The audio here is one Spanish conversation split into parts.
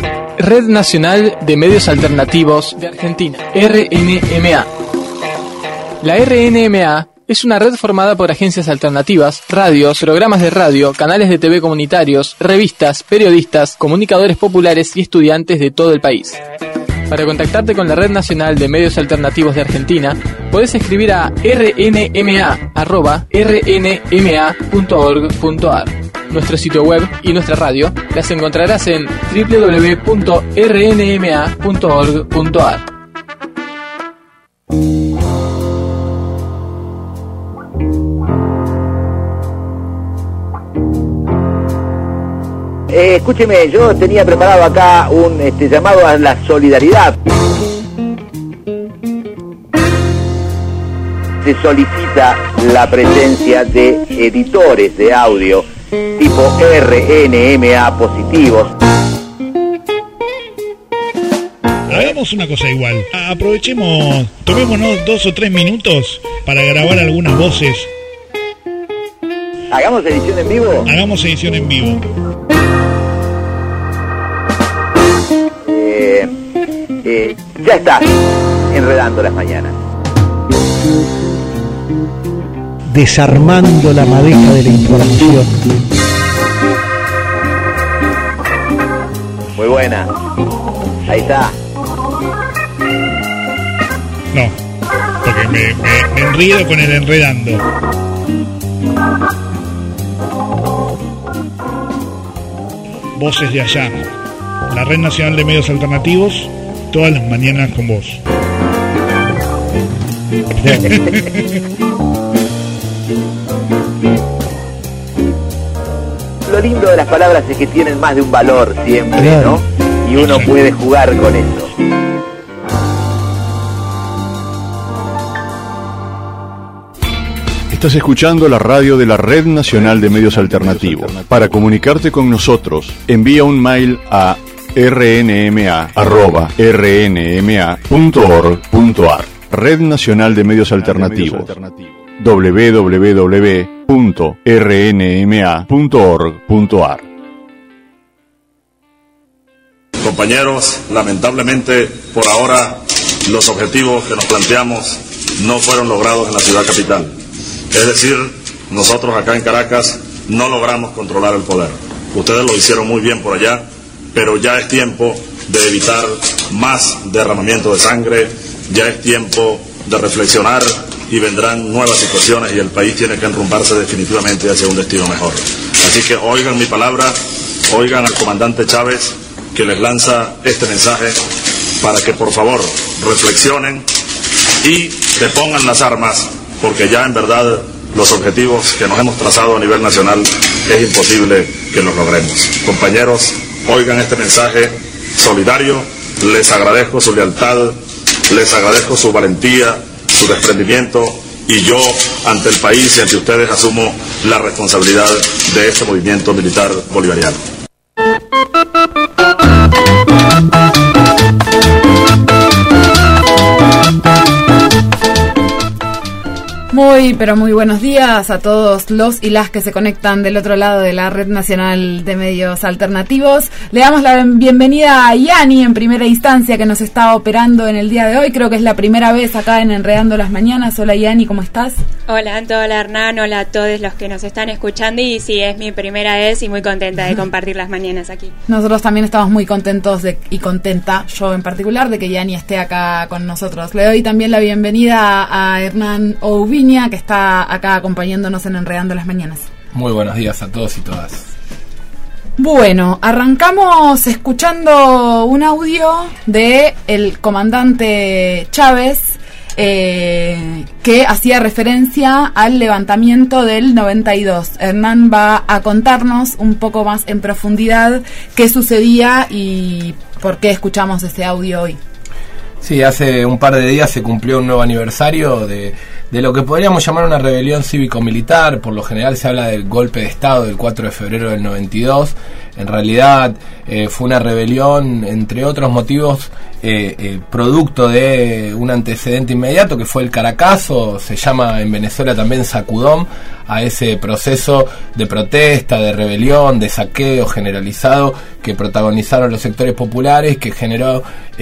Red Nacional de Medios Alternativos de Argentina, RNMA. La RNMA es una red formada por agencias alternativas, radios, programas de radio, canales de TV comunitarios, revistas, periodistas, comunicadores populares y estudiantes de todo el país. Para contactarte con la Red Nacional de Medios Alternativos de Argentina, podés escribir a rnma@rnma.org.ar. Nuestro sitio web y nuestra radio las encontrarás en www.rnma.org.ar. Escúcheme, yo tenía preparado acá un llamado a la solidaridad. Se solicita la presencia de editores de audio tipo RNMA positivos. Hagamos una cosa igual. Aprovechemos, tomémonos 2 o 3 minutos para grabar algunas voces. ¿Hagamos edición en vivo? Hagamos edición en vivo. Ya está, enredando las mañanas. Desarmando la madeja de la información. Muy buena. Ahí está. No, porque me enredo con el enredando. Voces de allá. La Red Nacional de Medios Alternativos, todas las mañanas con vos. Lo lindo de las palabras es que tienen más de un valor siempre, claro, ¿no? Y uno puede jugar con eso. Estás escuchando la radio de la Red Nacional de Medios Alternativos. Para comunicarte con nosotros, envía un mail a rnma@rnma.org.ar. Red Nacional de Medios Alternativos. www.rnma.org.ar. Compañeros, lamentablemente por ahora los objetivos que nos planteamos no fueron logrados en la ciudad capital. Es decir, nosotros acá en Caracas no logramos controlar el poder. Ustedes lo hicieron muy bien por allá, pero ya es tiempo de evitar más derramamiento de sangre, ya es tiempo de reflexionar y vendrán nuevas situaciones y el país tiene que enrumbarse definitivamente hacia un destino mejor. Así que oigan mi palabra, oigan al comandante Chávez que les lanza este mensaje para que por favor reflexionen y depongan las armas, porque ya en verdad los objetivos que nos hemos trazado a nivel nacional es imposible que los logremos. Compañeros, oigan este mensaje solidario, les agradezco su lealtad, les agradezco su valentía, su desprendimiento, y yo ante el país y ante ustedes asumo la responsabilidad de este movimiento militar bolivariano. Pero muy buenos días a todos los y las que se conectan del otro lado de la Red Nacional de Medios Alternativos. Le damos la bienvenida a Yani en primera instancia, que nos está operando en el día de hoy. Creo que es la primera vez acá en Enredando las Mañanas. Hola Yani, ¿cómo estás? Hola Anto, hola Hernán, hola a todos los que nos están escuchando, y sí, es mi primera vez y muy contenta de compartir las mañanas aquí. Nosotros también estamos muy contentos y contenta, yo en particular, de que Yani esté acá con nosotros. Le doy también la bienvenida a Hernán Oubiña, que está acá acompañándonos en Enredando las Mañanas. Muy buenos días a todos y todas. Bueno, arrancamos escuchando un audio de el comandante Chávez, que hacía referencia al levantamiento del 92. Hernán va a contarnos un poco más en profundidad qué sucedía y por qué escuchamos ese audio hoy. Sí, hace un par de días se cumplió un nuevo aniversario de lo que podríamos llamar una rebelión cívico-militar. Por lo general se habla del golpe de Estado del 4 de febrero del 92. En realidad fue una rebelión, entre otros motivos, producto de un antecedente inmediato que fue el Caracazo. Se llama en Venezuela también sacudón a ese proceso de protesta, de rebelión, de saqueo generalizado que protagonizaron los sectores populares, que generó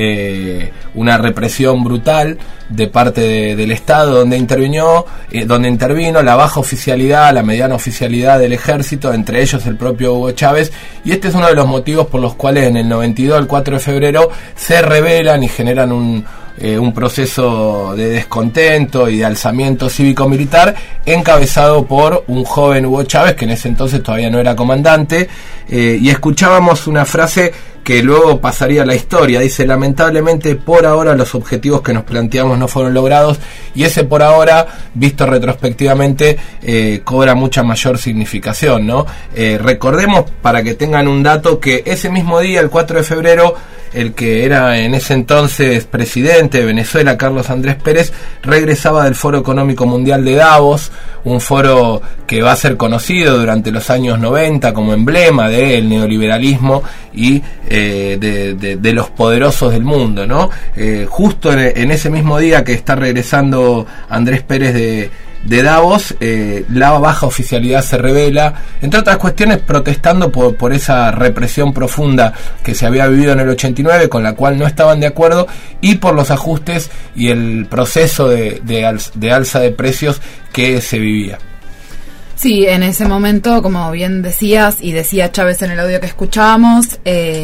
una represión brutal de parte del Estado, donde intervino la baja oficialidad, la mediana oficialidad del ejército, entre ellos el propio Hugo Chávez, y este es uno de los motivos por los cuales en el 92, el 4 de febrero, se rebelan y generan un proceso de descontento y de alzamiento cívico-militar encabezado por un joven Hugo Chávez, que en ese entonces todavía no era comandante, y escuchábamos una frase que luego pasaría a la historia. Dice: lamentablemente por ahora los objetivos que nos planteamos no fueron logrados, y ese por ahora, visto retrospectivamente, cobra mucha mayor significación, ¿no? Recordemos, para que tengan un dato, que ese mismo día, el 4 de febrero, el que era en ese entonces presidente de Venezuela, Carlos Andrés Pérez, regresaba del Foro Económico Mundial de Davos, un foro que va a ser conocido durante los años 90 como emblema del neoliberalismo y de los poderosos del mundo, ¿no? Justo en ese mismo día que está regresando Andrés Pérez de Davos, la baja oficialidad se revela, entre otras cuestiones protestando por esa represión profunda que se había vivido en el 89, con la cual no estaban de acuerdo, y por los ajustes y el proceso de alza de precios que se vivía. Sí, en ese momento, como bien decías, y decía Chávez en el audio que escuchábamos,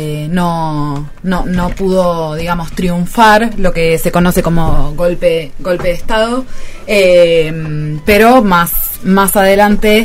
no pudo, digamos, triunfar lo que se conoce como golpe de Estado, pero más adelante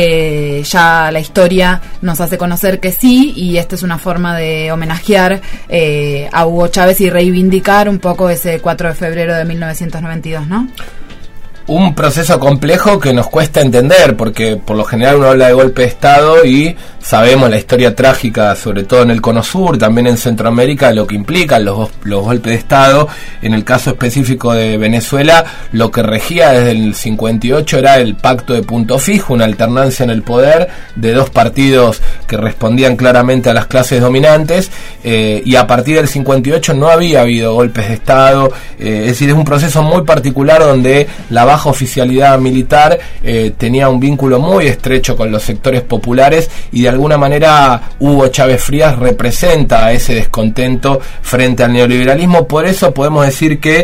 ya la historia nos hace conocer que sí, y esta es una forma de homenajear a Hugo Chávez y reivindicar un poco ese 4 de febrero de 1992, ¿no? Un proceso complejo que nos cuesta entender, porque por lo general uno habla de golpe de Estado y sabemos la historia trágica, sobre todo en el Cono Sur, también en Centroamérica, lo que implican los golpes de Estado. En el caso específico de Venezuela, lo que regía desde el 58 era el pacto de punto fijo, una alternancia en el poder de dos partidos que respondían claramente a las clases dominantes, y a partir del 58 no había habido golpes de Estado. Es decir, es un proceso muy particular donde la baja oficialidad militar tenía un vínculo muy estrecho con los sectores populares, y de alguna manera Hugo Chávez Frías representa ese descontento frente al neoliberalismo. Por eso podemos decir que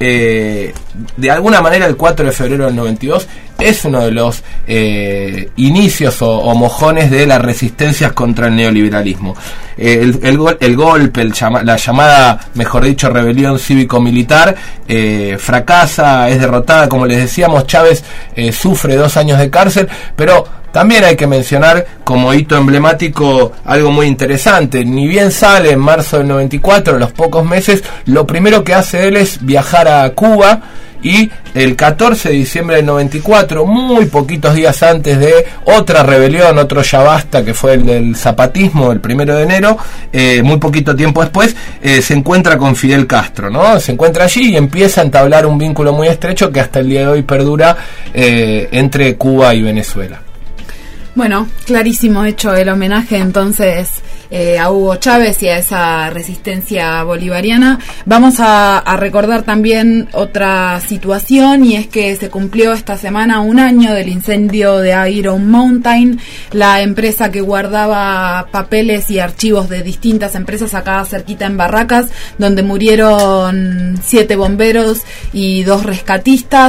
de alguna manera el 4 de febrero del 92 es uno de los inicios o mojones de las resistencias contra el neoliberalismo. El golpe, la llamada, mejor dicho, rebelión cívico-militar, fracasa, es derrotada, como les decíamos. Chávez sufre 2 años de cárcel, pero también hay que mencionar como hito emblemático algo muy interesante. Ni bien sale en marzo del 94, a los pocos meses, lo primero que hace él es viajar a Cuba, y el 14 de diciembre del 94, muy poquitos días antes de otra rebelión, otro ya basta, que fue el del zapatismo, el 1 de enero, muy poquito tiempo después, se encuentra con Fidel Castro, ¿no? Se encuentra allí y empieza a entablar un vínculo muy estrecho que hasta el día de hoy perdura entre Cuba y Venezuela. Bueno, clarísimo hecho el homenaje entonces a Hugo Chávez y a esa resistencia bolivariana. Vamos a recordar también otra situación, y es que se cumplió esta semana 1 año del incendio de Iron Mountain, la empresa que guardaba papeles y archivos de distintas empresas acá cerquita en Barracas, donde murieron 7 bomberos y 2 rescatistas.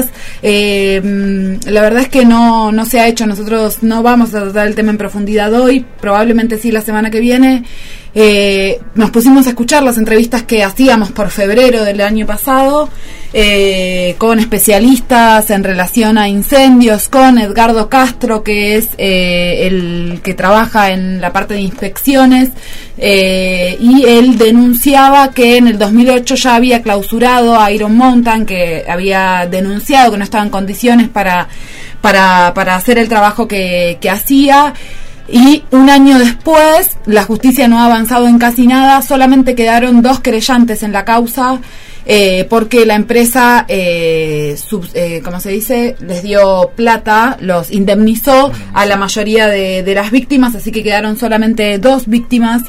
La verdad es que no se ha hecho. Nosotros no vamos a tratar el tema en profundidad hoy, probablemente sí la semana que viene. Nos pusimos a escuchar las entrevistas que hacíamos por febrero del año pasado con especialistas en relación a incendios, con Edgardo Castro, que es el que trabaja en la parte de inspecciones, y él denunciaba que en el 2008 ya había clausurado a Iron Mountain, que había denunciado que no estaba en condiciones para hacer el trabajo que hacía. Y 1 año después, la justicia no ha avanzado en casi nada, solamente quedaron 2 querellantes en la causa, porque la empresa, ¿cómo se dice?, les dio plata, los indemnizó a la mayoría de las víctimas, así que quedaron solamente 2 víctimas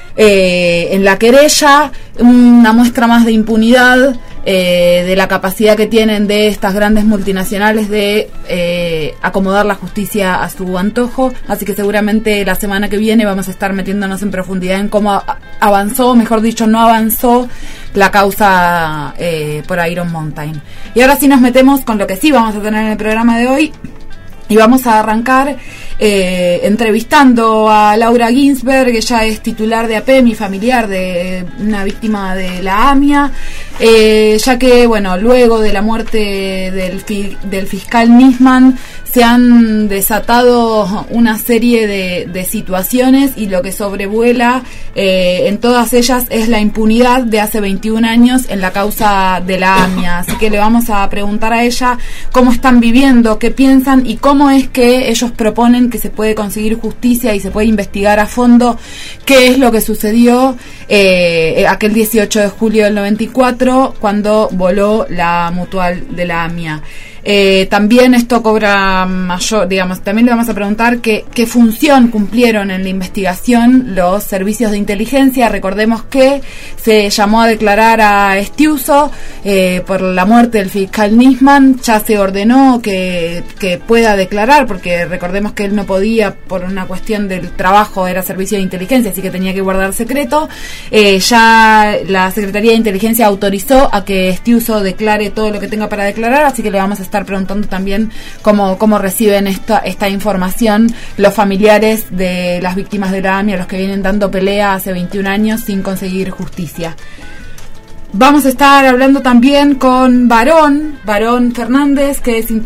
en la querella, una muestra más de impunidad, de la capacidad que tienen de estas grandes multinacionales de acomodar la justicia a su antojo. Así que seguramente la semana que viene vamos a estar metiéndonos en profundidad en cómo avanzó, mejor dicho, no avanzó la causa por Iron Mountain. Y ahora sí nos metemos con lo que sí vamos a tener en el programa de hoy. Y vamos a arrancar entrevistando a Laura Ginsberg. Ella es titular de APEMI, familiar de una víctima de la AMIA, ya que, bueno, luego de la muerte del fiscal Nisman se han desatado una serie de situaciones, y lo que sobrevuela en todas ellas es la impunidad de hace 21 años en la causa de la AMIA. Así que le vamos a preguntar a ella cómo están viviendo, qué piensan y cómo es que ellos proponen que se puede conseguir justicia y se puede investigar a fondo qué es lo que sucedió aquel 18 de julio del 94 cuando voló la mutual de la AMIA. También esto cobra mayor, digamos, también le vamos a preguntar qué función cumplieron en la investigación los servicios de inteligencia. Recordemos que se llamó a declarar a Estiuso por la muerte del fiscal Nisman. Ya se ordenó que pueda declarar, porque recordemos que él no podía por una cuestión del trabajo, era servicio de inteligencia, así que tenía que guardar secreto. Ya la Secretaría de Inteligencia autorizó a que Estiuso declare todo lo que tenga para declarar, así que le vamos a estar preguntando también cómo reciben esta información los familiares de las víctimas de la AMIA, los que vienen dando pelea hace 21 años sin conseguir justicia. Vamos a estar hablando también con Barón Fernández, que es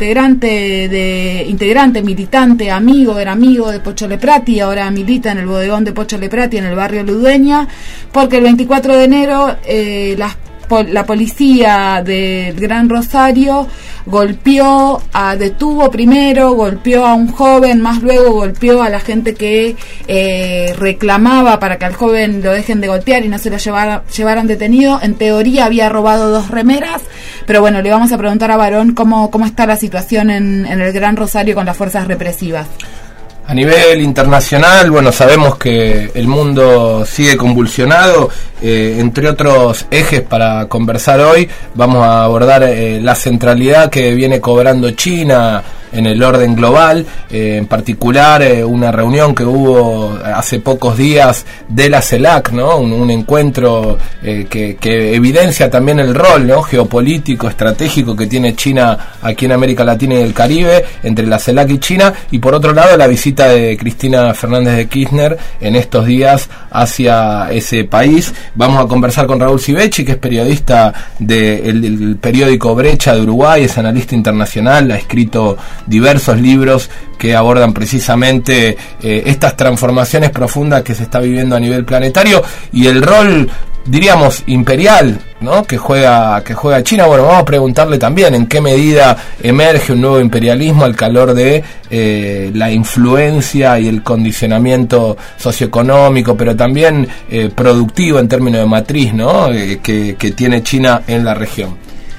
militante, era amigo de Pocho Leprati, ahora milita en el bodegón de Pocho Leprati en el barrio Ludueña, porque el 24 de enero la policía del Gran Rosario golpeó a un joven, más luego golpeó a la gente que reclamaba para que al joven lo dejen de golpear y no se lo llevaran detenido. En teoría había robado 2 remeras, pero bueno, le vamos a preguntar a Barón cómo está la situación en el Gran Rosario con las fuerzas represivas. A nivel internacional, bueno, sabemos que el mundo sigue convulsionado. Entre otros ejes para conversar hoy, vamos a abordar la centralidad que viene cobrando China en el orden global, en particular una reunión que hubo hace pocos días de la CELAC, ¿no? Un encuentro que evidencia también el rol, ¿no?, geopolítico, estratégico que tiene China aquí en América Latina y el Caribe, entre la CELAC y China, y por otro lado la visita de Cristina Fernández de Kirchner en estos días hacia ese país. Vamos a conversar con Raúl Civechi, que es periodista del periódico Brecha de Uruguay, es analista internacional, ha escrito diversos libros que abordan precisamente estas transformaciones profundas que se está viviendo a nivel planetario y el rol, diríamos, imperial, ¿no?, que juega China. Bueno, vamos a preguntarle también en qué medida emerge un nuevo imperialismo al calor de la influencia y el condicionamiento socioeconómico, pero también productivo en términos de matriz, ¿no?, que tiene China en la región.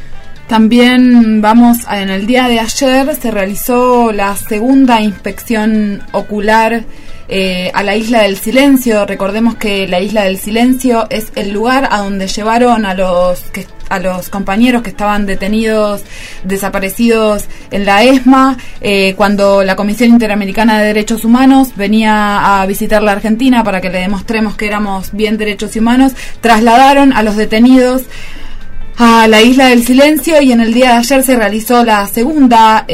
También en el día de ayer se realizó la segunda inspección ocular a la Isla del Silencio. Recordemos que la Isla del Silencio es el lugar a donde llevaron a los compañeros que estaban desaparecidos en la ESMA, cuando la Comisión Interamericana de Derechos Humanos venía a visitar la Argentina para que le demostremos que éramos bien derechos humanos. Trasladaron a los detenidos a la Isla del Silencio y en el día de ayer se realizó la segunda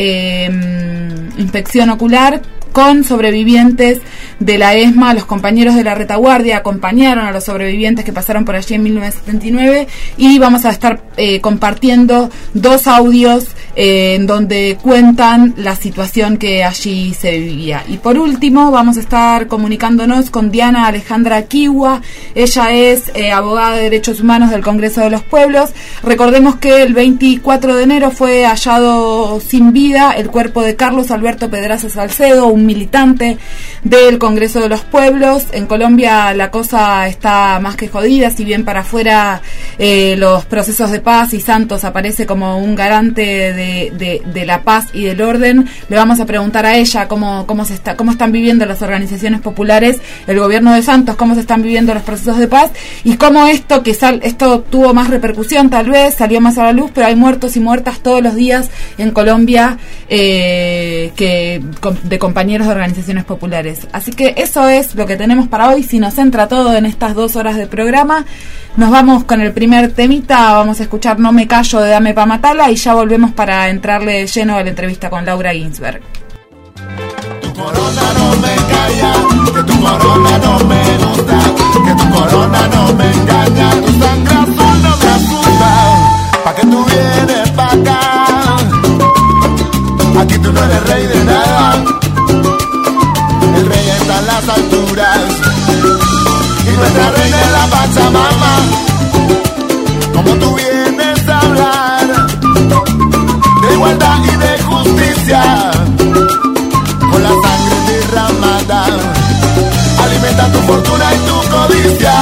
inspección ocular con sobrevivientes de la ESMA. Los compañeros de la retaguardia acompañaron a los sobrevivientes que pasaron por allí en 1979 y vamos a estar compartiendo 2 audios en donde cuentan la situación que allí se vivía. Y por último vamos a estar comunicándonos con Diana Alejandra Kiwa. Ella es abogada de derechos humanos del Congreso de los Pueblos. Recordemos que el 24 de enero fue hallado sin vida el cuerpo de Carlos Alberto Pedraza Salcedo, un un militante del Congreso de los Pueblos. En Colombia la cosa está más que jodida, si bien para afuera los procesos de paz y Santos aparece como un garante de la paz y del orden. Le vamos a preguntar a ella cómo están viviendo las organizaciones populares, el gobierno de Santos, cómo se están viviendo los procesos de paz y cómo esto tuvo más repercusión, tal vez salió más a la luz, pero hay muertos y muertas todos los días en Colombia de compañeros de organizaciones populares. Así que eso es lo que tenemos para hoy. Si nos entra todo en estas 2 horas de programa, nos vamos con el primer temita. Vamos a escuchar No me callo de Dame pa' Matala y ya volvemos para entrarle de lleno a la entrevista con Laura Ginsberg. Tu corona no me calla, que tu corona no me gusta, que tu corona no me engaña, tu sangre azul no me asusta, pa' que tú vienes pa' acá, aquí tú no eres rey de nada, el rey está en las alturas, y nuestra reina es la Pachamama, como tú vienes a hablar, de igualdad y de justicia, con la sangre derramada, alimenta tu fortuna y tu codicia.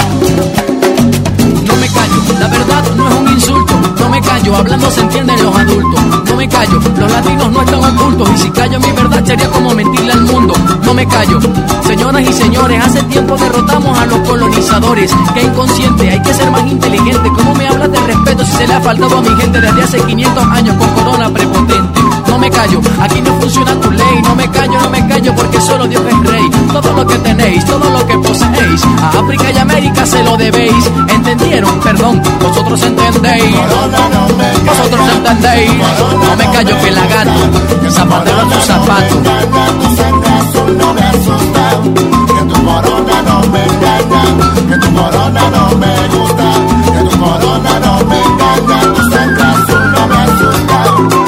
No me callo, la verdad no es un insulto. No me callo, hablando se entienden los adultos. No me callo, los latinos no están ocultos. Y si callo mi verdad sería como mentirle al mundo. No me callo, señoras y señores, hace tiempo derrotamos a los colonizadores. Que inconsciente, hay que ser más inteligente. ¿Cómo me hablas de respeto si se le ha faltado a mi gente desde hace 500 años con corona prepotente? No me callo, aquí no funciona tu ley. No me callo porque solo Dios es rey. Todo lo que tenéis, todo lo que poseéis, a África y América se lo debéis. ¿Entendieron? Perdón, vosotros entendéis. Vosotros entendéis. No me callo que la gato, zapatero a tu zapato. Tu sangre azul no me asusta, que tu corona no me engaña, que tu corona no me gusta, que tu corona no me engaña, tu sangre azul no me asusta.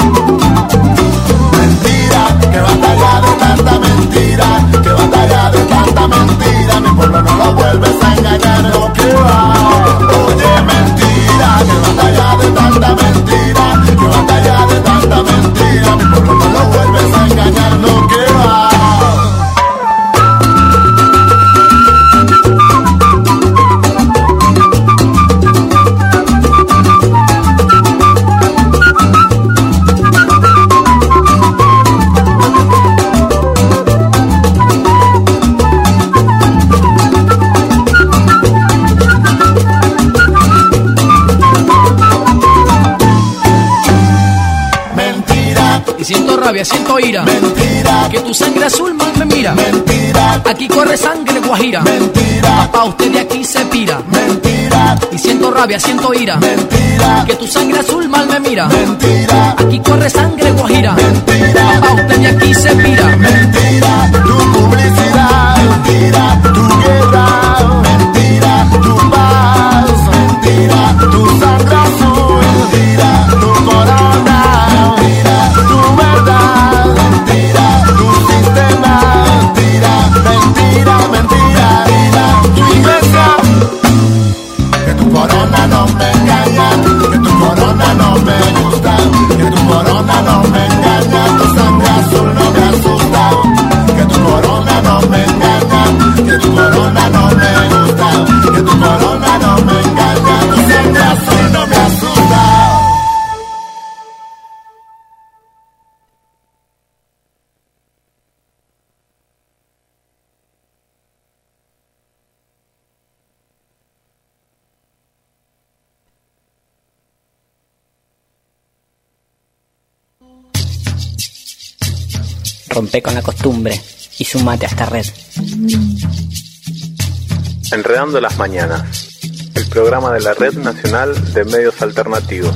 Mentira, que batalla de tanta mentira, que batalla de tanta mentira, mi pueblo no lo vuelves a engañar, lo que va. Oye, mentira, que batalla de tanta mentira, que batalla de tanta mentira, mi pueblo no lo vuelves a engañar, lo que va. Siento rabia, siento ira. Mentira. Que tu sangre azul mal me mira. Mentira. Aquí corre sangre guajira. Mentira. Papá, usted de aquí se pira. Mentira. Y siento rabia, siento ira. Mentira. Que tu sangre azul mal me mira. Mentira. Aquí corre sangre guajira. Mentira. Papá, usted de aquí se pira. Mentira. Tu publicidad. Mentira. Tu guerra. Mentira. Tu paz. Mentira. Tu sangre azul. Mentira. Tu corona. Tu verdad, mentira, tu sistema, mentira, mentira, mentira, mentira, tu iglesia. Que tu corona no me engaña, que tu corona no me gusta, que tu corona no me engaña, tu sangre azul no me asusta, que tu corona no me engaña, que tu corona no me gusta, que tu corona no me engaña, tu sangre azul no me asusta. Rompe con la costumbre y sumate a esta red. Enredando las mañanas, el programa de la Red Nacional de Medios Alternativos.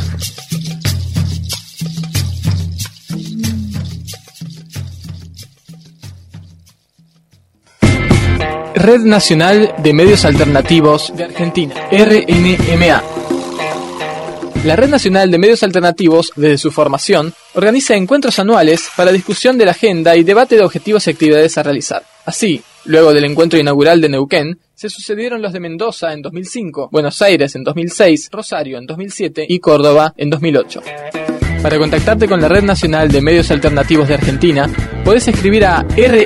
Red Nacional de Medios Alternativos de Argentina, RNMA. La Red Nacional de Medios Alternativos, desde su formación, organiza encuentros anuales para discusión de la agenda y debate de objetivos y actividades a realizar. Así, luego del encuentro inaugural de Neuquén, se sucedieron los de Mendoza en 2005, Buenos Aires en 2006, Rosario en 2007 y Córdoba en 2008. Para contactarte con la Red Nacional de Medios Alternativos de Argentina, podés escribir a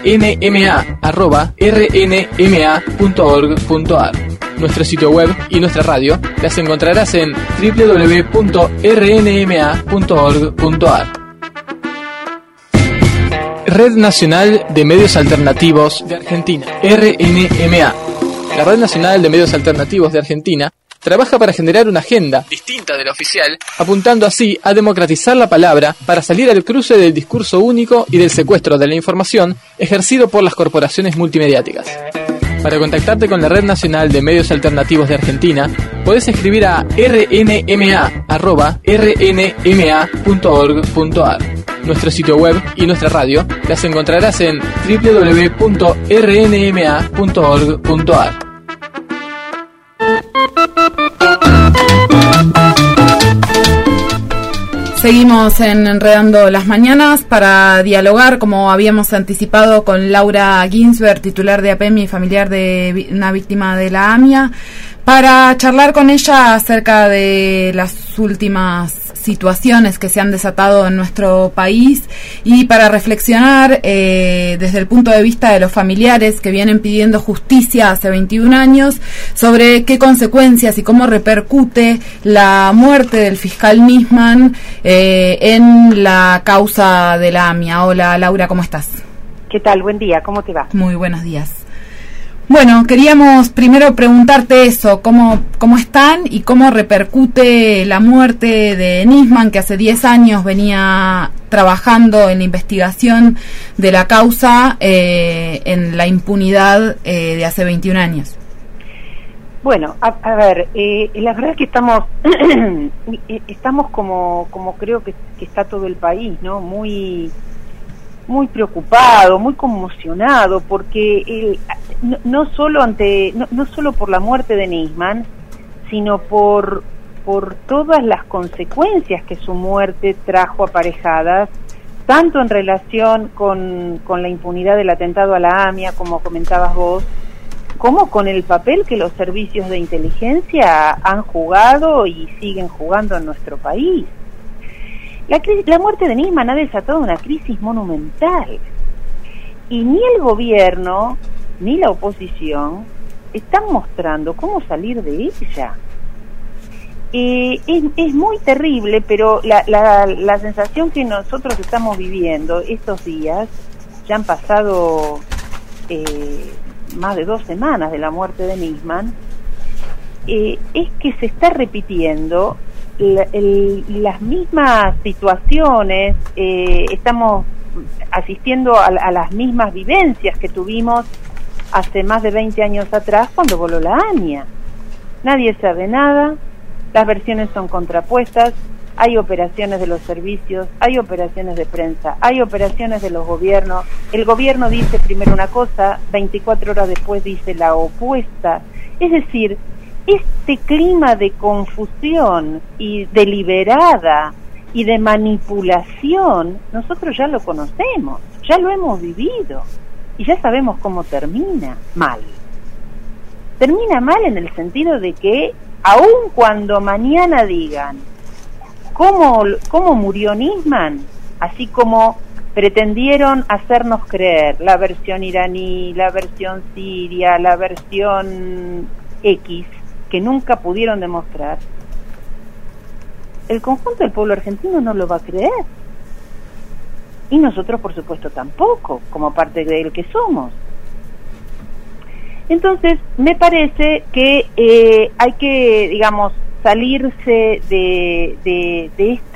rnma@rnma.org.ar. Nuestro sitio web y nuestra radio las encontrarás en www.rnma.org.ar. Red Nacional de Medios Alternativos de Argentina, RNMA. La Red Nacional de Medios Alternativos de Argentina trabaja para generar una agenda distinta de la oficial, apuntando así a democratizar la palabra para salir al cruce del discurso único y del secuestro de la información ejercido por las corporaciones multimediáticas. Para contactarte con la Red Nacional de Medios Alternativos de Argentina, podés escribir a rnma@rnma.org.ar. Nuestro sitio web y nuestra radio las encontrarás en www.rnma.org.ar. Seguimos en Enredando las Mañanas para dialogar, como habíamos anticipado, con Laura Ginsberg, titular de APEMI y familiar de una víctima de la AMIA, para charlar con ella acerca de las últimas situaciones que se han desatado en nuestro país y para reflexionar desde el punto de vista de los familiares que vienen pidiendo justicia hace 21 años sobre qué consecuencias y cómo repercute la muerte del fiscal Nisman en la causa de la AMIA. Hola Laura, ¿cómo estás? ¿Qué tal? Buen día, ¿cómo te va? Muy buenos días. Bueno, queríamos primero preguntarte eso, cómo están y cómo repercute la muerte de Nisman, que hace 10 años venía trabajando en la investigación de la causa en la impunidad de hace 21 años. Bueno, a ver, la verdad es que estamos como creo que está todo el país, ¿no? Muy preocupado, muy conmocionado, porque no solo por la muerte de Nisman, sino por todas las consecuencias que su muerte trajo aparejadas, tanto en relación con la impunidad del atentado a la AMIA, como comentabas vos, como con el papel que los servicios de inteligencia han jugado y siguen jugando en nuestro país. La muerte de Nisman ha desatado una crisis monumental y ni el gobierno ni la oposición están mostrando cómo salir de ella. Es muy terrible, pero la sensación que nosotros estamos viviendo estos días, ya han pasado más de 2 semanas de la muerte de Nisman, es que se está repitiendo las mismas situaciones, estamos asistiendo a las mismas vivencias que tuvimos hace más de 20 años atrás cuando voló la AMIA. Nadie sabe nada, las versiones son contrapuestas, hay operaciones de los servicios, hay operaciones de prensa, hay operaciones de los gobiernos. El gobierno dice primero una cosa, 24 horas después dice la opuesta. Es decir, este clima de confusión y deliberada y de manipulación, nosotros ya lo conocemos, ya lo hemos vivido y ya sabemos cómo termina mal. Termina mal en el sentido de que aun cuando mañana digan cómo murió Nisman, así como pretendieron hacernos creer la versión iraní, la versión siria, la versión X, que nunca pudieron demostrar, el conjunto del pueblo argentino no lo va a creer. Y nosotros, por supuesto, tampoco, como parte de él que somos. Entonces, me parece que hay que, digamos, salirse de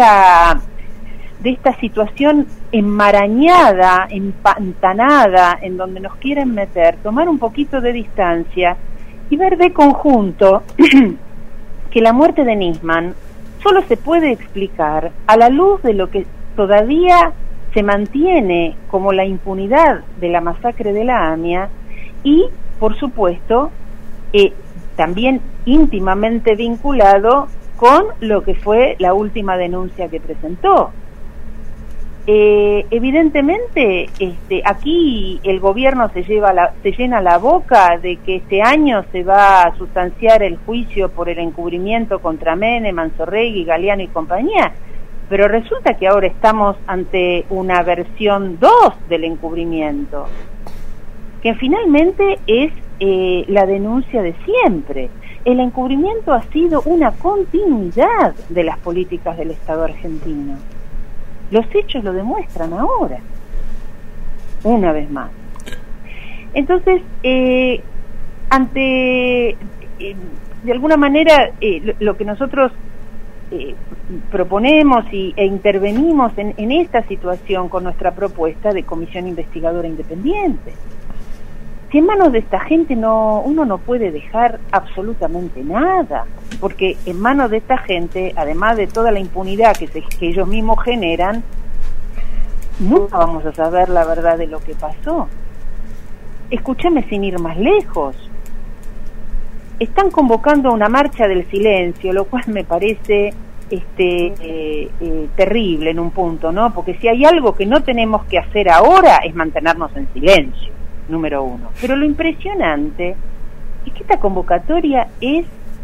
esta situación enmarañada, empantanada, en donde nos quieren meter, tomar un poquito de distancia y ver de conjunto que la muerte de Nisman solo se puede explicar a la luz de lo que todavía se mantiene como la impunidad de la masacre de la AMIA y, por supuesto, también íntimamente vinculado con lo que fue la última denuncia que presentó. Evidentemente, aquí el gobierno se llena la boca de que este año se va a sustanciar el juicio por el encubrimiento contra Menem, Mansorregui, Galeano y compañía, Pero resulta que ahora estamos ante una versión 2 del encubrimiento, que finalmente es la denuncia de siempre. El encubrimiento ha sido una continuidad de las políticas del Estado argentino. Los hechos lo demuestran ahora, una vez más. Entonces, de alguna manera, lo que nosotros proponemos e intervenimos en esta situación con nuestra propuesta de comisión investigadora independiente. Si en manos de esta gente uno no puede dejar absolutamente nada, porque en manos de esta gente, además de toda la impunidad que ellos mismos generan, nunca vamos a saber la verdad de lo que pasó. Escúchame sin ir más lejos. Están convocando a una marcha del silencio, lo cual me parece terrible en un punto, ¿no? Porque si hay algo que no tenemos que hacer ahora es mantenernos en silencio, número uno. Pero lo impresionante es que esta convocatoria es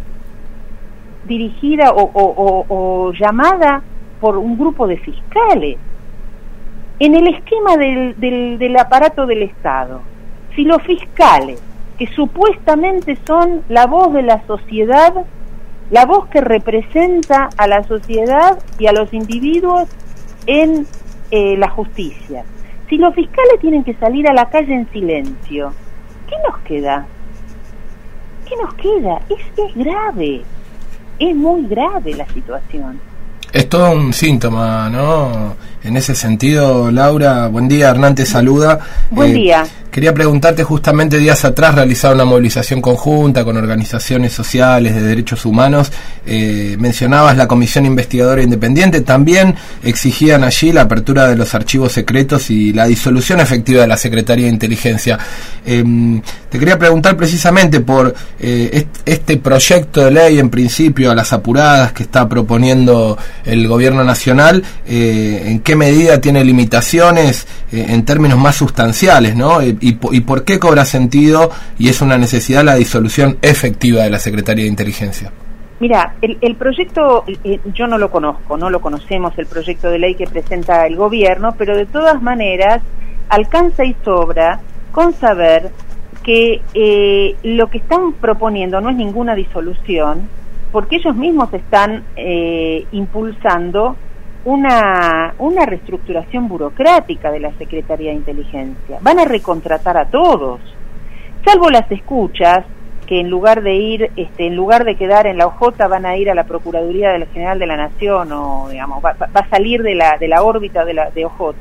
dirigida o llamada por un grupo de fiscales en el esquema del aparato del Estado. Si los fiscales, que supuestamente son la voz de la sociedad, la voz que representa a la sociedad y a los individuos en la justicia, si los fiscales tienen que salir a la calle en silencio, ¿qué nos queda? ¿Qué nos queda? Es grave, es muy grave la situación. Es todo un síntoma, ¿no? En ese sentido, Laura, buen día, Hernán te saluda. Buen día. Quería preguntarte, justamente días atrás realizaron una movilización conjunta con organizaciones sociales de derechos humanos. Mencionabas la comisión investigadora independiente, también exigían allí la apertura de los archivos secretos y la disolución efectiva de la Secretaría de Inteligencia. Te quería preguntar precisamente por este proyecto de ley, en principio a las apuradas, que está proponiendo el gobierno nacional, en qué medida tiene limitaciones en términos más sustanciales, ¿no? Y por qué cobra sentido y es una necesidad la disolución efectiva de la Secretaría de Inteligencia. Mira, el proyecto, yo no lo conozco, no lo conocemos, el proyecto de ley que presenta el gobierno, pero de todas maneras alcanza y sobra con saber que lo que están proponiendo no es ninguna disolución, porque ellos mismos están impulsando una reestructuración burocrática de la Secretaría de Inteligencia. Van a recontratar a todos, salvo las escuchas, que en lugar de quedar en la OJ van a ir a la Procuraduría del General de la Nación, o digamos va a salir de la órbita de OJ.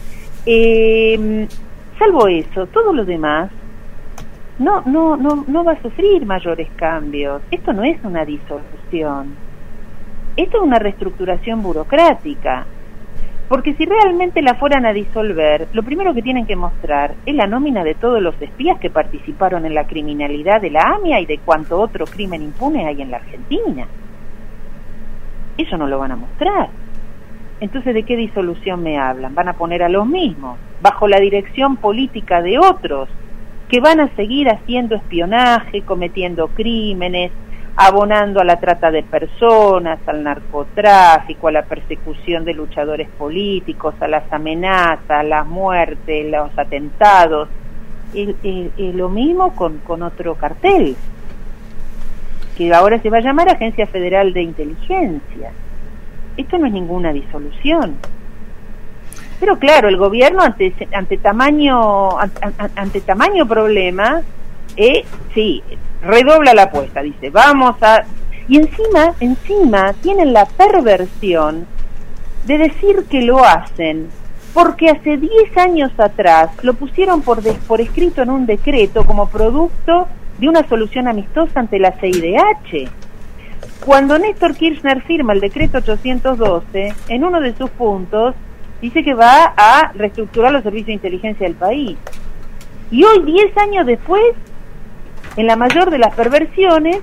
Salvo eso, todo lo demás no va a sufrir mayores cambios. Esto no es una disolución. Esto es una reestructuración burocrática, porque si realmente la fueran a disolver, lo primero que tienen que mostrar es la nómina de todos los espías que participaron en la criminalidad de la AMIA y de cuánto otro crimen impune hay en la Argentina. Eso no lo van a mostrar. Entonces, ¿de qué disolución me hablan? Van a poner a los mismos, bajo la dirección política de otros, que van a seguir haciendo espionaje, cometiendo crímenes, abonando a la trata de personas, al narcotráfico, a la persecución de luchadores políticos, a las amenazas, a las muertes, los atentados, y lo mismo con otro cartel, que ahora se va a llamar Agencia Federal de Inteligencia. Esto no es ninguna disolución. Pero claro, el gobierno ante tamaño problema, sí, redobla la apuesta, dice, vamos a... Y encima tienen la perversión de decir que lo hacen porque hace 10 años atrás lo pusieron por escrito en un decreto como producto de una solución amistosa ante la CIDH. Cuando Néstor Kirchner firma el decreto 812, en uno de sus puntos dice que va a reestructurar los servicios de inteligencia del país. Y hoy, 10 años después, en la mayor de las perversiones,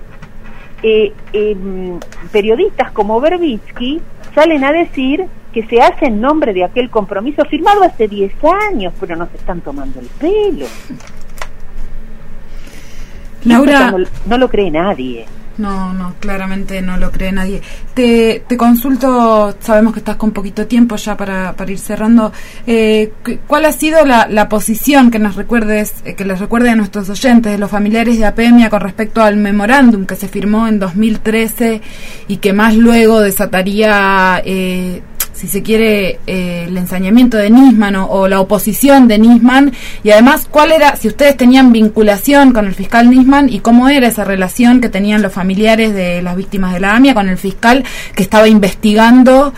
periodistas como Berbitsky salen a decir que se hace en nombre de aquel compromiso firmado hace 10 años, pero nos están tomando el pelo. Laura, no lo cree nadie. No, claramente no lo cree nadie. Te consulto, sabemos que estás con poquito tiempo ya para ir cerrando. ¿Cuál ha sido la posición que les recuerde a nuestros oyentes, de los familiares de Apemia, con respecto al memorándum que se firmó en 2013 y que más luego desataría, si se quiere, el ensañamiento de Nisman o la oposición de Nisman? Y además, ¿cuál era, si ustedes tenían vinculación con el fiscal Nisman, y cómo era esa relación que tenían los familiares de las víctimas de la AMIA con el fiscal que estaba investigando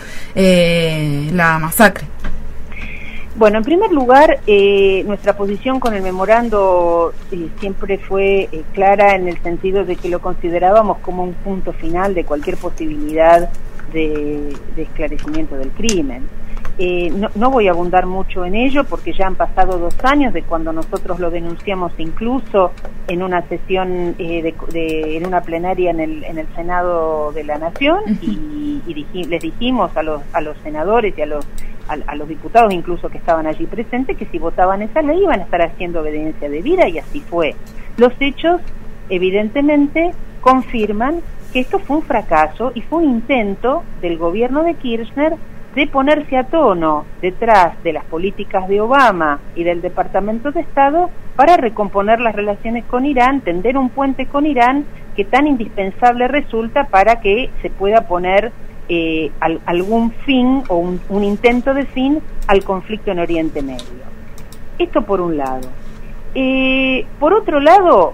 la masacre? Bueno, en primer lugar, nuestra posición con el memorando siempre fue clara, en el sentido de que lo considerábamos como un punto final de cualquier posibilidad de esclarecimiento del crimen. No voy a abundar mucho en ello, porque ya han pasado 2 años de cuando nosotros lo denunciamos, incluso en una sesión en una plenaria en el Senado de la Nación, y les dijimos a los senadores y a los diputados incluso que estaban allí presentes, que si votaban esa ley iban a estar haciendo obediencia debida, y así fue. Los hechos evidentemente confirman que esto fue un fracaso y fue un intento del gobierno de Kirchner de ponerse a tono detrás de las políticas de Obama y del Departamento de Estado para recomponer las relaciones con Irán, tender un puente con Irán que tan indispensable resulta para que se pueda poner algún fin o un intento de fin al conflicto en Oriente Medio. Esto por un lado. Por otro lado,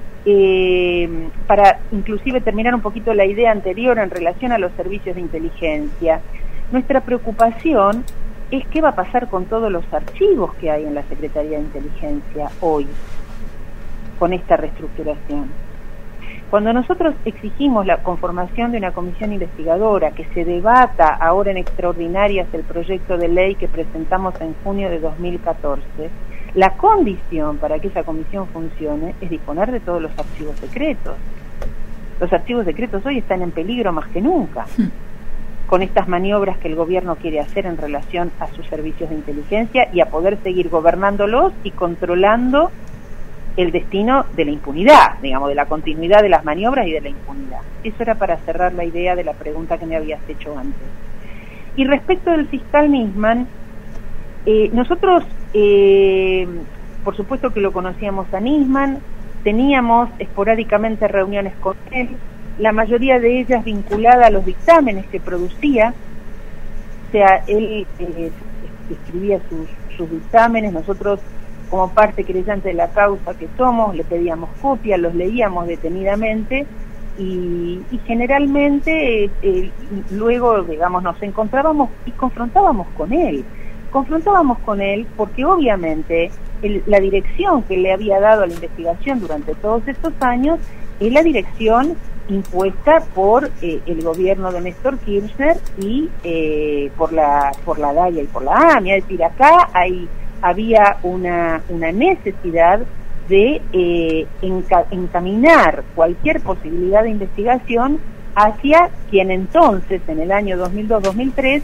para inclusive terminar un poquito la idea anterior en relación a los servicios de inteligencia, nuestra preocupación es qué va a pasar con todos los archivos que hay en la Secretaría de Inteligencia hoy, con esta reestructuración. Cuando nosotros exigimos la conformación de una comisión investigadora, que se debata ahora en extraordinarias el proyecto de ley que presentamos en junio de 2014, la condición para que esa comisión funcione es disponer de todos los archivos secretos. Los archivos secretos hoy están en peligro más que nunca, con estas maniobras que el gobierno quiere hacer en relación a sus servicios de inteligencia y a poder seguir gobernándolos y controlando el destino de la impunidad, digamos, de la continuidad de las maniobras y de la impunidad. Eso era para cerrar la idea de la pregunta que me habías hecho antes. Y respecto del fiscal Nisman, nosotros, por supuesto que lo conocíamos a Nisman, teníamos esporádicamente reuniones con él, la mayoría de ellas vinculadas a los dictámenes que producía. O sea, él escribía sus dictámenes, nosotros, como parte creyente de la causa que somos, le pedíamos copias, los leíamos detenidamente y generalmente luego, digamos, nos encontrábamos y confrontábamos con él porque obviamente la dirección que le había dado a la investigación durante todos estos años es la dirección impuesta por el gobierno de Néstor Kirchner y por la DAIA y por la AMIA. Es decir, acá había una necesidad de encaminar cualquier posibilidad de investigación hacia quien entonces, en el año 2002-2003,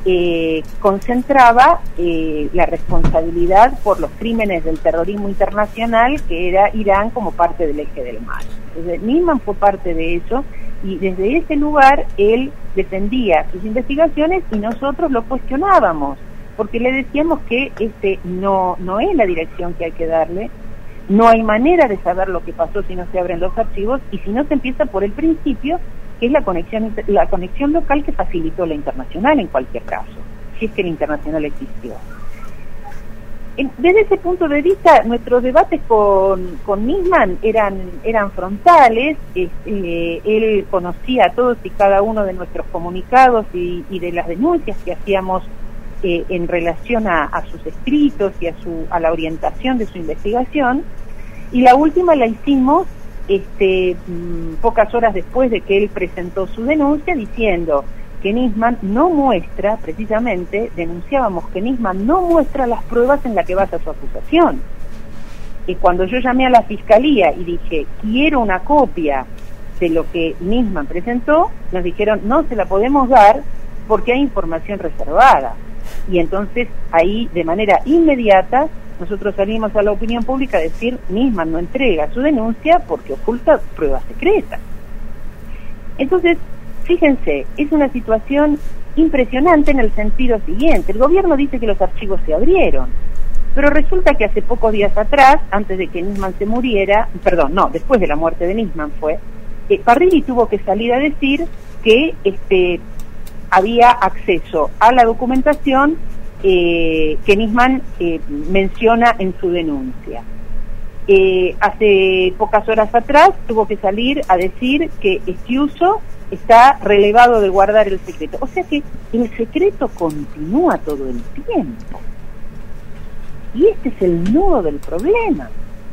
concentraba la responsabilidad por los crímenes del terrorismo internacional, que era Irán, como parte del eje del mal. Entonces, Nisman fue parte de eso, y desde ese lugar él defendía sus investigaciones y nosotros lo cuestionábamos, porque le decíamos que no es la dirección que hay que darle, no hay manera de saber lo que pasó si no se abren los archivos y si no se empieza por el principio, que es la conexión local que facilitó la internacional en cualquier caso, si es que la internacional existió. Desde ese punto de vista, nuestros debates con Nisman eran frontales. Él conocía a todos y cada uno de nuestros comunicados y de las denuncias que hacíamos en relación a sus escritos y a la orientación de su investigación, y la última la hicimos pocas horas después de que él presentó su denuncia, diciendo que Nisman no muestra, precisamente denunciábamos que Nisman no muestra las pruebas en las que basa su acusación. Y cuando yo llamé a la fiscalía y dije, quiero una copia de lo que Nisman presentó, nos dijeron, no se la podemos dar porque hay información reservada. Y entonces ahí, de manera inmediata, nosotros salimos a la opinión pública a decir, Nisman no entrega su denuncia porque oculta pruebas secretas. Entonces, fíjense, es una situación impresionante en el sentido siguiente. El gobierno dice que los archivos se abrieron, pero resulta que hace pocos días atrás, antes de que Nisman se muriera, después de la muerte de Nisman Parrilli tuvo que salir a decir que había acceso a la documentación que Nisman menciona en su denuncia. Hace pocas horas atrás tuvo que salir a decir que Estiuso está relevado de guardar el secreto. O sea que el secreto continúa todo el tiempo. Y este es el nudo del problema.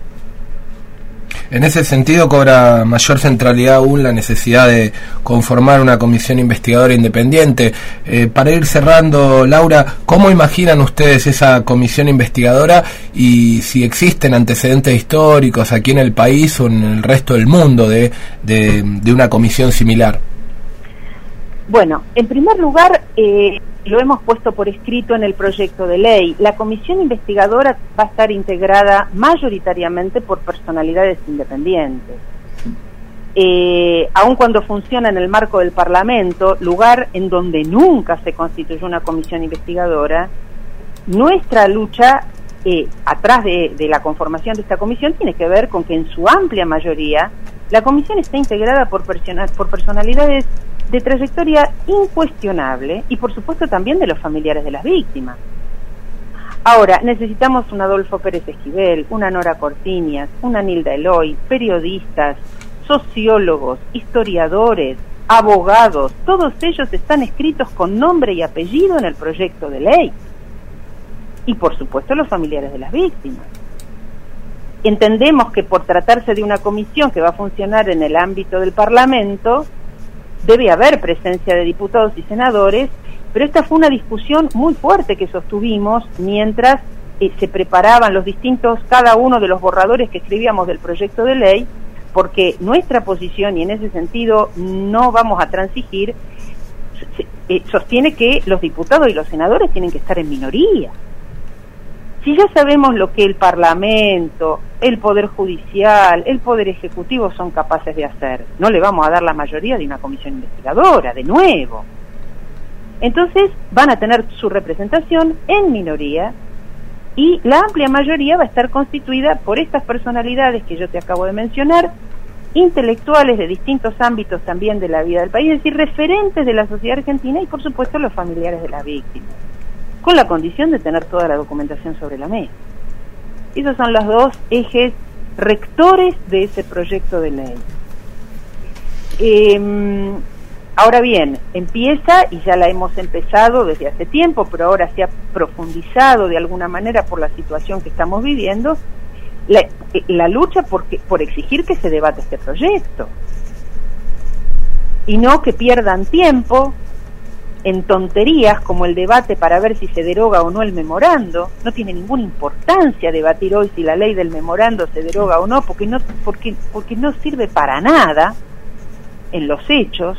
En ese sentido cobra mayor centralidad aún la necesidad de conformar una comisión investigadora independiente. Para ir cerrando, Laura, ¿cómo imaginan ustedes esa comisión investigadora y si existen antecedentes históricos aquí en el país o en el resto del mundo de una comisión similar? Bueno, en primer lugar, lo hemos puesto por escrito en el proyecto de ley. La comisión investigadora va a estar integrada mayoritariamente por personalidades independientes. Aun cuando funciona en el marco del Parlamento, lugar en donde nunca se constituyó una comisión investigadora, nuestra lucha atrás de la conformación de esta comisión tiene que ver con que en su amplia mayoría la comisión está integrada por personalidades de trayectoria incuestionable y por supuesto también de los familiares de las víctimas. Ahora, necesitamos un Adolfo Pérez Esquivel, una Nora Cortiñas, una Nilda Eloy, periodistas, sociólogos, historiadores, abogados, todos ellos están escritos con nombre y apellido en el proyecto de ley. Y por supuesto los familiares de las víctimas. Entendemos que por tratarse de una comisión que va a funcionar en el ámbito del Parlamento, debe haber presencia de diputados y senadores, pero esta fue una discusión muy fuerte que sostuvimos mientras se preparaban cada uno de los borradores que escribíamos del proyecto de ley, porque nuestra posición, y en ese sentido no vamos a transigir, sostiene que los diputados y los senadores tienen que estar en minoría. Si ya sabemos lo que el Parlamento, el Poder Judicial, el Poder Ejecutivo son capaces de hacer, no le vamos a dar la mayoría de una comisión investigadora, de nuevo. Entonces van a tener su representación en minoría y la amplia mayoría va a estar constituida por estas personalidades que yo te acabo de mencionar, intelectuales de distintos ámbitos también de la vida del país, es decir, referentes de la sociedad argentina y por supuesto los familiares de las víctimas, con la condición de tener toda la documentación sobre la mesa. Esos son los dos ejes rectores de ese proyecto de ley. Ahora bien, empieza, y ya la hemos empezado desde hace tiempo, pero ahora se ha profundizado de alguna manera por la situación que estamos viviendo, la lucha por exigir que se debate este proyecto. Y no que pierdan tiempo en tonterías como el debate para ver si se deroga o no el memorando. No tiene ninguna importancia debatir hoy si la ley del memorando se deroga o no, porque no sirve para nada en los hechos,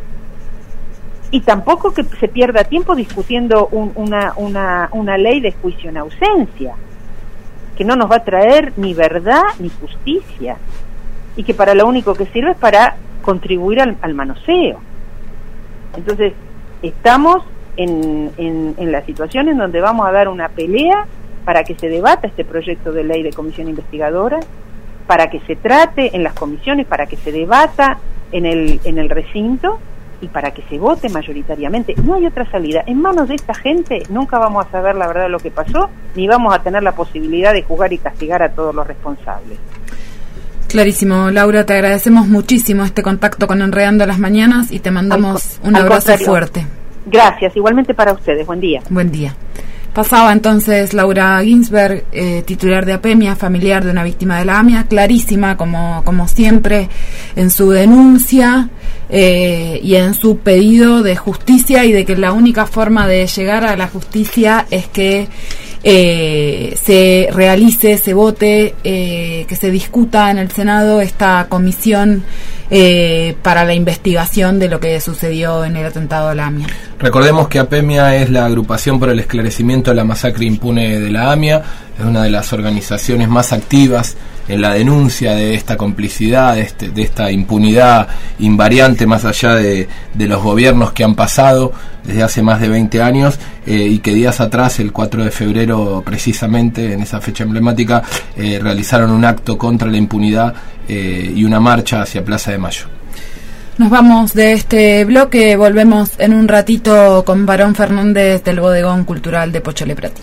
y tampoco que se pierda tiempo discutiendo una ley de juicio en ausencia, que no nos va a traer ni verdad ni justicia, y que para lo único que sirve es para contribuir al manoseo. Entonces, estamos en la situación en donde vamos a dar una pelea para que se debata este proyecto de ley de comisión investigadora, para que se trate en las comisiones, para que se debata en el recinto y para que se vote mayoritariamente. No hay otra salida. En manos de esta gente nunca vamos a saber la verdad de lo que pasó, ni vamos a tener la posibilidad de juzgar y castigar a todos los responsables. Clarísimo, Laura, te agradecemos muchísimo este contacto con Enredando las Mañanas y te mandamos un abrazo fuerte. Gracias, igualmente para ustedes. Buen día. Buen día. Pasaba entonces Laura Ginsberg, titular de APEMIA, familiar de una víctima de la AMIA, clarísima como siempre en su denuncia y en su pedido de justicia, y de que la única forma de llegar a la justicia es que se realice, se vote, que se discuta en el Senado esta comisión para la investigación de lo que sucedió en el atentado a la AMIA. Recordemos que APEMIA es la agrupación por el esclarecimiento de la masacre impune de la AMIA. es una de las organizaciones más activas en la denuncia de esta complicidad, de esta impunidad invariante más allá de los gobiernos que han pasado desde hace más de 20 años, y que días atrás, el 4 de febrero precisamente, en esa fecha emblemática, realizaron un acto contra la impunidad y una marcha hacia Plaza de Mayo. Nos vamos de este bloque, volvemos en un ratito con Barón Fernández del Bodegón Cultural de Pochole Prati.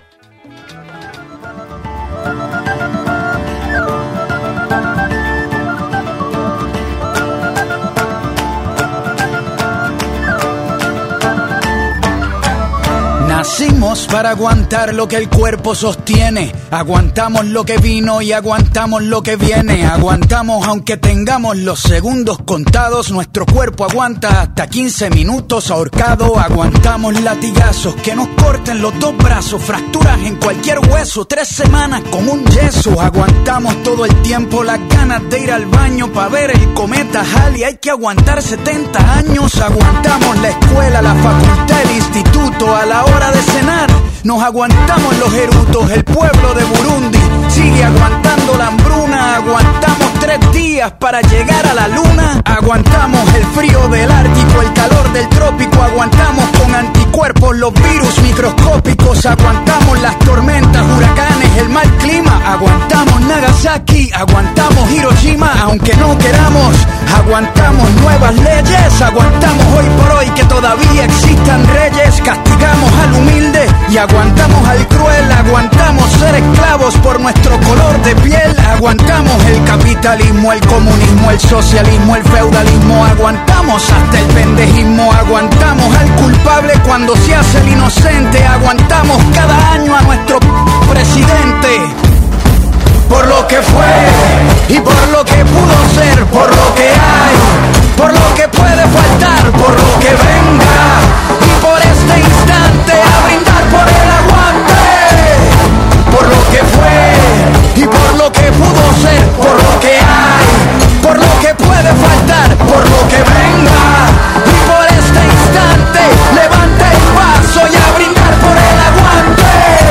Nacimos para aguantar lo que el cuerpo sostiene. Aguantamos lo que vino y aguantamos lo que viene. Aguantamos aunque tengamos los segundos contados. Nuestro cuerpo aguanta hasta 15 minutos ahorcado. Aguantamos latigazos que nos corten los dos brazos, fracturas en cualquier hueso, 3 semanas como un yeso. Aguantamos todo el tiempo las ganas de ir al baño para ver el cometa Halley. Hay que aguantar 70 años. Aguantamos la escuela, la facultad, el instituto. A la hora de cenar nos aguantamos los erutos. El pueblo de Burundi sigue aguantando la hambruna. Aguantamos 3 días para llegar a la luna. Aguantamos el frío del Ártico, el calor del trópico. Aguantamos con anticuerpos los virus microscópicos. Aguantamos las tormentas, huracanes, el mal clima. Aguantamos Nagasaki, aguantamos Hiroshima. Aunque no queramos, aguantamos nuevas leyes. Aguantamos hoy por hoy que todavía existan reyes. Castigamos al humilde y aguantamos al cruel. Aguantamos ser esclavos por nuestro color de piel. Aguantamos el capitalismo, el comunismo, el socialismo, el feudalismo. Aguantamos hasta el pendejismo. Aguantamos al culpable cuando se hace el inocente. Aguantamos cada año a nuestro presidente. Por lo que fue y por lo que pudo ser, por lo que hay, por lo que puede faltar, por lo que venga, y por este instante a brindar por el aguante. Por lo que fue y por lo que pudo ser, por lo que hay, por lo que puede faltar, por lo que venga, y por este instante levanta el paso y a brindar por el aguante.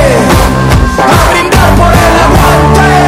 A brindar por el aguante.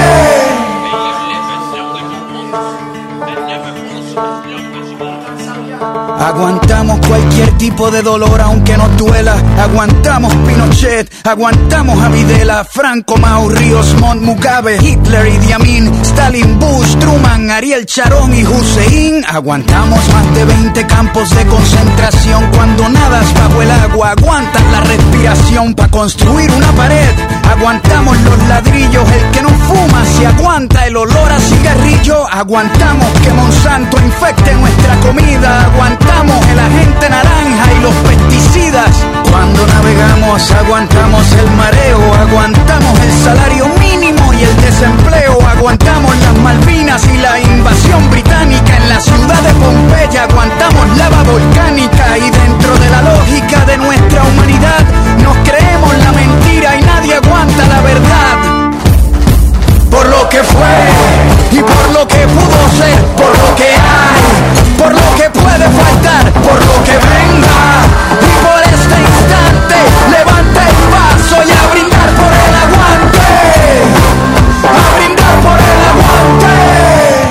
Aguantamos cualquier tipo de dolor aunque nos duela. Aguantamos Pinochet, aguantamos a Videla, Franco, Mao, Ríos Montt, Mugabe, Hitler, Idi Amin, Stalin, Bush, Truman, Ariel Sharon y Hussein. Aguantamos más de 20 campos de concentración. Cuando nadas bajo el agua aguantas la respiración para construir una pared. Aguantamos los ladrillos, el que no fuma se aguanta el olor a cigarrillo. Aguantamos que Monsanto infecte nuestra comida. Aguantamos el agente naranja y los pesticidas. Cuando navegamos aguantamos el mareo. Aguantamos el salario mínimo y el desempleo. Aguantamos las Malvinas y la invasión británica en la ciudad de Pompeya. Aguantamos lava volcánica y dentro de la lógica de nuestra humanidad nos creemos la mentira y nadie aguanta la verdad. Por lo que fue y por lo que pudo ser, por lo que hay, por lo que puede faltar, por lo que venga, y por este instante levanta el paso y a brindar por el aguante. A brindar por el aguante.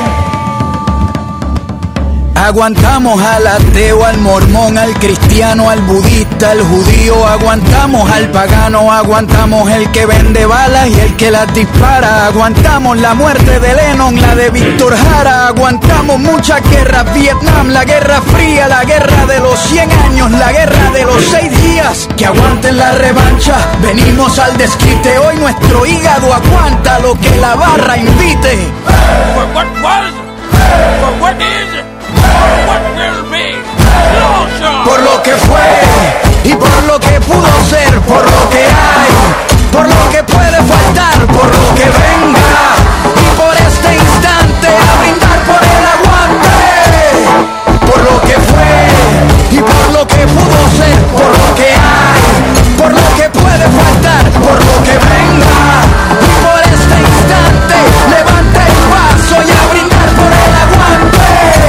Aguantamos al ateo, al mormón, al cristiano, al budista, al judío. Aguantamos al pagano, aguantamos el que vende balas y el que las dispara. Aguantamos la muerte de Lennon, la de Víctor Jara. Aguantamos muchas guerras, Vietnam, la Guerra Fría, la guerra de los 100 años, la guerra de los 6 días. Que aguanten la revancha, venimos al desquite. Hoy nuestro hígado aguanta lo que la barra invite. For what was? For what is it? What will be? Por lo que fue y por lo que pudo ser, por lo que hay, por lo que puede faltar, por lo que venga, y por este instante a brindar por el aguante. Por lo que fue y por lo que pudo ser, por lo que hay, por lo que puede faltar, por lo que venga, y por este instante levanta el paso y a brindar por el aguante.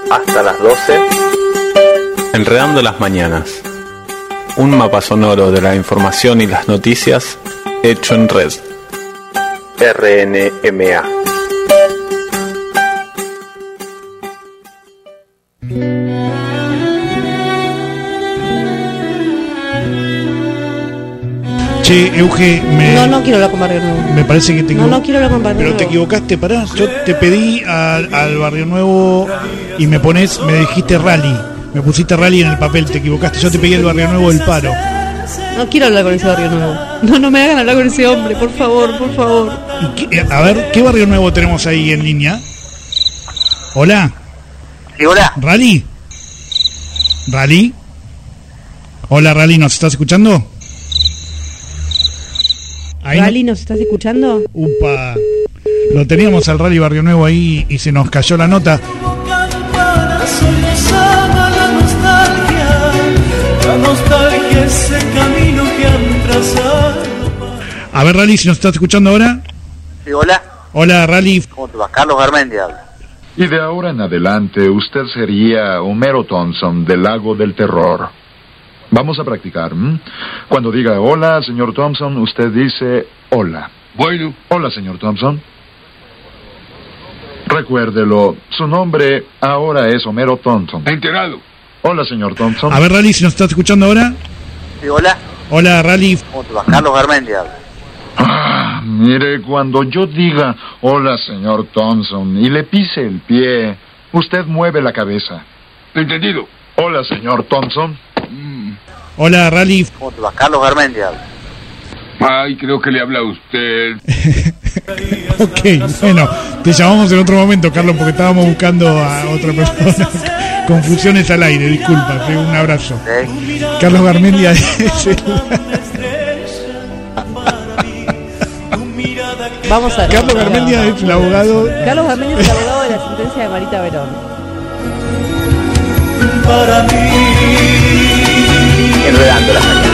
hasta las 12. Enredando las mañanas. Un mapa sonoro de la información y las noticias hecho en red. RNMA. Che, Euge, No quiero hablar con Barrio Nuevo. me parece que te No quiero hablar con Barrio Pero Nuevo. te equivocaste, pará. Yo te pedí al Barrio Nuevo y me dijiste Rally. Me pusiste Rally en el papel, te equivocaste. Yo te pedí el Barrio Nuevo del Paro. No quiero hablar con ese Barrio Nuevo. No me hagan hablar con ese hombre, por favor, por favor. A ver, ¿qué Barrio Nuevo tenemos ahí en línea? Hola. Sí, hola. ¿Rally? ¿Rally? Hola, Rally, ¿nos estás escuchando? Ahí ¿Rally nos estás escuchando? Upa. Lo teníamos al Rally Barrio Nuevo ahí y se nos cayó la nota. La nostalgia, ese camino que han trazado. A ver, Rally, si nos estás escuchando ahora. Sí, hola. Hola, Rally. ¿Cómo te va? Carlos Garmendia habla. Y de ahora en adelante usted sería Homero Thompson del Lago del Terror. Vamos a practicar. Cuando diga hola, señor Thompson, usted dice hola. Bueno. Hola, señor Thompson. Recuérdelo, su nombre ahora es Homero Thompson. Enterado. Hola, señor Thompson. A ver, Rally, si nos estás escuchando ahora. Sí, hola. Hola, Rally. ¿Cómo te va? Carlos Garmendia habla. Mire, cuando yo diga hola, señor Thompson, y le pise el pie, usted mueve la cabeza. Entendido. Hola, señor Thompson. Hola, Rally. ¿Cómo te va? Carlos Garmendia habla. Ay, creo que le habla a usted. Ok, bueno, te llamamos en otro momento, Carlos, porque estábamos buscando a otra persona. Confusiones al aire, disculpa, un abrazo. Carlos Garmendia es el... Vamos a ver. Carlos Garmendia es el abogado. Carlos Garmendia es el abogado de la sentencia de Marita Verón. Para mí. Enredando las mañanas.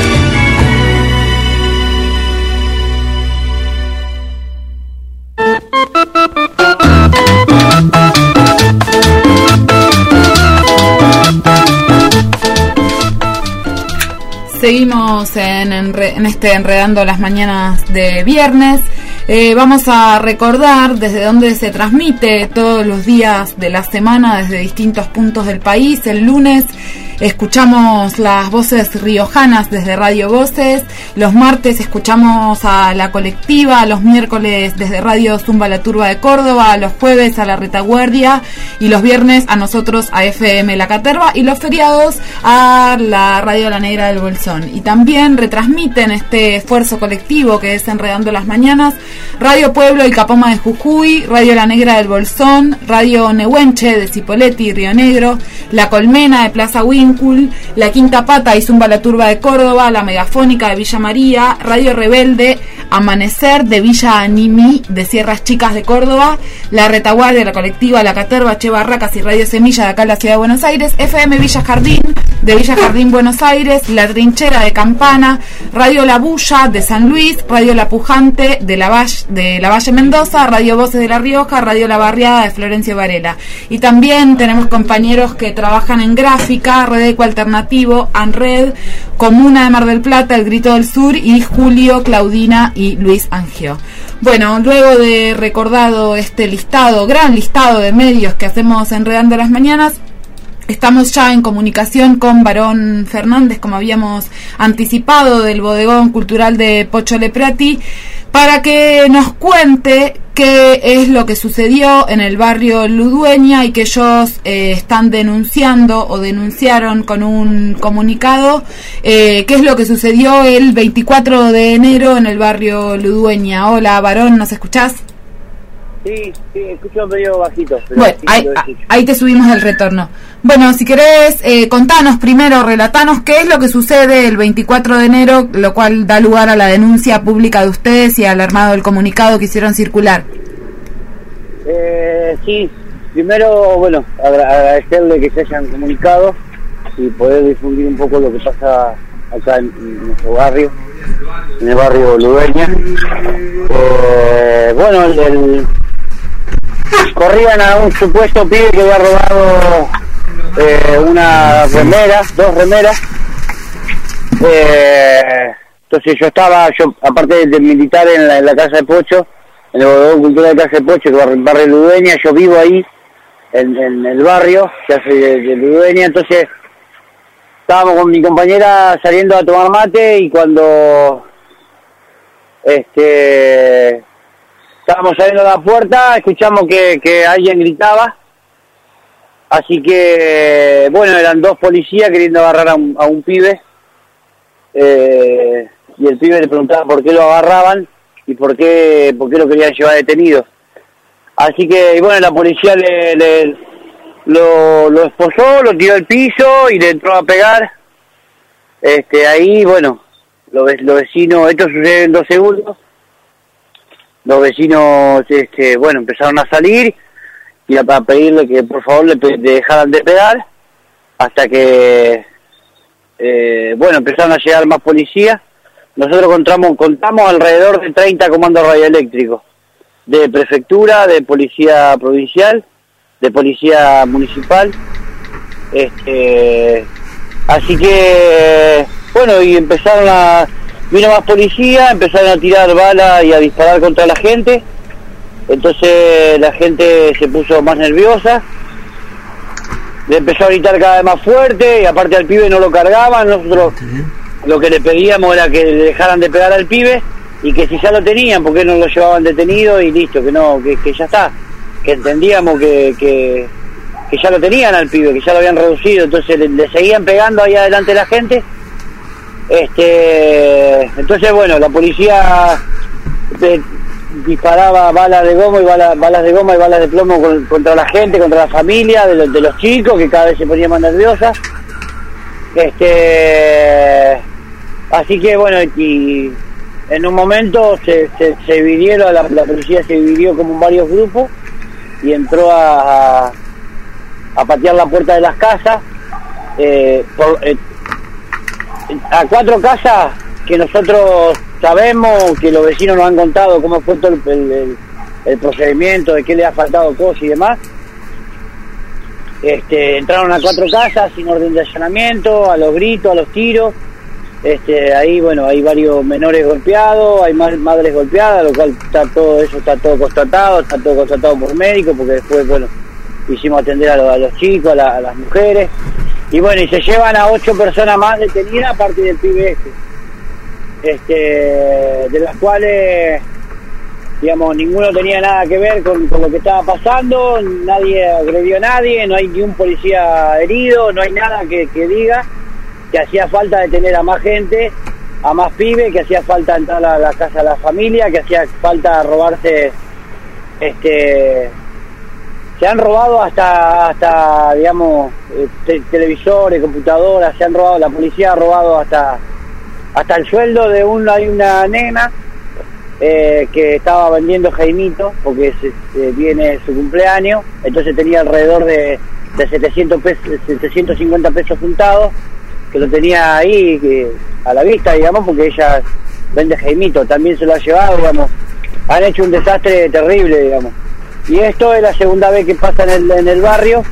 Seguimos en este Enredando las Mañanas de viernes. Vamos a recordar desde dónde se transmite todos los días de la semana desde distintos puntos del país. El lunes escuchamos las voces riojanas desde Radio Voces, los martes escuchamos a La Colectiva, los miércoles desde Radio Zumba La Turba de Córdoba, los jueves a La Retaguardia y los viernes a nosotros a FM La Caterva y los feriados a la Radio La Negra del Bolsón. Y también retransmiten este esfuerzo colectivo que es Enredando las Mañanas Radio Pueblo y Capoma de Jujuy, Radio La Negra del Bolsón, Radio Nehuenche de Cipolletti y Río Negro, La Colmena de Plaza Wincul, La Quinta Pata y Zumba La Turba de Córdoba, La Megafónica de Villa María, Radio Rebelde, Amanecer de Villa Animí de Sierras Chicas de Córdoba, La Retaguardia, La Colectiva, La Caterva, Che Barracas y Radio Semilla de acá en la Ciudad de Buenos Aires, FM Villa Jardín de Villa Jardín Buenos Aires, La Trinchera de Campana, Radio La Bulla de San Luis, Radio La Pujante de la Valle Mendoza, Radio Voces de La Rioja, Radio La Barriada de Florencio Varela. Y también tenemos compañeros que trabajan en gráfica, Red Eco Alternativo, ANRED, Comuna de Mar del Plata, El Grito del Sur y Julio, Claudina y Luis Angio. Bueno, luego de recordado este listado, gran listado de medios que hacemos Enredando las Mañanas, estamos ya en comunicación con Barón Fernández, como habíamos anticipado, del Bodegón Cultural de Pocho Leprati, para que nos cuente qué es lo que sucedió en el barrio Ludueña y que ellos están denunciando o denunciaron con un comunicado qué es lo que sucedió el 24 de enero en el barrio Ludueña. Hola, Barón, ¿nos escuchás? Sí, escucho medio bajito. Pero bueno, sí, ahí te subimos el retorno. Bueno, si querés, contanos primero, relatanos qué es lo que sucede el 24 de enero, lo cual da lugar a la denuncia pública de ustedes y al armado del comunicado que hicieron circular. Sí, primero, bueno, agradecerle que se hayan comunicado y poder difundir un poco lo que pasa acá en nuestro barrio, en el barrio Ludueña. Bueno, corrían a un supuesto pibe que había robado una remera, 2 remeras. Entonces yo, aparte de militar en la casa de Pocho, en el bodegón cultural de casa de Pocho, que es el barrio Ludueña, yo vivo ahí, en el barrio, ya soy de Ludueña. Entonces estábamos con mi compañera saliendo a tomar mate, y cuando estábamos saliendo a la puerta, escuchamos que alguien gritaba. Así que, bueno, eran 2 policías queriendo agarrar a un pibe. Y el pibe le preguntaba por qué lo agarraban y por qué lo querían llevar detenido. Así que, bueno, la policía lo esposó, lo tiró al piso y le entró a pegar. Ahí, bueno, los vecinos, esto sucede en 2 segundos, los vecinos, bueno, empezaron a salir y a pedirle que por favor le dejaran de pegar, hasta que, bueno, empezaron a llegar más policías. Nosotros contamos alrededor de 30 comandos radioeléctricos, de prefectura, de policía provincial, de policía municipal. Así que, bueno, y vino más policía, empezaron a tirar balas y a disparar contra la gente. Entonces la gente se puso más nerviosa, le empezó a gritar cada vez más fuerte, y aparte al pibe no lo cargaban. Nosotros lo que le pedíamos era que le dejaran de pegar al pibe, y que si ya lo tenían, ¿por qué no lo llevaban detenido? Y listo, que ya está, que entendíamos que ya lo tenían al pibe, que ya lo habían reducido. Entonces le seguían pegando ahí adelante la gente. Entonces, bueno, la policía disparaba balas de goma y balas de plomo contra la gente, contra la familia de los chicos, que cada vez se ponían más nerviosas. Así que, bueno, y en un momento se dividieron, la policía se dividió como en varios grupos y entró a patear la puerta de las casas, a 4 casas que nosotros sabemos, que los vecinos nos han contado cómo fue todo el procedimiento, de qué le ha faltado cosas y demás. Entraron a 4 casas sin orden de allanamiento, a los gritos, a los tiros. Ahí, bueno, hay varios menores golpeados, hay madres golpeadas, lo cual está todo constatado por médicos, porque después, bueno, hicimos atender a los chicos, a las mujeres. Y bueno, y se llevan a 8 personas más detenidas, aparte del pibe de las cuales, digamos, ninguno tenía nada que ver con lo que estaba pasando, nadie agredió a nadie, no hay ni un policía herido, no hay nada que diga que hacía falta detener a más gente, a más pibes, que hacía falta entrar a la casa de la familia, que hacía falta robarse, se han robado hasta digamos, televisores, computadoras, se han robado, la policía ha robado hasta el sueldo de hay una nena que estaba vendiendo Jaimito, porque viene su cumpleaños, entonces tenía alrededor de 750 pesos juntados, que lo tenía ahí a la vista, digamos, porque ella vende Jaimito, también se lo ha llevado, digamos. Han hecho un desastre terrible, digamos. Y esto es la segunda vez que pasa en el barrio.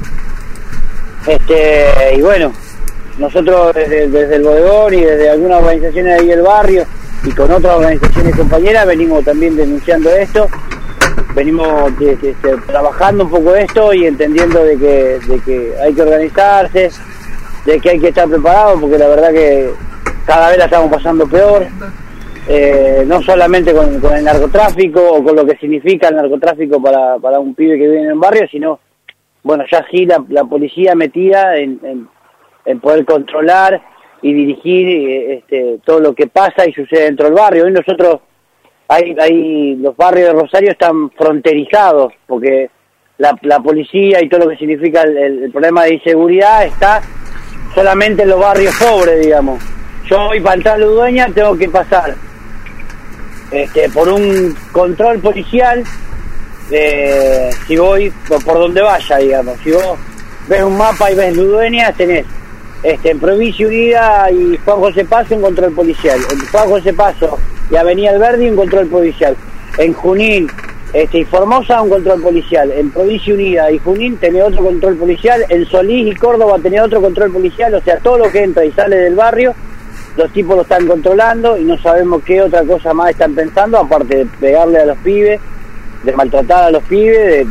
Y bueno, nosotros desde el bodegón y desde algunas organizaciones ahí del barrio y con otras organizaciones compañeras venimos también denunciando esto, venimos trabajando un poco esto y entendiendo de que hay que organizarse, de que hay que estar preparados, porque la verdad que cada vez la estamos pasando peor, no solamente con el narcotráfico o con lo que significa el narcotráfico para un pibe que vive en un barrio, sino, bueno, ya sí la policía metida en poder controlar y dirigir todo lo que pasa y sucede dentro del barrio. Hoy nosotros, los barrios de Rosario están fronterizados, porque la policía y todo lo que significa el problema de inseguridad está solamente en los barrios pobres, digamos. Yo hoy para entrar a Ludueña tengo que pasar por un control policial, si voy por donde vaya, digamos. Si vos ves un mapa y ves Ludueña, tenés en Provincia Unida y Juan José Paso un control policial, en Juan José Paso y Avenida Alberdi un control policial, en Junín y Formosa un control policial, en Provincia Unida y Junín tenés otro control policial, en Solís y Córdoba tenés otro control policial, o sea, todo lo que entra y sale del barrio, los tipos lo están controlando y no sabemos qué otra cosa más están pensando, aparte de pegarle a los pibes, de maltratar a los pibes,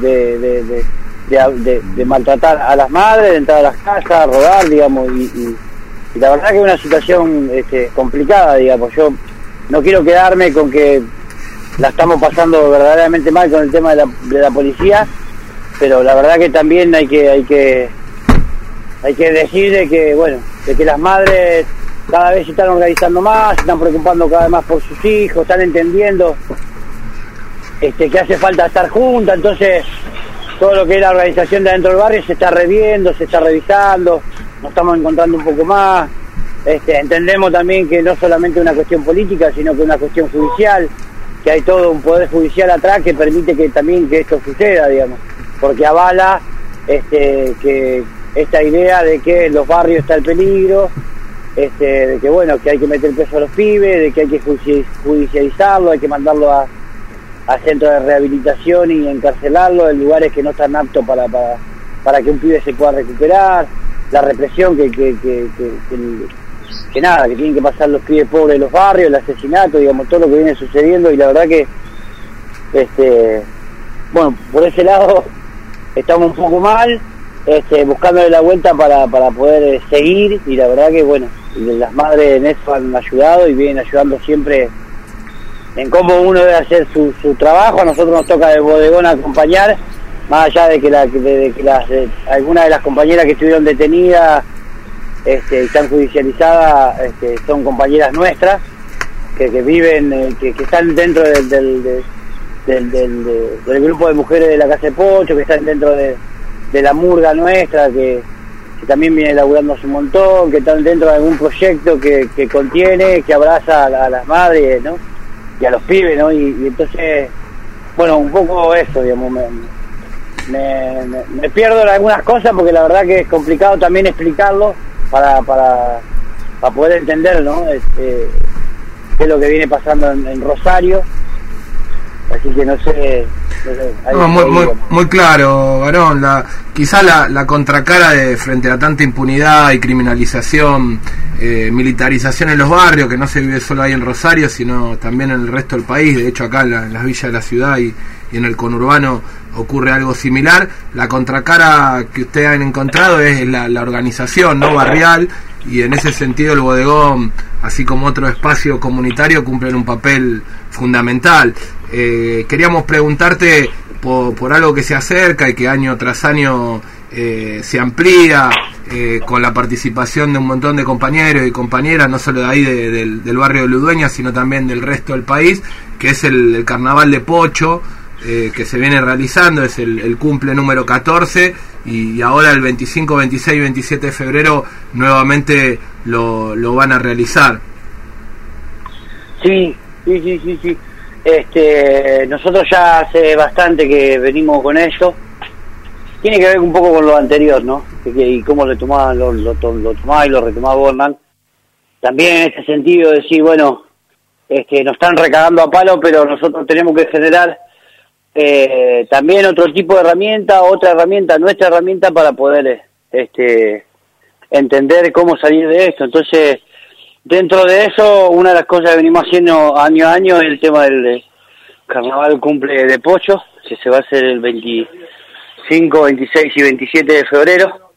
de maltratar a las madres, de entrar a las casas, robar, digamos, y la verdad que es una situación complicada, digamos. Yo no quiero quedarme con que la estamos pasando verdaderamente mal con el tema de la policía, pero la verdad que también hay que decir de que las madres cada vez se están organizando más, se están preocupando cada vez más por sus hijos, están entendiendo que hace falta estar juntas, entonces todo lo que es la organización de adentro del barrio se está reviendo, se está revisando, nos estamos encontrando un poco más, entendemos también que no solamente es una cuestión política, sino que es una cuestión judicial, que hay todo un poder judicial atrás que permite que también que esto suceda, digamos, porque avala que esta idea de que en los barrios está el peligro, de que que hay que meter preso a los pibes, de que hay que judicializarlo, hay que mandarlo a centros de rehabilitación y encarcelarlo en lugares que no están aptos para que un pibe se pueda recuperar, la represión que tienen que pasar los pibes pobres de los barrios, el asesinato, digamos, todo lo que viene sucediendo, y la verdad que por ese lado estamos un poco mal, buscándole la vuelta para poder seguir, y la verdad que las madres en eso han ayudado y vienen ayudando siempre en cómo uno debe hacer su trabajo. A nosotros nos toca de bodegón acompañar, más allá de que algunas de las compañeras que estuvieron detenidas y están judicializadas, son compañeras nuestras que viven, que están dentro del grupo de mujeres de la Casa de Pocho, que están dentro de la murga nuestra, que también viene laburando hace un montón, que están dentro de algún proyecto que contiene, que abraza a las madres, ¿no? Y a los pibes, ¿no? Y entonces, un poco eso, digamos, me pierdo en algunas cosas porque la verdad que es complicado también explicarlo para poder entender, ¿no? Qué es lo que viene pasando en Rosario, así que no sé muy claro, varón. Quizá la contracara de frente a tanta impunidad y criminalización, militarización en los barrios, que no se vive solo ahí en Rosario, sino también en el resto del país. De hecho, acá en las villas de la ciudad y en el conurbano ocurre algo similar. La contracara que ustedes han encontrado es la organización, ¿no?, barrial, y en ese sentido el bodegón, así como otro espacio comunitario, cumplen un papel fundamental. Queríamos preguntarte por algo que se acerca y que año tras año se amplía, con la participación de un montón de compañeros y compañeras, no solo de ahí del barrio de Ludueña, sino también del resto del país, que es el Carnaval de Pocho, que se viene realizando, es el cumple número 14, y ahora el 25, 26 y 27 de febrero nuevamente lo van a realizar. Sí. Nosotros ya hace bastante que venimos con eso. Tiene que ver un poco con lo anterior, ¿no? Y cómo lo tomaba y lo retomaba Borman. También en ese sentido decir, nos están recagando a palo, pero nosotros tenemos que generar también otro tipo de herramienta, nuestra herramienta para poder entender cómo salir de esto. Entonces, dentro de eso, una de las cosas que venimos haciendo año a año es el tema del Carnaval Cumple de Pocho, que se va a hacer el 25, 26 y 27 de febrero.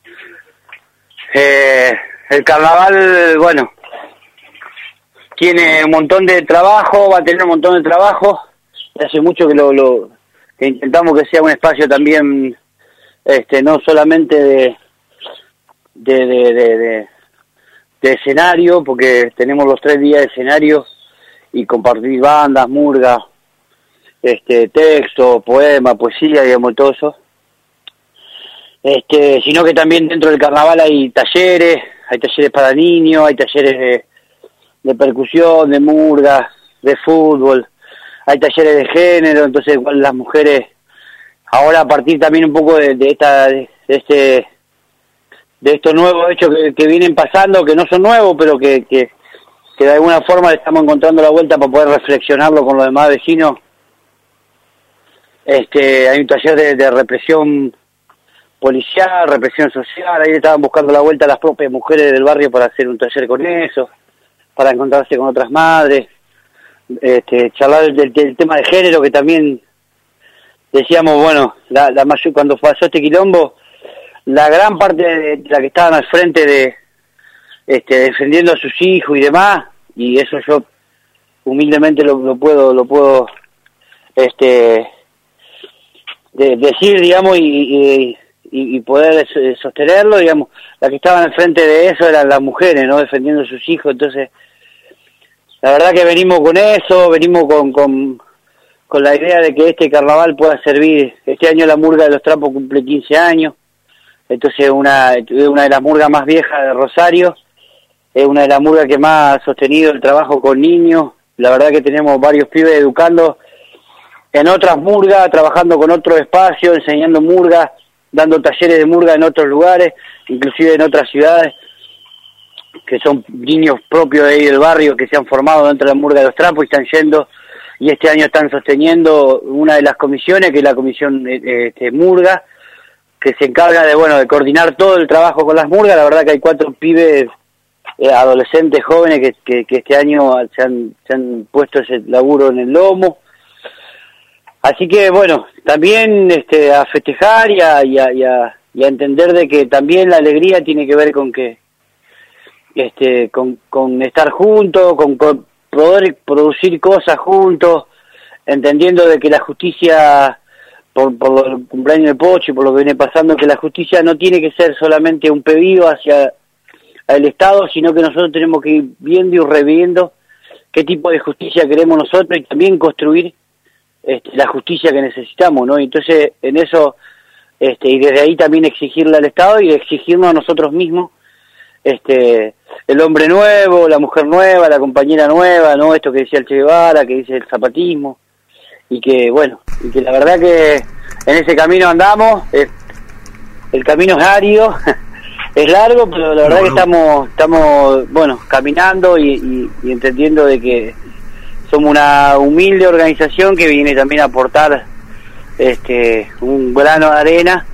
El Carnaval, tiene un montón de trabajo, va a tener un montón de trabajo. Hace mucho que intentamos que sea un espacio también, no solamente de escenario, porque tenemos los 3 días de escenario y compartir bandas, murgas, texto, poema, poesía, digamos, todo eso. Sino que también dentro del carnaval hay talleres para niños, hay talleres de percusión, de murga, de fútbol, hay talleres de género. Entonces las mujeres, ahora a partir también un poco de estos nuevos hechos que vienen pasando, que no son nuevos, pero que de alguna forma le estamos encontrando la vuelta para poder reflexionarlo con los demás vecinos. hay un taller de represión policial, represión social. Ahí estaban buscando la vuelta a las propias mujeres del barrio para hacer un taller con eso, para encontrarse con otras madres, charlar del tema de género, que también decíamos, bueno, la mayor, cuando pasó este quilombo, la gran parte de la que estaban al frente de defendiendo a sus hijos y demás, y eso yo humildemente lo puedo decir, digamos, y poder sostenerlo, digamos, la que estaban al frente de eso eran las mujeres, ¿no? Defendiendo a sus hijos. Entonces, la verdad que venimos con eso, venimos con la idea de que este carnaval pueda servir. Este año la Murga de los Trapos cumple 15 años, entonces una de las murgas más viejas de Rosario, es una de las murgas que más ha sostenido el trabajo con niños. La verdad que tenemos varios pibes educando en otras murgas, trabajando con otros espacios, enseñando murgas, dando talleres de murga en otros lugares, inclusive en otras ciudades, que son niños propios de ahí del barrio que se han formado dentro de la Murga de los Trapos y están yendo, y este año están sosteniendo una de las comisiones, que es la comisión Murga, que se encarga de coordinar todo el trabajo con las murgas. La verdad que hay 4 pibes adolescentes jóvenes que este año se han puesto ese laburo en el lomo. Así que bueno, también a festejar y a entender de que también la alegría tiene que ver con que con estar juntos, con poder producir cosas juntos, entendiendo de que la justicia, por el cumpleaños de Pocho y por lo que viene pasando, que la justicia no tiene que ser solamente un pedido hacia el Estado, sino que nosotros tenemos que ir viendo y reviendo qué tipo de justicia queremos nosotros y también construir la justicia que necesitamos, ¿no? Entonces, en eso, y desde ahí también exigirle al Estado y exigirnos a nosotros mismos, el hombre nuevo, la mujer nueva, la compañera nueva, ¿no? Esto que decía el Che Guevara, que dice el zapatismo, y que la verdad que en ese camino andamos. El camino es árido, es largo, pero la verdad que estamos caminando y entendiendo de que somos una humilde organización que viene también a aportar un grano de arena,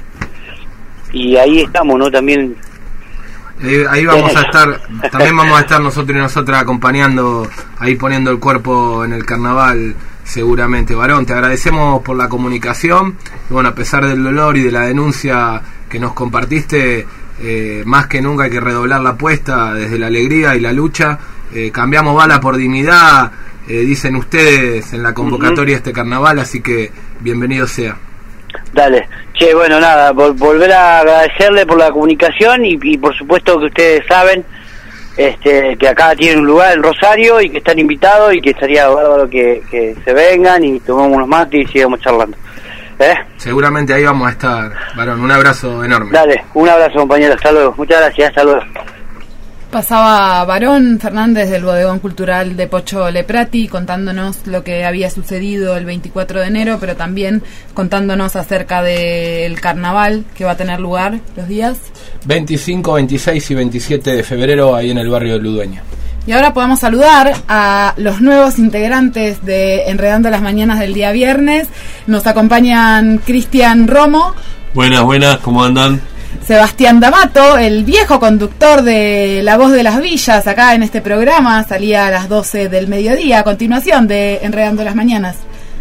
y ahí estamos, ¿no? También ahí vamos a estar, también vamos a estar nosotros y nosotras acompañando, ahí poniendo el cuerpo en el carnaval, seguramente. Varón, te agradecemos por la comunicación, y bueno, a pesar del dolor y de la denuncia que nos compartiste, más que nunca hay que redoblar la apuesta desde la alegría y la lucha. Cambiamos bala por dignidad, dicen ustedes en la convocatoria de este carnaval, así que bienvenido sea. Dale. Che, bueno, nada, volver a agradecerle por la comunicación y por supuesto que ustedes saben que acá tienen un lugar en Rosario y que están invitados y que estaría bárbaro que se vengan y tomemos unos mates y sigamos charlando. Seguramente ahí vamos a estar, Varón. Un abrazo enorme. Dale, un abrazo, compañero. Hasta luego. Muchas gracias. Hasta luego. Pasaba Varón Fernández del Bodegón Cultural de Pocho Leprati contándonos lo que había sucedido el 24 de enero, pero también contándonos acerca del carnaval que va a tener lugar los días 25, 26 y 27 de febrero ahí en el barrio de Ludueña. Y ahora podemos saludar a los nuevos integrantes de Enredando las Mañanas del día viernes. Nos acompañan Cristian Romo. Buenas, ¿cómo andan? Sebastián D'Amato, el viejo conductor de La Voz de las Villas, acá en este programa, salía a las 12 del mediodía, a continuación de Enredando las Mañanas.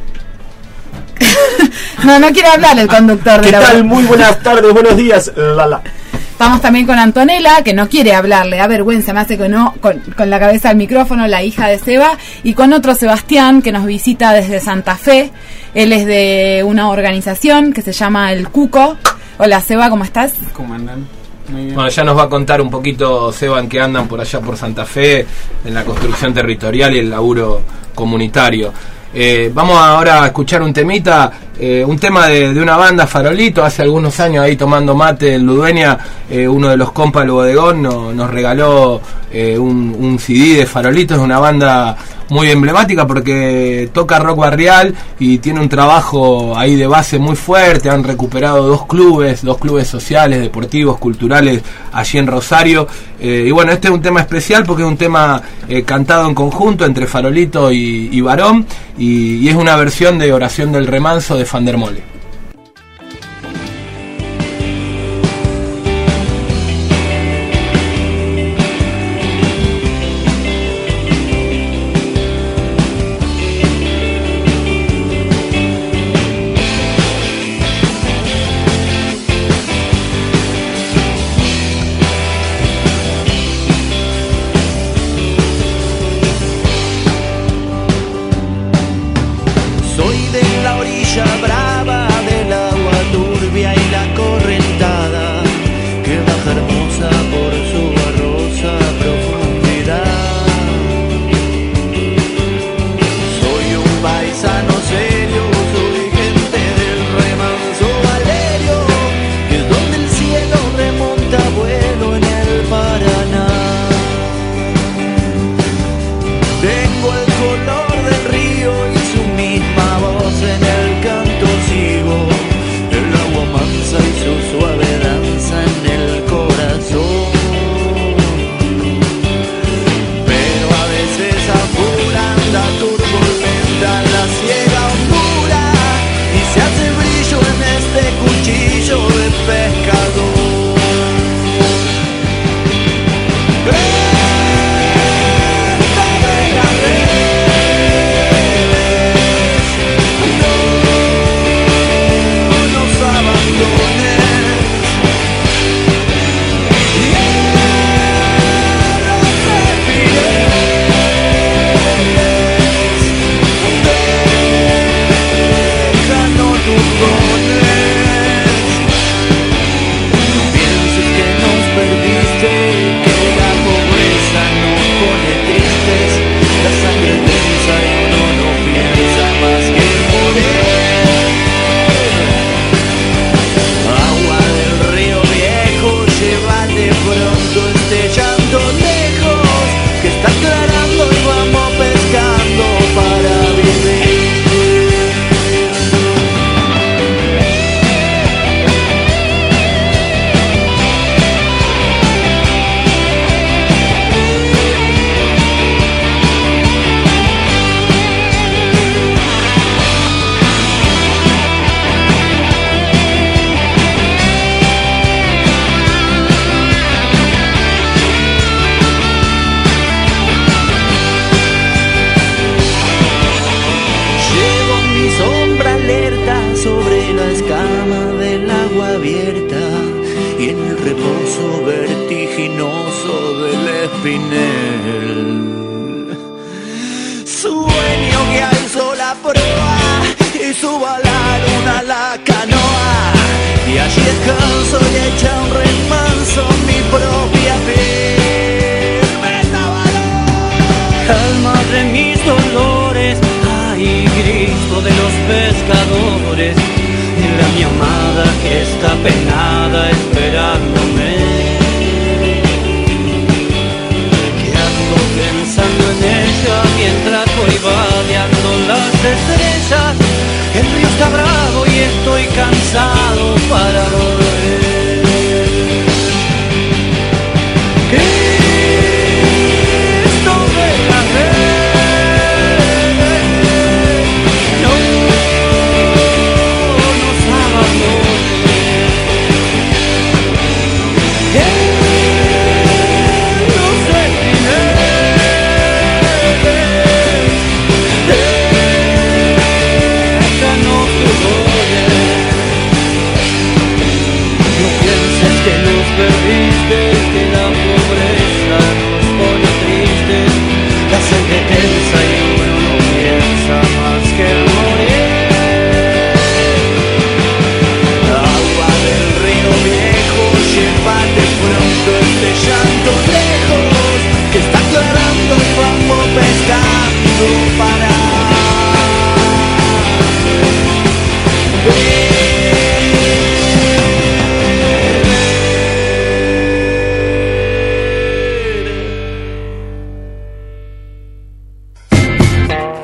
no quiere hablar el conductor de ¿Qué La tal? Voz. Muy buenas tardes, buenos días, Lala. Estamos también con Antonella, que no quiere hablarle, da vergüenza, me hace que no, con la cabeza al micrófono, la hija de Seba, y con otro Sebastián, que nos visita desde Santa Fe. Él es de una organización que se llama El Cuco. Hola Seba, ¿cómo estás? ¿Cómo andan? Muy bien. Bueno, ya nos va a contar un poquito, Seba, en qué andan por allá por Santa Fe, en la construcción territorial y el laburo comunitario. Vamos ahora a escuchar un temita, un tema de una banda, Farolito. Hace algunos años ahí tomando mate en Ludueña, uno de los compas del bodegón nos regaló un CD de Farolito. Es una banda muy emblemática porque toca rock barrial y tiene un trabajo ahí de base muy fuerte. Han recuperado dos clubes sociales, deportivos, culturales allí en Rosario, y bueno, este es un tema especial porque es un tema cantado en conjunto entre Farolito y Barón, y es una versión de Oración del Remanso de Fandermole.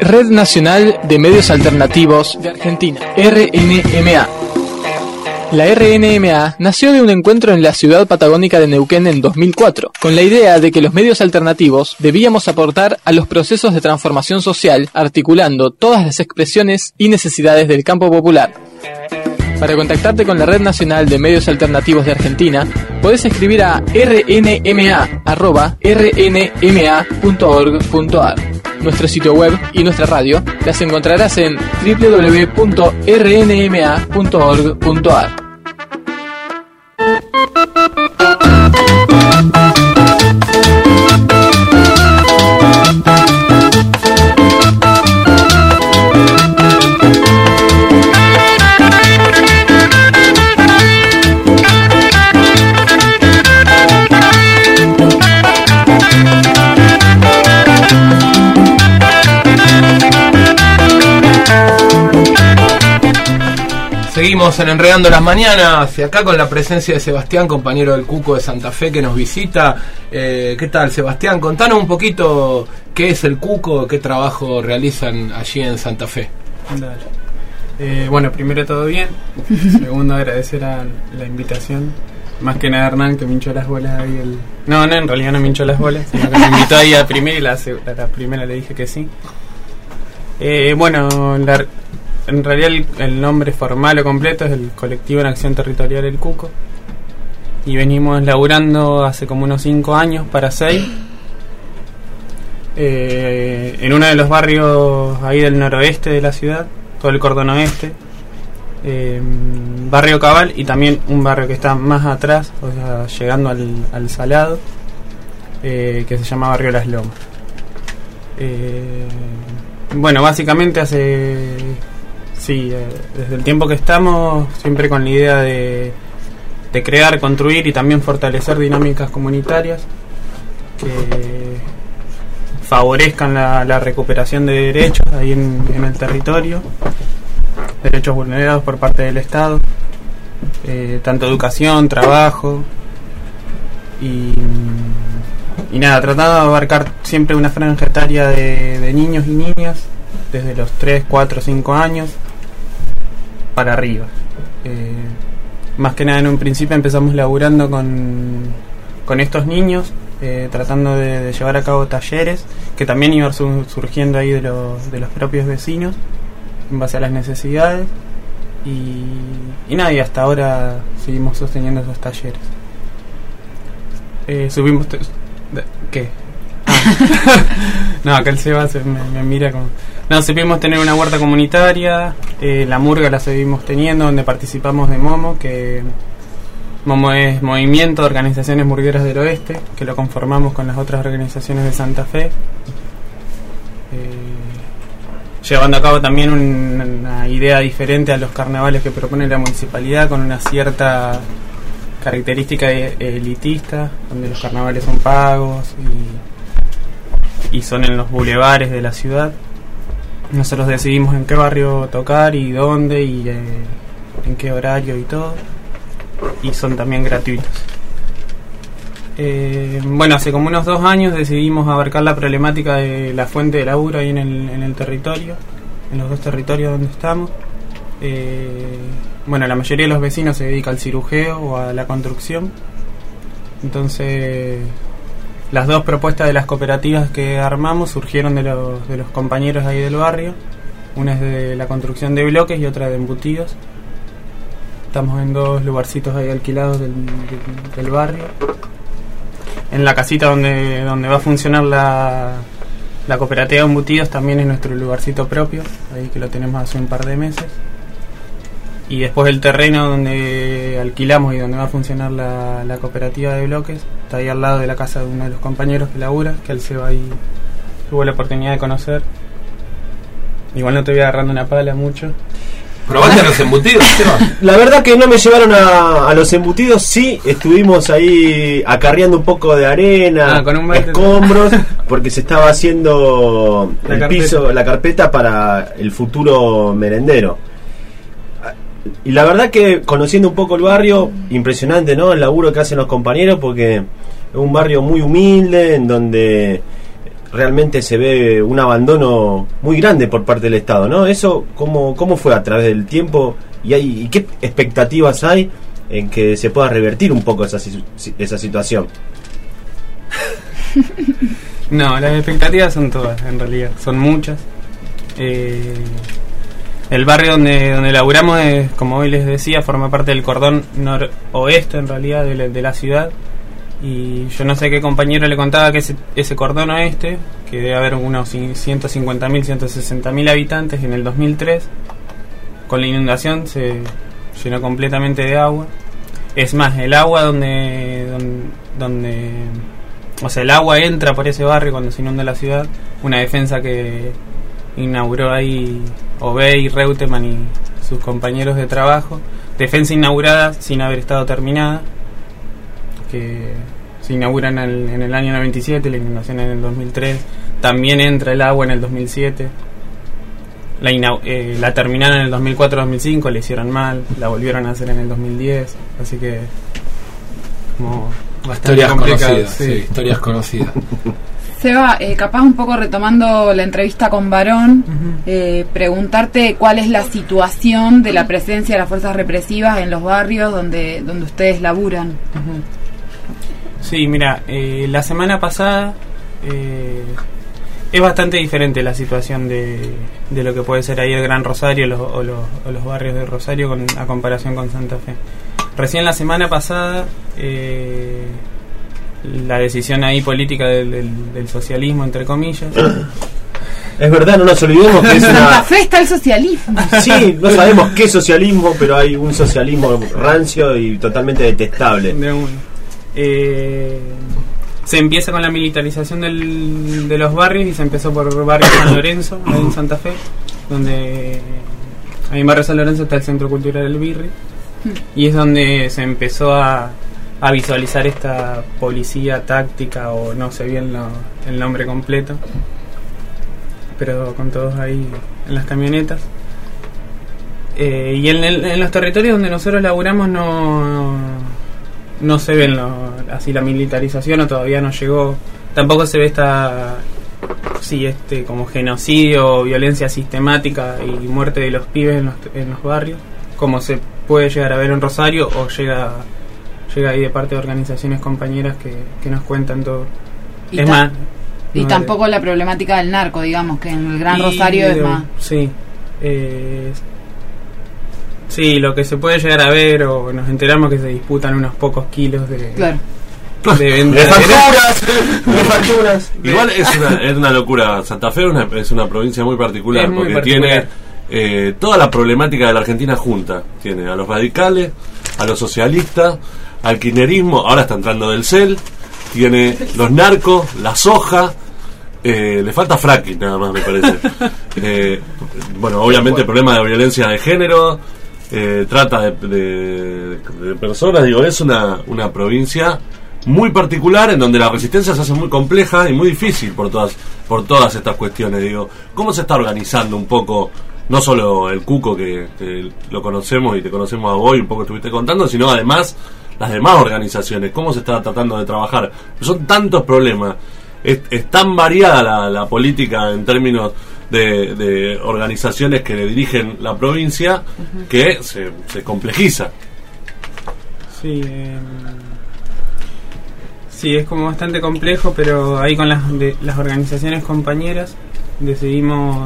Red Nacional de Medios Alternativos de Argentina, RNMA. La RNMA nació de un encuentro en la ciudad patagónica de Neuquén en 2004, con la idea de que los medios alternativos debíamos aportar a los procesos de transformación social, articulando todas las expresiones y necesidades del campo popular. Para contactarte con la Red Nacional de Medios Alternativos de Argentina, podés escribir a rnma@rnma.org.ar. Nuestro sitio web y nuestra radio las encontrarás en www.rnma.org.ar. Seguimos en Enredando las Mañanas, y acá con la presencia de Sebastián, compañero del Cuco de Santa Fe, que nos visita. ¿Qué tal, Sebastián? Contanos un poquito qué es el Cuco, qué trabajo realizan allí en Santa Fe. Dale. Bueno, primero todo bien. Segundo, agradecer a la invitación. Más que nada Hernán, que me hinchó las bolas ahí. No, en realidad no me hinchó las bolas, sino que me invitó ahí a la primera, y la primera le dije que sí. Bueno, en realidad el nombre formal o completo es el Colectivo en Acción Territorial El Cuco, y venimos laburando hace como unos 5 años para 6 en uno de los barrios ahí del noroeste de la ciudad, todo el cordón oeste, barrio Cabal, y también un barrio que está más atrás, o sea, llegando al Salado, que se llama Barrio Las Lomas. Bueno, básicamente desde el tiempo que estamos, siempre con la idea de crear, construir y también fortalecer dinámicas comunitarias que favorezcan la recuperación de derechos ahí en el territorio, derechos vulnerados por parte del Estado, tanto educación, trabajo y nada, tratando de abarcar siempre una franja etaria de niños y niñas desde los 3, 4, 5 años para arriba. Más que nada en un principio empezamos laburando con estos niños, tratando de llevar a cabo talleres que también iban surgiendo ahí de los propios vecinos en base a las necesidades, y nada, y hasta ahora seguimos sosteniendo esos talleres. Subimos ¿qué? No, acá el Seba me mira como... No, supimos tener una huerta comunitaria, la murga la seguimos teniendo, donde participamos de MOMO, que MOMO es Movimiento de Organizaciones Murgueras del Oeste, que lo conformamos con las otras organizaciones de Santa Fe, llevando a cabo también una idea diferente a los carnavales que propone la municipalidad, con una cierta característica elitista, donde los carnavales son pagos y son en los bulevares de la ciudad. Nosotros decidimos en qué barrio tocar y dónde y en qué horario y todo, y son también gratuitos. Bueno, hace como unos 2 años decidimos abarcar la problemática de la fuente de laburo ahí en el territorio, en los 2 territorios donde estamos. Bueno, la mayoría de los vecinos se dedica al cirujeo o a la construcción. Entonces, las 2 propuestas de las cooperativas que armamos surgieron de los compañeros ahí del barrio. Una es de la construcción de bloques y otra de embutidos. Estamos en 2 lugarcitos ahí alquilados del barrio. En la casita donde va a funcionar la cooperativa de embutidos también es nuestro lugarcito propio, ahí que lo tenemos hace un par de meses. Y después el terreno donde alquilamos y donde va a funcionar la cooperativa de bloques está ahí al lado de la casa de uno de los compañeros que labura, que al Seba ahí tuvo la oportunidad de conocer. Igual no te voy agarrando una pala mucho. ¿Probaste los embutidos, Seba? La verdad que no me llevaron a los embutidos. Sí, estuvimos ahí acarreando un poco de arena, con un escombros, porque se estaba haciendo la carpeta para el futuro merendero. Y la verdad que conociendo un poco el barrio, impresionante, ¿no? El laburo que hacen los compañeros, porque es un barrio muy humilde, en donde realmente se ve un abandono muy grande por parte del Estado, ¿no? Eso, ¿cómo fue a través del tiempo? ¿Y qué expectativas hay en que se pueda revertir un poco esa situación? No, las expectativas son todas, en realidad, son muchas. El barrio donde laburamos, como hoy les decía, forma parte del cordón noroeste, en realidad, de la ciudad. Y yo no sé qué compañero le contaba que ese cordón oeste, que debe haber unos 150.000, 160.000 habitantes en el 2003, con la inundación se llenó completamente de agua. Es más, el agua o sea, el agua entra por ese barrio cuando se inunda la ciudad. Una defensa que inauguró ahí Obey, Reutemann y sus compañeros de trabajo. Defensa inaugurada sin haber estado terminada, que se inaugura en el año 97, la inundación en el 2003. También entra el agua en el 2007. La terminaron en el 2004-2005, la hicieron mal, la volvieron a hacer en el 2010. Así que, como bastante historias complicado. Conocidas, sí, historias conocidas. Seba, capaz un poco retomando la entrevista con Barón, preguntarte cuál es la situación de la presencia de las fuerzas represivas en los barrios donde ustedes laburan. Sí, mira, la semana pasada es bastante diferente la situación de lo que puede ser ahí el Gran Rosario o los barrios de Rosario a comparación con Santa Fe. Recién la semana pasada la decisión ahí política del socialismo, entre comillas. Es verdad, no nos olvidemos que es en Santa Fe está el socialismo. Sí, no sabemos qué socialismo, pero hay un socialismo rancio y totalmente detestable. Se empieza con la militarización de los barrios y se empezó por barrio San Lorenzo, ahí en Santa Fe, donde ahí en barrio San Lorenzo está el Centro Cultural del Birri, y es donde se empezó a visualizar esta policía táctica, o no sé bien el nombre completo, pero con todos ahí en las camionetas. Y en los territorios donde nosotros laburamos no se ven así la militarización, o todavía no llegó. Tampoco se ve como genocidio o violencia sistemática y muerte de los pibes en los barrios, como se puede llegar a ver en Rosario, o llega ahí de parte de organizaciones compañeras que nos cuentan todo. Y tampoco la problemática del narco, digamos, que en el Gran Rosario es más. Sí. Sí, lo que se puede llegar a ver, o nos enteramos que se disputan unos pocos kilos de facturas. Igual es una locura. Santa Fe es una provincia muy particular, porque tiene toda la problemática de la Argentina junta. Tiene a los radicales, a los socialistas, al kirchnerismo, ahora está entrando del CEL, tiene los narcos, la soja, le falta fracking nada más, me parece. Bueno, obviamente el problema de violencia de género, trata de personas, digo, es una provincia muy particular en donde la resistencia se hace muy compleja y muy difícil por todas estas cuestiones. Digo, ¿cómo se está organizando un poco, no solo el Cuco que lo conocemos y te conocemos a vos y un poco estuviste contando, sino además las demás organizaciones? ¿Cómo se está tratando de trabajar? Son tantos problemas, es tan variada la política en términos de organizaciones que le dirigen la provincia, que se complejiza. Sí, es como bastante complejo, pero ahí con las organizaciones compañeras decidimos,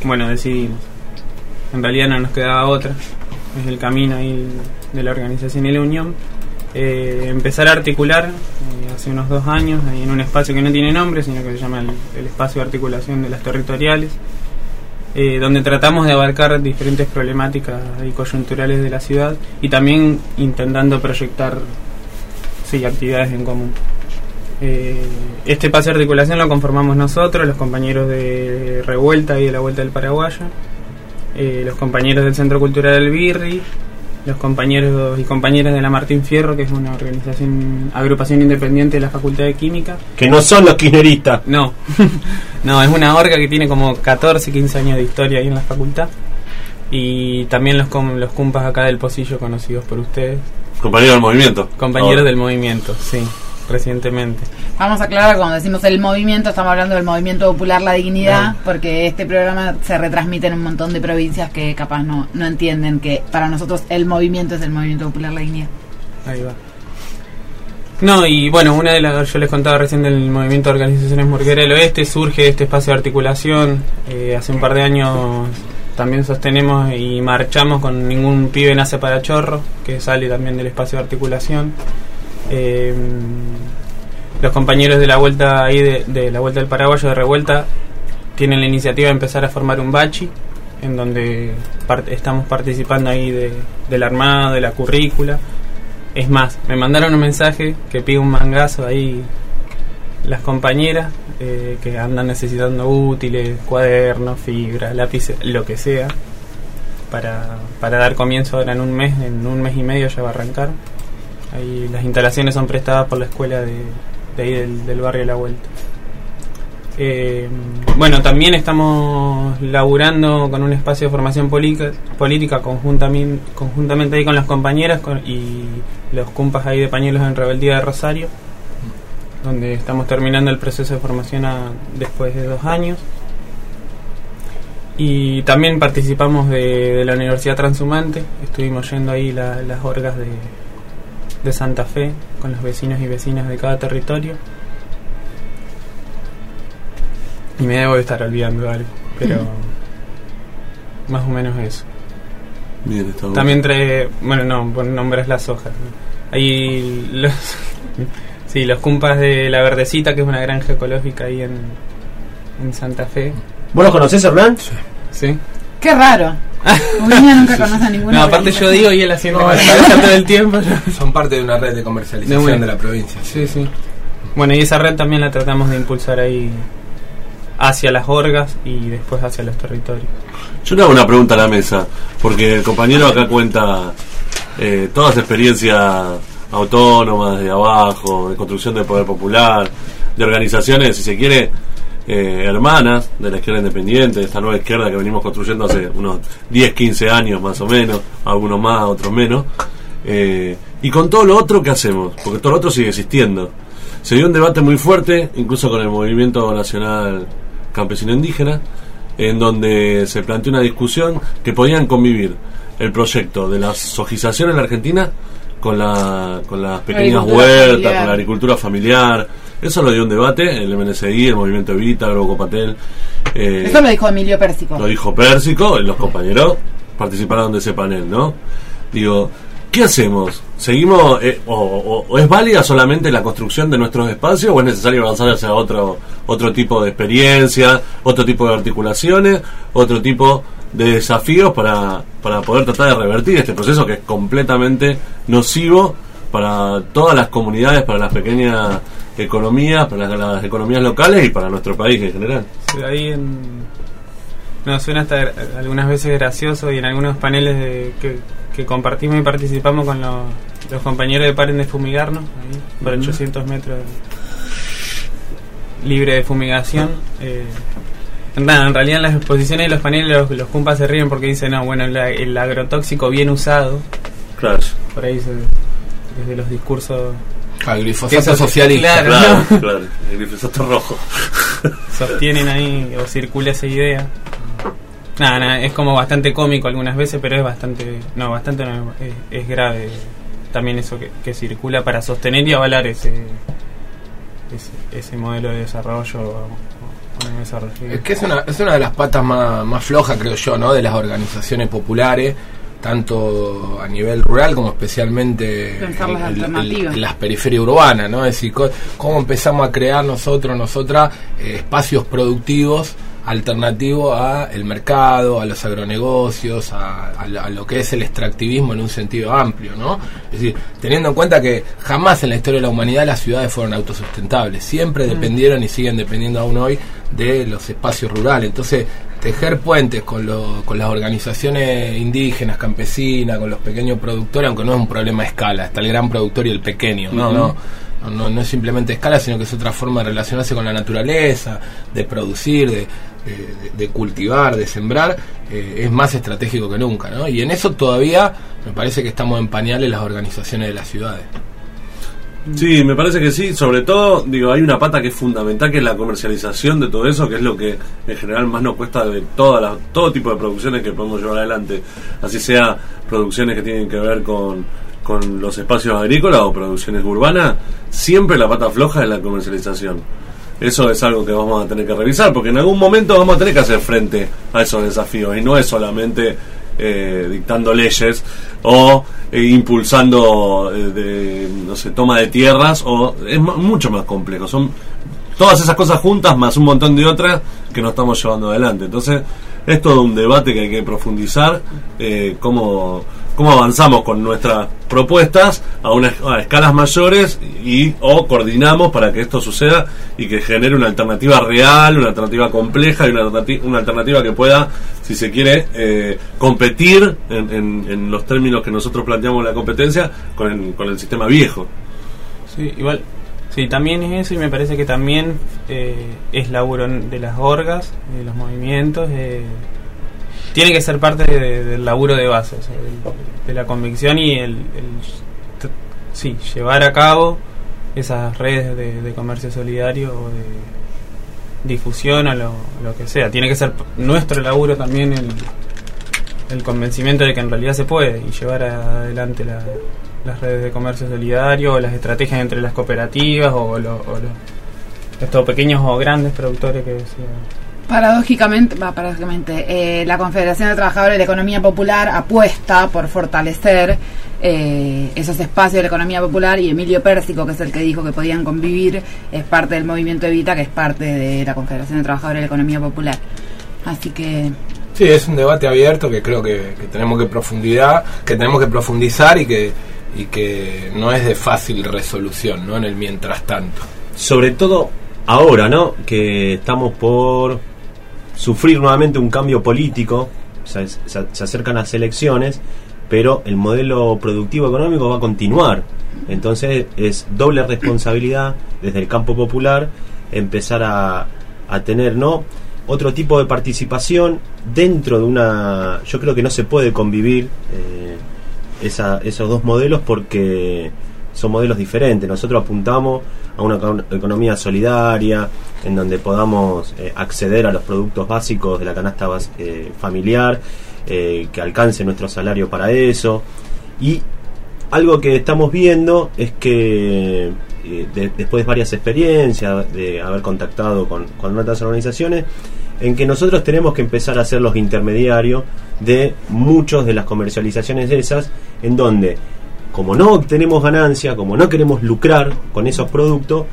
en realidad no nos quedaba otra, es el camino ahí de la organización y la unión, empezar a articular hace unos 2 años ahí en un espacio que no tiene nombre, sino que se llama el Espacio de Articulación de las Territoriales, donde tratamos de abarcar diferentes problemáticas y coyunturales de la ciudad, y también intentando proyectar actividades en común. Este espacio de articulación lo conformamos nosotros, los compañeros de Revuelta y de la Vuelta del Paraguayo, los compañeros del Centro Cultural del Birri, los compañeros y compañeras de la Martín Fierro, que es una agrupación independiente de la Facultad de Química. Que no son los kirchneristas. No, es una orga que tiene como 14, 15 años de historia ahí en la facultad. Y también los cumpas acá del Pocillo, conocidos por ustedes. Compañeros del movimiento. Compañeros del movimiento, sí. recientemente. Vamos a aclarar, cuando decimos el movimiento, estamos hablando del Movimiento Popular La Dignidad, porque este programa se retransmite en un montón de provincias que capaz no entienden que para nosotros el movimiento es el Movimiento Popular La Dignidad. Ahí va. No, y bueno, yo les contaba recién del Movimiento de Organizaciones Murguera del Oeste, surge este espacio de articulación. Hace un par de años también sostenemos y marchamos con Ningún Pibe Nace para Chorro, que sale también del espacio de articulación. Los compañeros de la vuelta ahí de la Vuelta del Paraguayo de Revuelta tienen la iniciativa de empezar a formar un bachi, en donde estamos participando ahí del armado, de la currícula. Es más, me mandaron un mensaje que pide un mangazo ahí las compañeras que andan necesitando útiles, cuadernos, fibras, lápices, lo que sea, para dar comienzo ahora en un mes y medio ya va a arrancar. Ahí las instalaciones son prestadas por la escuela de ahí del barrio de La Vuelta. Bueno, también estamos laburando con un espacio de formación política conjuntamente ahí con las compañeras y los compas ahí de Pañuelos en Rebeldía de Rosario, donde estamos terminando el proceso de formación después de 2 años. Y también participamos de la Universidad Transhumante. Estuvimos yendo ahí las orgas de Santa Fe con los vecinos y vecinas de cada territorio. Y me debo de estar olvidando algo, pero más o menos eso. Bien, está bueno. También nombres las hojas, ¿no? Ahí los compas de La Verdecita, que es una granja ecológica ahí en Santa Fe. ¿Vos los conocés, Hernán? Sí. Qué raro. Ubiña nunca conoce a ninguno. No, aparte yo digo y él haciendo con la cabeza todo el tiempo. Son parte de una red de comercialización de la provincia. Sí. Bueno, y esa red también la tratamos de impulsar ahí hacia las orgas y después hacia los territorios. Yo le hago una pregunta a la mesa, porque el compañero acá cuenta todas las experiencias autónomas de abajo, de construcción del poder popular, de organizaciones, si se quiere, hermanas de la izquierda independiente, de esta nueva izquierda que venimos construyendo hace unos 10, 15 años más o menos, algunos más, otros menos, y con todo lo otro que hacemos, porque todo lo otro sigue existiendo. Se dio un debate muy fuerte, incluso con el Movimiento Nacional Campesino Indígena, en donde se planteó una discusión que podían convivir el proyecto de la sojización en la Argentina con las pequeñas huertas, con la agricultura familiar. Eso lo dio un debate, el MNCI, el Movimiento Evita, el Copatel. Eso lo dijo Emilio Pérsico. Lo dijo Pérsico, y los compañeros participaron de ese panel, ¿no? Digo, ¿qué hacemos? ¿Seguimos o es válida solamente la construcción de nuestros espacios o es necesario avanzar hacia otro tipo de experiencia, otro tipo de articulaciones, otro tipo de desafíos para poder tratar de revertir este proceso que es completamente nocivo para todas las comunidades, para las pequeñas economías, para las economías locales y para nuestro país en general? Sí, ahí suena hasta algunas veces gracioso, y en algunos paneles que compartimos y participamos con los compañeros de Paren de Fumigarnos, ahí, por 800 metros libre de fumigación. En realidad en las exposiciones y los paneles los compas se ríen porque dicen, no, bueno, el agrotóxico bien usado. Claro. Por ahí desde los discursos... El glifosato socialista. Claro, el glifosato rojo. Sostienen ahí o circula esa idea. Nada, es como bastante cómico algunas veces, pero es grave también eso que circula para sostener y avalar ese modelo de desarrollo. Es que es una de las patas más flojas, creo yo, ¿no? De las organizaciones populares, tanto a nivel rural como especialmente en las periferias urbanas, ¿no? Es decir, cómo empezamos a crear nosotras espacios productivos alternativos al mercado, a los agronegocios, a lo que es el extractivismo en un sentido amplio, ¿no? Es decir, teniendo en cuenta que jamás en la historia de la humanidad las ciudades fueron autosustentables, siempre dependieron y siguen dependiendo aún hoy de los espacios rurales. Entonces, tejer puentes con las organizaciones indígenas, campesinas, con los pequeños productores, aunque no es un problema a escala, está el gran productor y el pequeño, no es simplemente escala, sino que es otra forma de relacionarse con la naturaleza, de producir, de cultivar, de sembrar, es más estratégico que nunca, ¿no? Y en eso todavía me parece que estamos en pañales las organizaciones de las ciudades. Sí, me parece que sí. Sobre todo, digo, hay una pata que es fundamental, que es la comercialización de todo eso, que es lo que en general más nos cuesta de todo tipo de producciones que podemos llevar adelante. Así sea producciones que tienen que ver con los espacios agrícolas o producciones urbanas, siempre la pata floja es la comercialización. Eso es algo que vamos a tener que revisar, porque en algún momento vamos a tener que hacer frente a esos desafíos, y no es solamente dictando leyes o impulsando no sé, toma de tierras, o es mucho más complejo. Son todas esas cosas juntas más un montón de otras que nos estamos llevando adelante. Entonces es todo un debate que hay que profundizar, cómo avanzamos con nuestras propuestas a escalas mayores o coordinamos para que esto suceda y que genere una alternativa real, una alternativa compleja y una alternativa que pueda, si se quiere, competir en los términos que nosotros planteamos en la competencia con el sistema viejo. Sí, igual. Sí, también es eso, y me parece que también es laburo de las orgas, de los movimientos, tiene que ser parte del laburo de base, o sea, de la convicción y llevar a cabo esas redes de comercio solidario o de difusión o lo que sea. Tiene que ser nuestro laburo también el convencimiento de que en realidad se puede, y llevar adelante las redes de comercio solidario, o las estrategias entre las cooperativas o estos pequeños o grandes productores que decía. Paradójicamente, la Confederación de Trabajadores de la Economía Popular apuesta por fortalecer esos espacios de la economía popular, y Emilio Pérsico, que es el que dijo que podían convivir, es parte del movimiento Evita, que es parte de la Confederación de Trabajadores de la Economía Popular. Así que sí, es un debate abierto que creo que tenemos que profundizar y que no es de fácil resolución, ¿no? En el mientras tanto. Sobre todo ahora, ¿no? Que estamos por sufrir nuevamente un cambio político, se acercan las elecciones, pero el modelo productivo económico va a continuar. Entonces es doble responsabilidad desde el campo popular empezar a tener, ¿no?, otro tipo de participación dentro de una... Yo creo que no se puede convivir esos dos modelos, porque son modelos diferentes. Nosotros apuntamos a una economía solidaria en donde podamos acceder a los productos básicos de la canasta familiar, que alcance nuestro salario para eso. Y algo que estamos viendo es que después de varias experiencias, de haber contactado con otras organizaciones, en que nosotros tenemos que empezar a ser los intermediarios de muchas de las comercializaciones de esas, en donde, como no obtenemos ganancia, como no queremos lucrar con esos productos,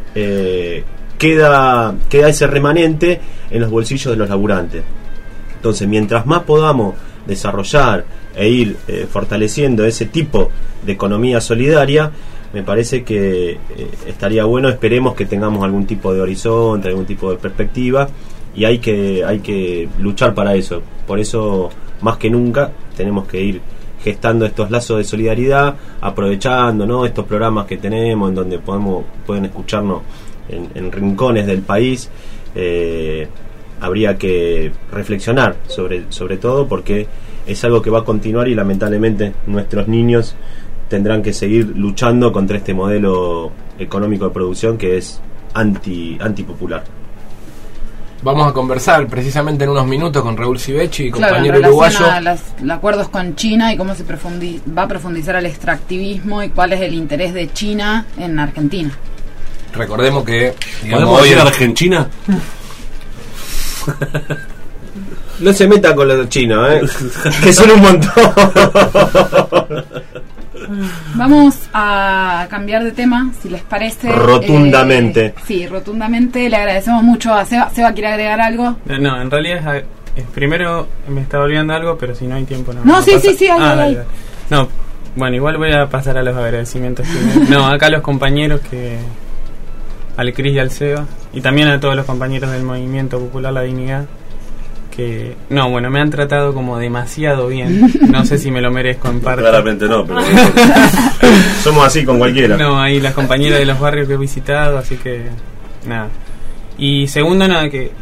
queda ese remanente en los bolsillos de los laburantes. Entonces, mientras más podamos desarrollar e ir fortaleciendo ese tipo de economía solidaria, me parece que estaría bueno. Esperemos que tengamos algún tipo de horizonte, algún tipo de perspectiva, y hay que luchar para eso. Por eso, más que nunca, tenemos que ir gestando estos lazos de solidaridad, aprovechando, ¿no?, estos programas que tenemos, en donde pueden escucharnos en rincones del país. Habría que reflexionar sobre todo, porque es algo que va a continuar, y lamentablemente nuestros niños tendrán que seguir luchando contra este modelo económico de producción que es antipopular. Vamos a conversar precisamente en unos minutos con Raúl Civechi, compañero en uruguayo. A los acuerdos con China y cómo se va a profundizar el extractivismo y cuál es el interés de China en Argentina. Recordemos que... ¿Podemos ir a Argentina? No se metan con los chinos, que son un montón. Vamos a cambiar de tema, si les parece. Rotundamente. Sí, rotundamente. Le agradecemos mucho a Seba. ¿Seba quiere agregar algo? No, en realidad primero me estaba olvidando algo, pero si no hay tiempo no. No, sí, hay. No, bueno, igual voy a pasar a los agradecimientos. No, acá a los compañeros, al Cris y al Seba, y también a todos los compañeros del Movimiento Popular La Dignidad, que me han tratado como demasiado bien. No sé si me lo merezco en parte. Claramente no, pero somos así con cualquiera. No, ahí las compañeras de los barrios que he visitado, así que nada. Y segundo, que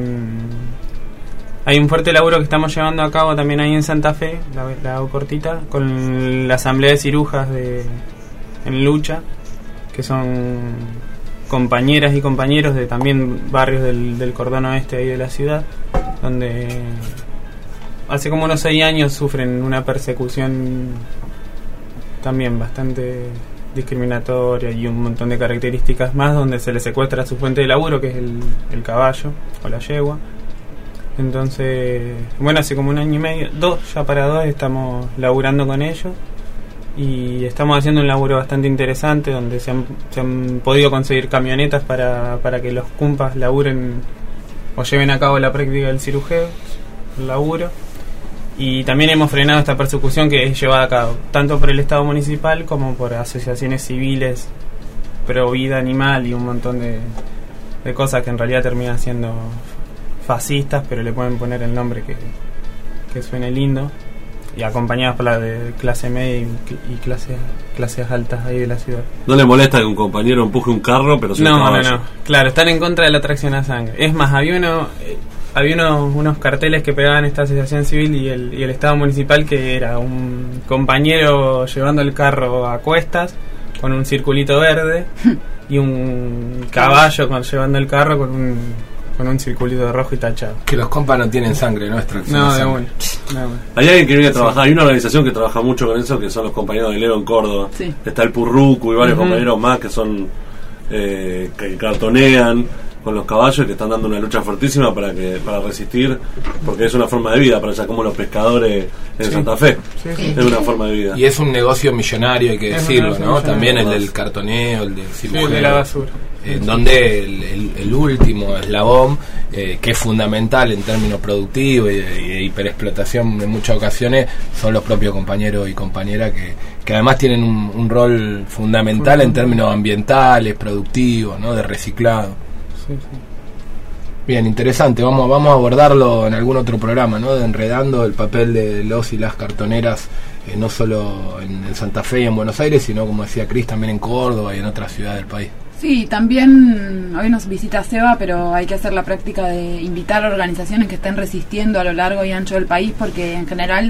hay un fuerte laburo que estamos llevando a cabo también ahí en Santa Fe, la hago cortita, con la asamblea de cirujas en lucha, que son compañeras y compañeros de también barrios del cordón oeste ahí de la ciudad, donde hace como unos 6 años sufren una persecución también bastante discriminatoria y un montón de características más, donde se les secuestra su fuente de laburo, que es el caballo o la yegua. Entonces, bueno, hace como 1 año y medio, 2 estamos laburando con ellos y estamos haciendo un laburo bastante interesante, donde se han podido conseguir camionetas para que los cumpas laburen o lleven a cabo la práctica del cirujeo, el laburo. Y también hemos frenado esta persecución que es llevada a cabo tanto por el Estado municipal como por asociaciones civiles pro vida animal y un montón de cosas que en realidad terminan siendo fascistas, pero le pueden poner el nombre que suene lindo, y acompañadas por la de clase media y clases altas ahí de la ciudad. ¿No le molesta que un compañero empuje un carro, pero sin caballo? No. Claro, están en contra de la tracción a sangre. Es más, había unos carteles que pegaban esta asociación civil y el Estado municipal, que era un compañero llevando el carro a cuestas con un circulito verde y un caballo llevando el carro con un circulito rojo y tachado. Que los compas no tienen sangre, ¿no? No, de bueno. Hay alguien que viene a trabajar, hay una organización que trabaja mucho con eso, que son los compañeros de Leo en Córdoba. Sí. Está el Purrucu y varios compañeros más que son que cartonean con los caballos, que están dando una lucha fuertísima para resistir, porque es una forma de vida para allá, como los pescadores en Santa Fe. Sí. Es una forma de vida. Y es un negocio millonario, hay que decirlo, ¿no? También el del cartoneo, el del cirujeo, de la basura. Donde el último eslabón, que es fundamental en términos productivos y hiperexplotación en muchas ocasiones, son los propios compañeros y compañeras que además tienen un rol fundamental en términos ambientales, productivos, ¿no? De reciclado. Sí. Bien, interesante. Vamos a abordarlo en algún otro programa, ¿no? De Enredando, el papel de los y las cartoneras, no solo en Santa Fe y en Buenos Aires, sino, como decía Cris, también en Córdoba y en otras ciudades del país. Sí, también hoy nos visita Seba, pero hay que hacer la práctica de invitar a organizaciones que estén resistiendo a lo largo y ancho del país, porque en general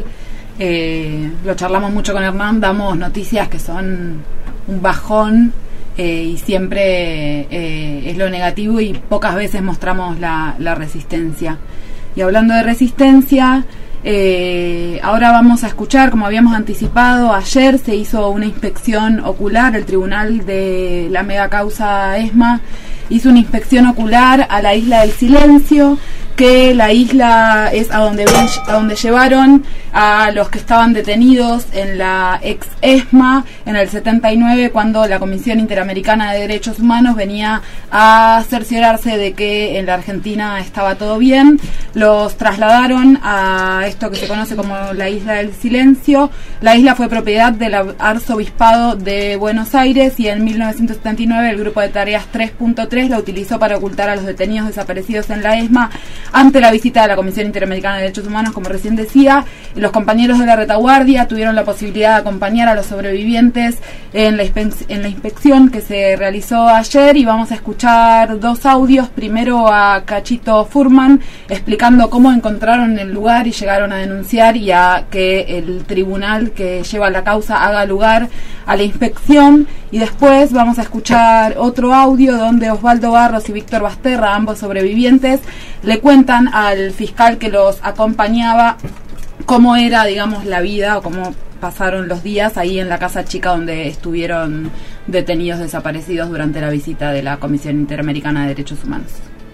lo charlamos mucho con Hernán, damos noticias que son un bajón y siempre es lo negativo y pocas veces mostramos la resistencia. Y hablando de resistencia, ahora vamos a escuchar, como habíamos anticipado, ayer se hizo una inspección ocular, el tribunal de la mega causa ESMA hizo una inspección ocular a la Isla del Silencio, que la isla es a donde llevaron a los que estaban detenidos en la ex ESMA en el 79, cuando la Comisión Interamericana de Derechos Humanos venía a cerciorarse de que en la Argentina estaba todo bien. Los trasladaron a esto que se conoce como la Isla del Silencio. La isla fue propiedad del Arzobispado de Buenos Aires y en 1979 el Grupo de Tareas 3.3 la utilizó para ocultar a los detenidos desaparecidos en la ESMA. Ante la visita de la Comisión Interamericana de Derechos Humanos, como recién decía, los compañeros de la retaguardia tuvieron la posibilidad de acompañar a los sobrevivientes en la inspección que se realizó ayer, y vamos a escuchar 2 audios. Primero a Cachito Furman explicando cómo encontraron el lugar y llegaron a denunciar, y a que el tribunal que lleva la causa haga lugar a la inspección. Y después vamos a escuchar otro audio donde Osvaldo Barros y Víctor Basterra, ambos sobrevivientes, le cuentan al fiscal que los acompañaba cómo era, digamos, la vida o cómo pasaron los días ahí en la casa chica donde estuvieron detenidos desaparecidos durante la visita de la Comisión Interamericana de Derechos Humanos.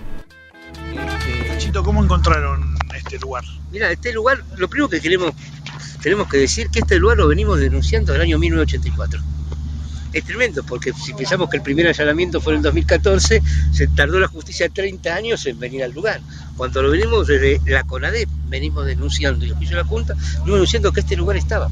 Chito, ¿cómo encontraron este lugar? Mira, este lugar, lo primero que tenemos que decir que este lugar lo venimos denunciando desde el año 1984. Es tremendo, porque si pensamos que el primer allanamiento fue en el 2014, se tardó la justicia 30 años en venir al lugar. Cuando lo venimos desde la CONADEP, venimos denunciando, y el juicio de la Junta, venimos denunciando que este lugar estaba.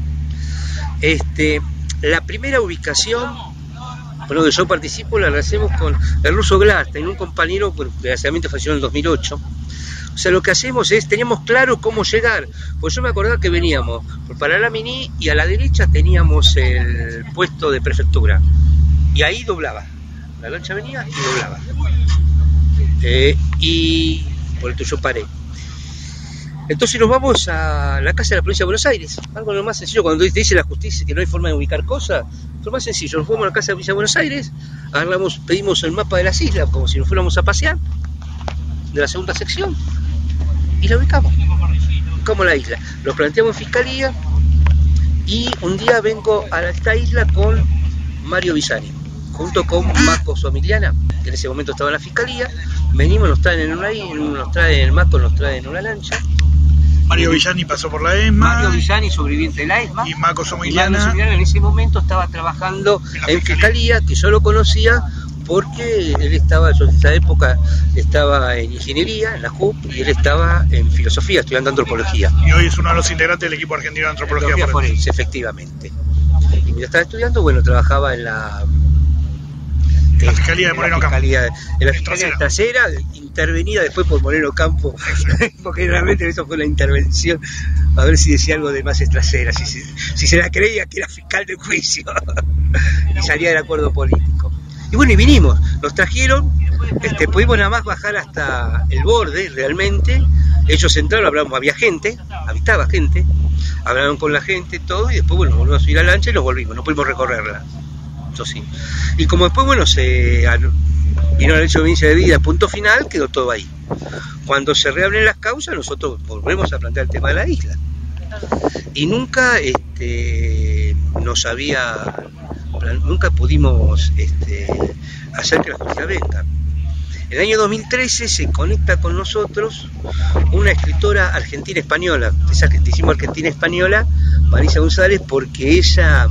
La primera ubicación, por lo que yo participo, la hacemos con el ruso Glastein, un compañero que desgraciadamente falleció en el 2008. O sea, lo que hacemos es, teníamos claro cómo llegar, pues yo me acordaba que veníamos por Paralamini y a la derecha teníamos el puesto de prefectura, y ahí doblaba, la lancha venía y doblaba, y por esto yo paré. Entonces nos vamos a la casa de la provincia de Buenos Aires, algo lo más sencillo, cuando te dice la justicia que no hay forma de ubicar cosas, lo más sencillo, nos fuimos a la casa de la provincia de Buenos Aires, pedimos el mapa de las islas como si nos fuéramos a pasear, de la segunda sección, y la ubicamos la isla, lo planteamos en fiscalía, y un día vengo a esta isla con Mario Villani, junto con Marco Somiliana, que en ese momento estaba en la fiscalía, venimos, nos traen en el Marco nos trae en una lancha. Mario Villani pasó por la ESMA. Mario Villani, sobreviviente de la ESMA. Y Marco Somiliana en ese momento estaba trabajando en fiscalía, que yo lo conocía porque él estaba, yo en esa época estaba en ingeniería, en la JUP, y él estaba en filosofía, estudiando antropología. Y hoy es uno de los integrantes del equipo argentino de antropología forense, efectivamente. Y mientras estaba estudiando, bueno, trabajaba en la Fiscalía de Moreno Campo. En la Fiscalía trasera, intervenida después por Moreno Campo, porque realmente eso fue una intervención, a ver si decía algo de más trasera, si se la creía que era fiscal de juicio, y salía del acuerdo político. Y bueno, y vinimos, nos trajeron, pudimos nada más bajar hasta el borde, realmente, ellos entraron, habitaba gente, hablaron con la gente, todo, y después, bueno, volvimos a subir a la lancha y nos volvimos, no pudimos recorrerla. Eso sí. Y como después, bueno, vino el hecho de evidencia de vida, punto final, quedó todo ahí. Cuando se reabren las causas, nosotros volvemos a plantear el tema de la isla. Y nunca nunca pudimos hacer que la justicia venga. En el año 2013 se conecta con nosotros una escritora argentina-española, esa que decimos argentina-española, Marisa González, porque ella...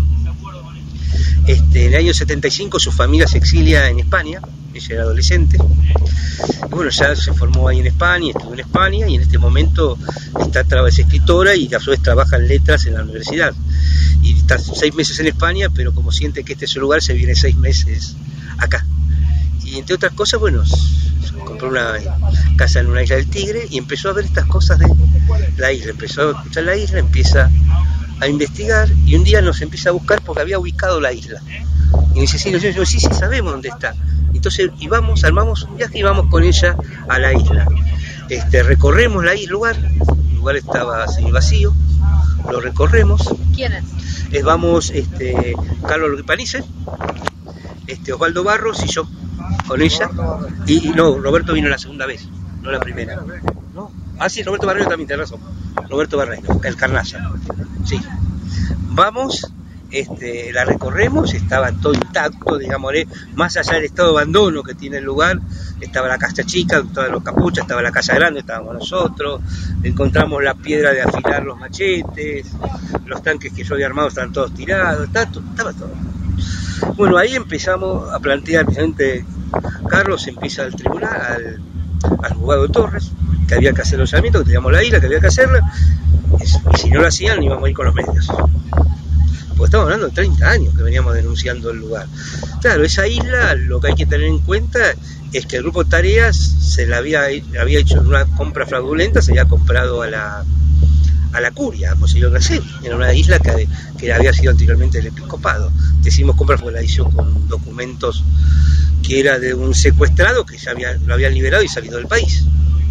en el año 75 su familia se exilia en España, ella era adolescente, y bueno, ya se formó ahí en España, estuvo en España, y en este momento es escritora y a su vez trabaja en letras en la universidad, y está 6 meses en España, pero como siente que este es su lugar, se viene 6 meses acá, y entre otras cosas, bueno, compró una casa en una isla del Tigre, y empezó a ver estas cosas de la isla, empezó a escuchar la isla, empieza a investigar, y un día nos empieza a buscar porque había ubicado la isla, y dice, sí, sabemos dónde está. Entonces armamos un viaje y vamos con ella a la isla, recorremos el lugar estaba así vacío, lo recorremos. ¿Quiénes? Vamos Carlos Lupanice, Osvaldo Barros y yo con ella, y no, Roberto vino la segunda vez, no la primera. Sí, Roberto Barreiro también, tenés razón. Roberto Barreiro, el Carnasa. Sí. Vamos, la recorremos, estaba todo intacto, digamos, más allá del estado de abandono que tiene el lugar, estaba la casa chica, estaban los capuchas, estaba la casa grande, estábamos nosotros, encontramos la piedra de afilar los machetes, los tanques que yo había armado estaban todos tirados, estaba todo. Bueno, ahí empezamos a plantear, precisamente Carlos empieza al tribunal, al juzgado de Torres, que había que hacer los allanamientos, que teníamos la isla, que había que hacerla, y si no lo hacían íbamos a ir con los medios. Porque estamos hablando de 30 años que veníamos denunciando el lugar. Claro, esa isla, lo que hay que tener en cuenta es que el grupo Tareas se la había hecho una compra fraudulenta, se había comprado a la curia, como se llama así, era una isla que había sido anteriormente del episcopado. Decimos compra porque la hizo con documentos que era de un secuestrado que ya lo habían liberado y salido del país.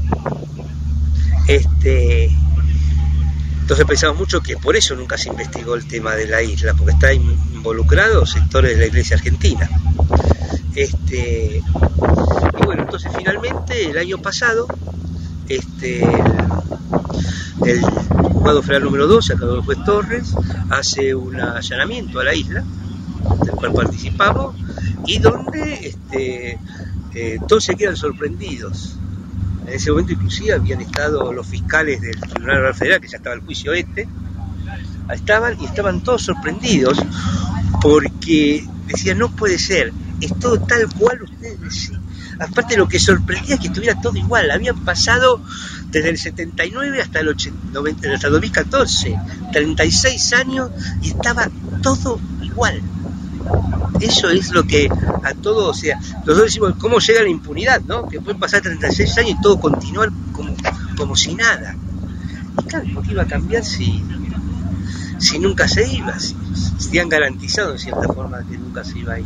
Entonces pensamos mucho que por eso nunca se investigó el tema de la isla, porque está involucrado sectores de la Iglesia Argentina. Y bueno, entonces finalmente el año pasado el juzgado federal número 12, acá del juez Torres, hace un allanamiento a la isla, del cual participamos, y donde todos se quedan sorprendidos. En ese momento inclusive habían estado los fiscales del Tribunal Federal, que ya estaba el juicio estaban todos sorprendidos porque decían, no puede ser, es todo tal cual ustedes decían. Aparte lo que sorprendía es que estuviera todo igual, habían pasado desde el 79 hasta el 2014, 36 años y estaba todo igual. Eso es lo que a todos, o sea, nosotros decimos, ¿cómo llega la impunidad, no? Que pueden pasar 36 años y todo continuar como si nada. Y claro, ¿por qué iba a cambiar si si nunca se iba, si han garantizado en cierta forma que nunca se iba a ir.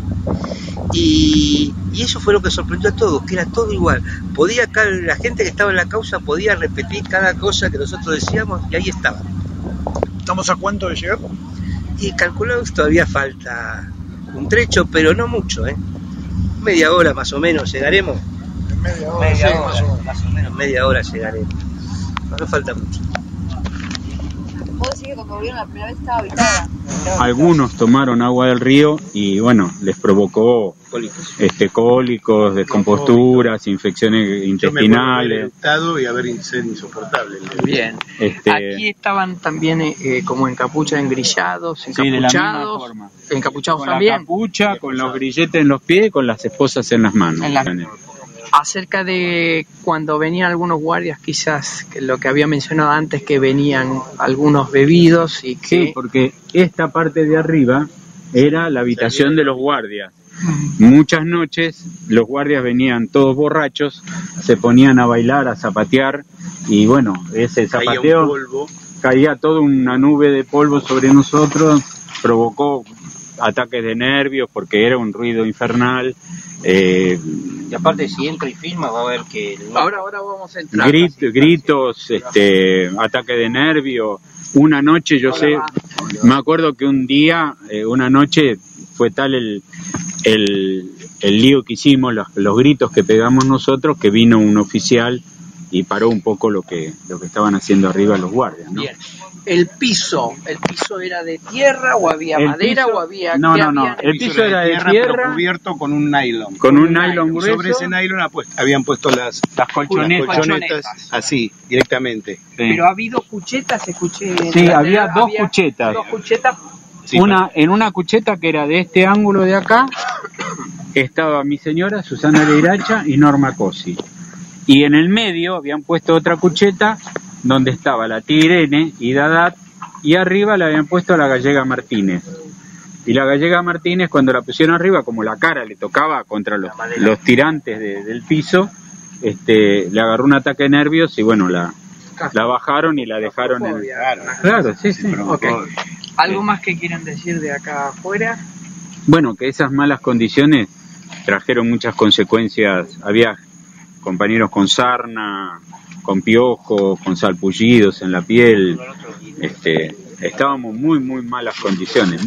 Y eso fue lo que sorprendió a todos, que era todo igual. La gente que estaba en la causa podía repetir cada cosa que nosotros decíamos y ahí estaban. ¿Estamos a cuánto de llegar? Y calculamos todavía falta un trecho, pero no mucho, media hora más o menos llegaremos. Media hora, más o menos media hora llegaremos. No falta mucho. ¿Puedo decir que cuando volvieron la primera vez estaba habitada? Algunos tomaron agua del río y bueno, les provocó cólicos, descomposturas, infecciones intestinales. Y haber sido insoportable. Bien. Aquí estaban también como encapuchados, engrillados, encapuchados. Sí, de la misma forma. Encapuchados con también. La capucha, con los grilletes en los pies y con las esposas en las manos. Acerca de cuando venían algunos guardias, quizás que lo que había mencionado antes, que venían algunos bebidos y que... Sí, porque esta parte de arriba era la habitación de los guardias. Muchas noches los guardias venían todos borrachos, se ponían a bailar, a zapatear y bueno, ese zapateo caía toda una nube de polvo sobre nosotros, provocó ataques de nervios porque era un ruido infernal. Y aparte, si entra y filma, va a ver que... Ahora vamos a entrar. Gritos, ataque de nervios. Una noche, me acuerdo que un día, una noche, fue tal el lío que hicimos, los gritos que pegamos nosotros, que vino un oficial y paró un poco lo que estaban haciendo arriba los guardias, ¿no? Bien. ¿El piso era de tierra o había madera o había...? No, el piso era de tierra, pero cubierto con un nylon. Con un nylon grueso. Sobre ese nylon habían puesto las colchonetas así, directamente. Sí. Pero ha habido cuchetas, escuché. Sí, había dos cuchetas. Dos cuchetas. Sí, en una cucheta que era de este ángulo de acá, estaba mi señora, Susana Leiracha y Norma Cosi. Y en el medio habían puesto otra cucheta donde estaba la Tirene y Dadat, y arriba le habían puesto a la Gallega Martínez. Y la Gallega Martínez, cuando la pusieron arriba, como la cara le tocaba contra los tirantes del piso, le agarró un ataque de nervios y bueno, la bajaron y la dejaron en... Claro, sí. Okay. ¿Algo más que quieran decir de acá afuera? Bueno, que esas malas condiciones trajeron muchas consecuencias. Había compañeros con sarna, con piojos, con salpullidos en la piel. Estábamos muy malas condiciones,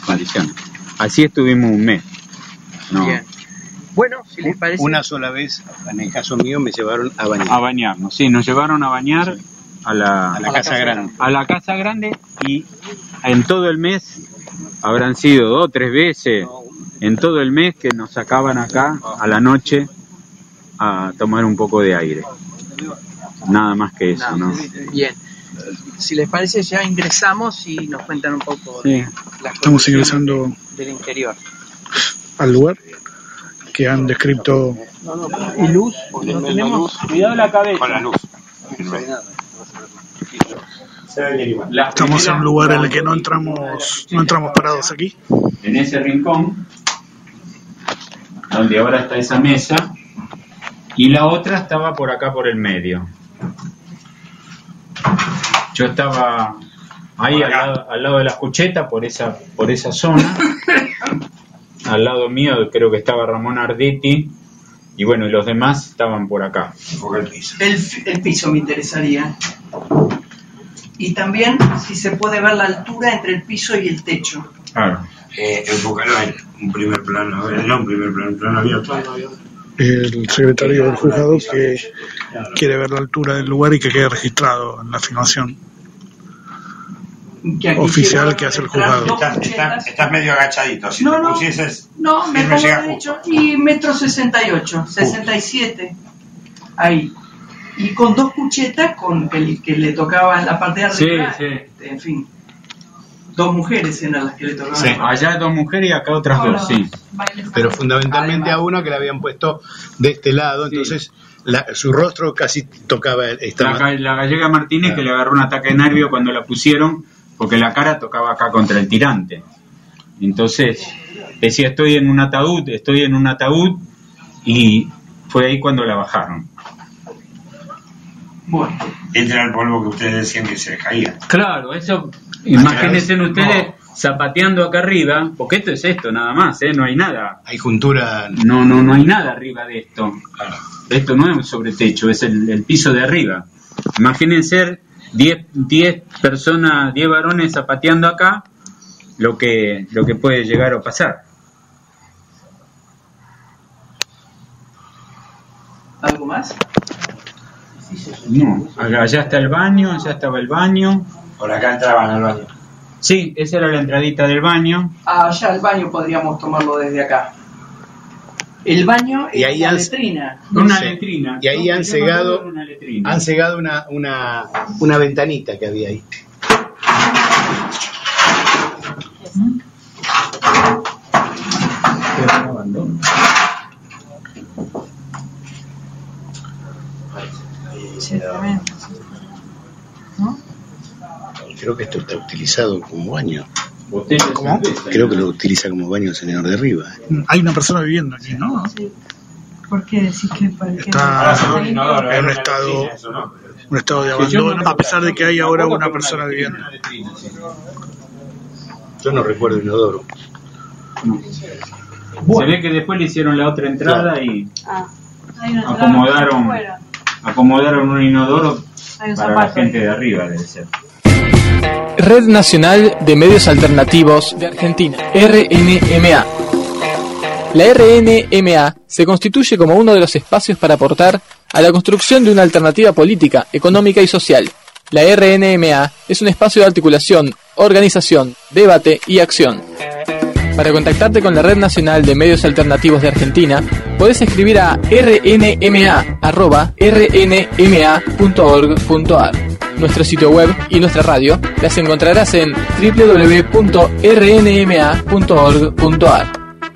Así estuvimos un mes. ¿No? Bien. Bueno, si les parece... Una sola vez, en el caso mío, me llevaron a bañar. A bañarnos, sí, nos llevaron a bañar a la Casa Grande. A la Casa Grande, y en todo el mes, habrán sido 2 o 3 veces, en todo el mes que nos sacaban acá a la noche a tomar un poco de aire. Nada más que eso, ¿no? Bien. Si les parece, ya ingresamos y nos cuentan un poco de las Estamos ingresando del interior al lugar que han descrito. ¿Y luz? ¿No tenemos? Cuidado la cabeza. Con la luz. Estamos en un lugar en el que no entramos parados aquí. En ese rincón, donde ahora está esa mesa, y la otra estaba por acá por el medio. Yo estaba ahí al lado de la cucheta, por esa zona. Al lado mío creo que estaba Ramón Arditi, y bueno, y los demás estaban por acá. El piso me interesaría. Y también si se puede ver la altura entre el piso y el techo. Claro. Enfocarlo en un primer plano, plano abierto. El secretario del juzgado que quiere ver la altura del lugar y que quede registrado en la filmación oficial que hace el juzgado. Estás medio agachadito, si te pusieses... No, me pongo derecho y 1,68 m, 67, ahí. Y con 2 cuchetas con que le tocaba en la parte de arriba. Sí. En fin, 2 mujeres eran las que le tocaban. Sí. Allá 2 mujeres y acá otras 2, sí. Pero fundamentalmente a una que la habían puesto de este lado, entonces su rostro casi tocaba la Gallega Martínez, que le agarró un ataque de nervio cuando la pusieron, porque la cara tocaba acá contra el tirante. Entonces decía, estoy en un ataúd, y fue ahí cuando la bajaron. Bueno, Este era el polvo que ustedes decían que se les caía. Claro, eso, imagínense ustedes zapateando acá arriba, porque esto es esto nada más, no hay nada. Hay juntura. No hay nada arriba de esto. Claro. Esto no es un sobretecho, es el piso de arriba. Imagínense 10 personas, 10 varones zapateando acá, lo que puede llegar a pasar. ¿Algo más? No, allá está el baño, allá estaba el baño. Por acá entraban al baño. Sí, esa era la entradita del baño. Allá el baño podríamos tomarlo desde acá. El baño y ahí es letrina. Una letrina. Y ahí han cegado una ventanita que había ahí. ¿No? Creo que esto está utilizado como baño. ¿Cómo? Creo que lo utiliza como baño el señor de arriba. Hay una persona viviendo aquí, ¿no? Sí. ¿Por qué decís que está en un estado de abandono, a pesar de que hay ahora una persona viviendo? Yo no recuerdo el inodoro. Se ve que después le hicieron la otra entrada y acomodaron un inodoro para la gente de arriba, debe ser. Red Nacional de Medios Alternativos de Argentina, RNMA. La RNMA se constituye como uno de los espacios para aportar a la construcción de una alternativa política, económica y social. La RNMA es un espacio de articulación, organización, debate y acción. Para contactarte con la Red Nacional de Medios Alternativos de Argentina, podés escribir a rnma@rnma.org.ar. Nuestro sitio web y nuestra radio las encontrarás en www.rnma.org.ar.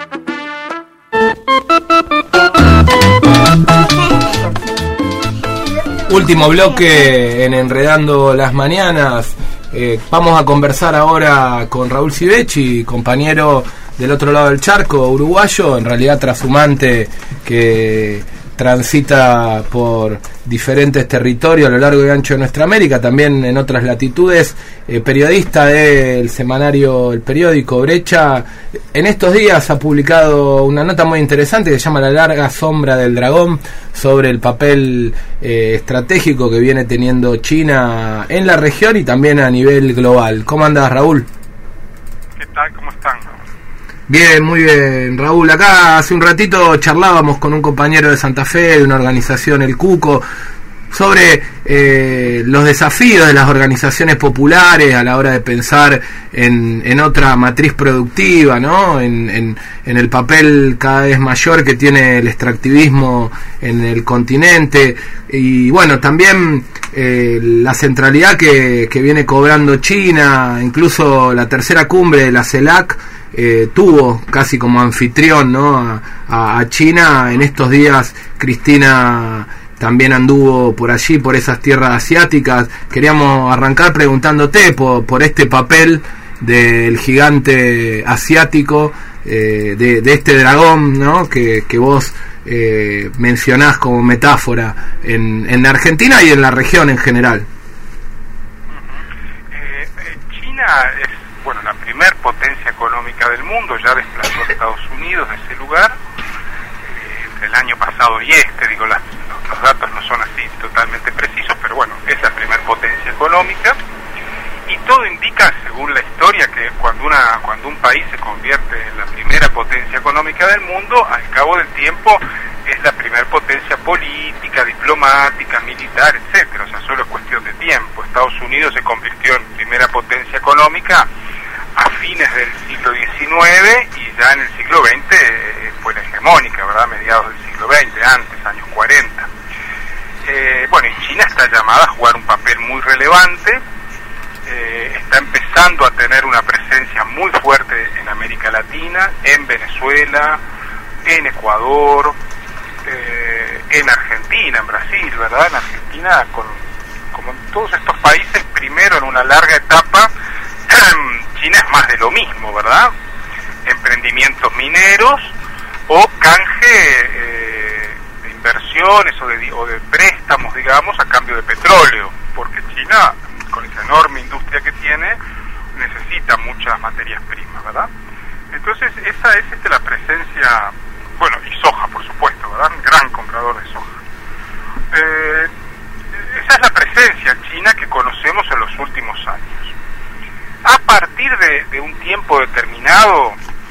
Último bloque en Enredando las Mañanas. Vamos a conversar ahora con Raúl Sivecci, compañero del otro lado del charco, uruguayo, en realidad trashumante, que transita por diferentes territorios a lo largo y ancho de nuestra América, también en otras latitudes, periodista del semanario El Periódico, Brecha. En estos días ha publicado una nota muy interesante que se llama La larga sombra del dragón, sobre el papel estratégico que viene teniendo China en la región y también a nivel global. ¿Cómo andas, Raúl? ¿Qué tal? ¿Cómo están? Bien, muy bien, Raúl. Acá hace un ratito charlábamos con un compañero de Santa Fe, de una organización, El Cuco, sobre los desafíos de las organizaciones populares a la hora de pensar en otra matriz productiva, ¿no? En el papel cada vez mayor que tiene el extractivismo en el continente, y bueno, también la centralidad que viene cobrando China. Incluso la tercera cumbre de la CELAC tuvo casi como anfitrión, ¿no? a China. En estos días Cristina también anduvo por allí, por esas tierras asiáticas. Queríamos arrancar preguntándote por este papel del gigante asiático, de este dragón, ¿no? que vos mencionás como metáfora en Argentina y en la región en general. China es, bueno, la primer potencia económica del mundo, ya desplazó a Estados Unidos de ese lugar entre el año pasado y digo, los datos no son así totalmente precisos, pero bueno, es la primer potencia económica, y todo indica, según la historia, que cuando un país se convierte en la primera potencia económica del mundo, al cabo del tiempo es la primer potencia política, diplomática, militar, etcétera. O sea, solo es cuestión de tiempo. Estados Unidos se convirtió en primera potencia económica a fines del siglo XIX, y ya en el siglo XX fue la hegemónica, ¿verdad? Mediados del siglo XX, antes, años 40. Bueno, y China está llamada a jugar un papel muy relevante, está empezando a tener una presencia muy fuerte en América Latina, en Venezuela, en Ecuador, en Argentina, en Brasil, ¿verdad? En Argentina, como en todos estos países, primero en una larga etapa, China es más de lo mismo, ¿verdad? Emprendimientos mineros o canje de inversiones o de préstamos, digamos, a cambio de petróleo. porque China, con esa enorme industria que tiene, necesita muchas materias primas, ¿verdad? Entonces esa es la presencia, bueno, y soja, por supuesto, ¿verdad? Un gran comprador de soja. Esa es la presencia china que conocemos en los últimos años. A partir de un tiempo determinado,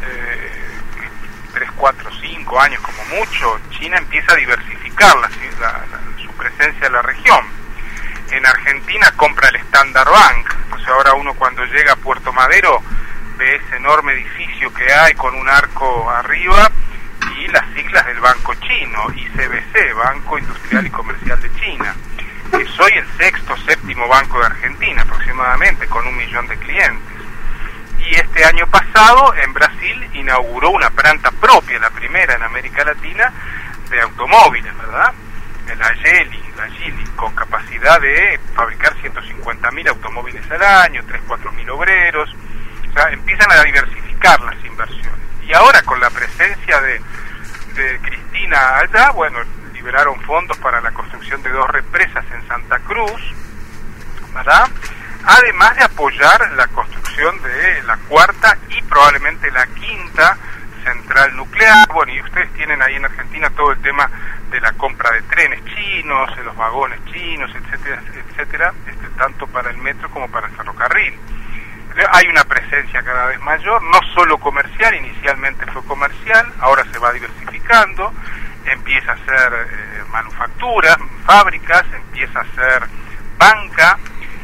3, 4, 5 años como mucho, China empieza a diversificar su presencia en la región. En Argentina compra el Standard Bank, entonces ahora uno cuando llega a Puerto Madero ve ese enorme edificio que hay con un arco arriba y las siglas del banco chino, ICBC, Banco Industrial y Comercial de China, que soy el 6º, 7º banco de Argentina aproximadamente, con 1 millón de clientes. Y este año pasado en Brasil inauguró una planta propia, la primera en América Latina, de automóviles, ¿verdad? La Geely, con capacidad de fabricar 150.000 automóviles al año, 3.000-4.000 obreros. O sea, empiezan a diversificar las inversiones. Y ahora con la presencia de Cristina allá, bueno, liberaron fondos para la construcción de 2 represas en Santa Cruz, ¿verdad? Además de apoyar la construcción de la 4ª y probablemente la 5ª central nuclear. Bueno, y ustedes tienen ahí en Argentina todo el tema de la compra de trenes chinos, de los vagones chinos, etcétera, etcétera, tanto para el metro como para el ferrocarril. Hay una presencia cada vez mayor, no solo comercial, inicialmente fue comercial, ahora se va diversificando, empieza a ser manufactura, fábricas, empieza a ser banca,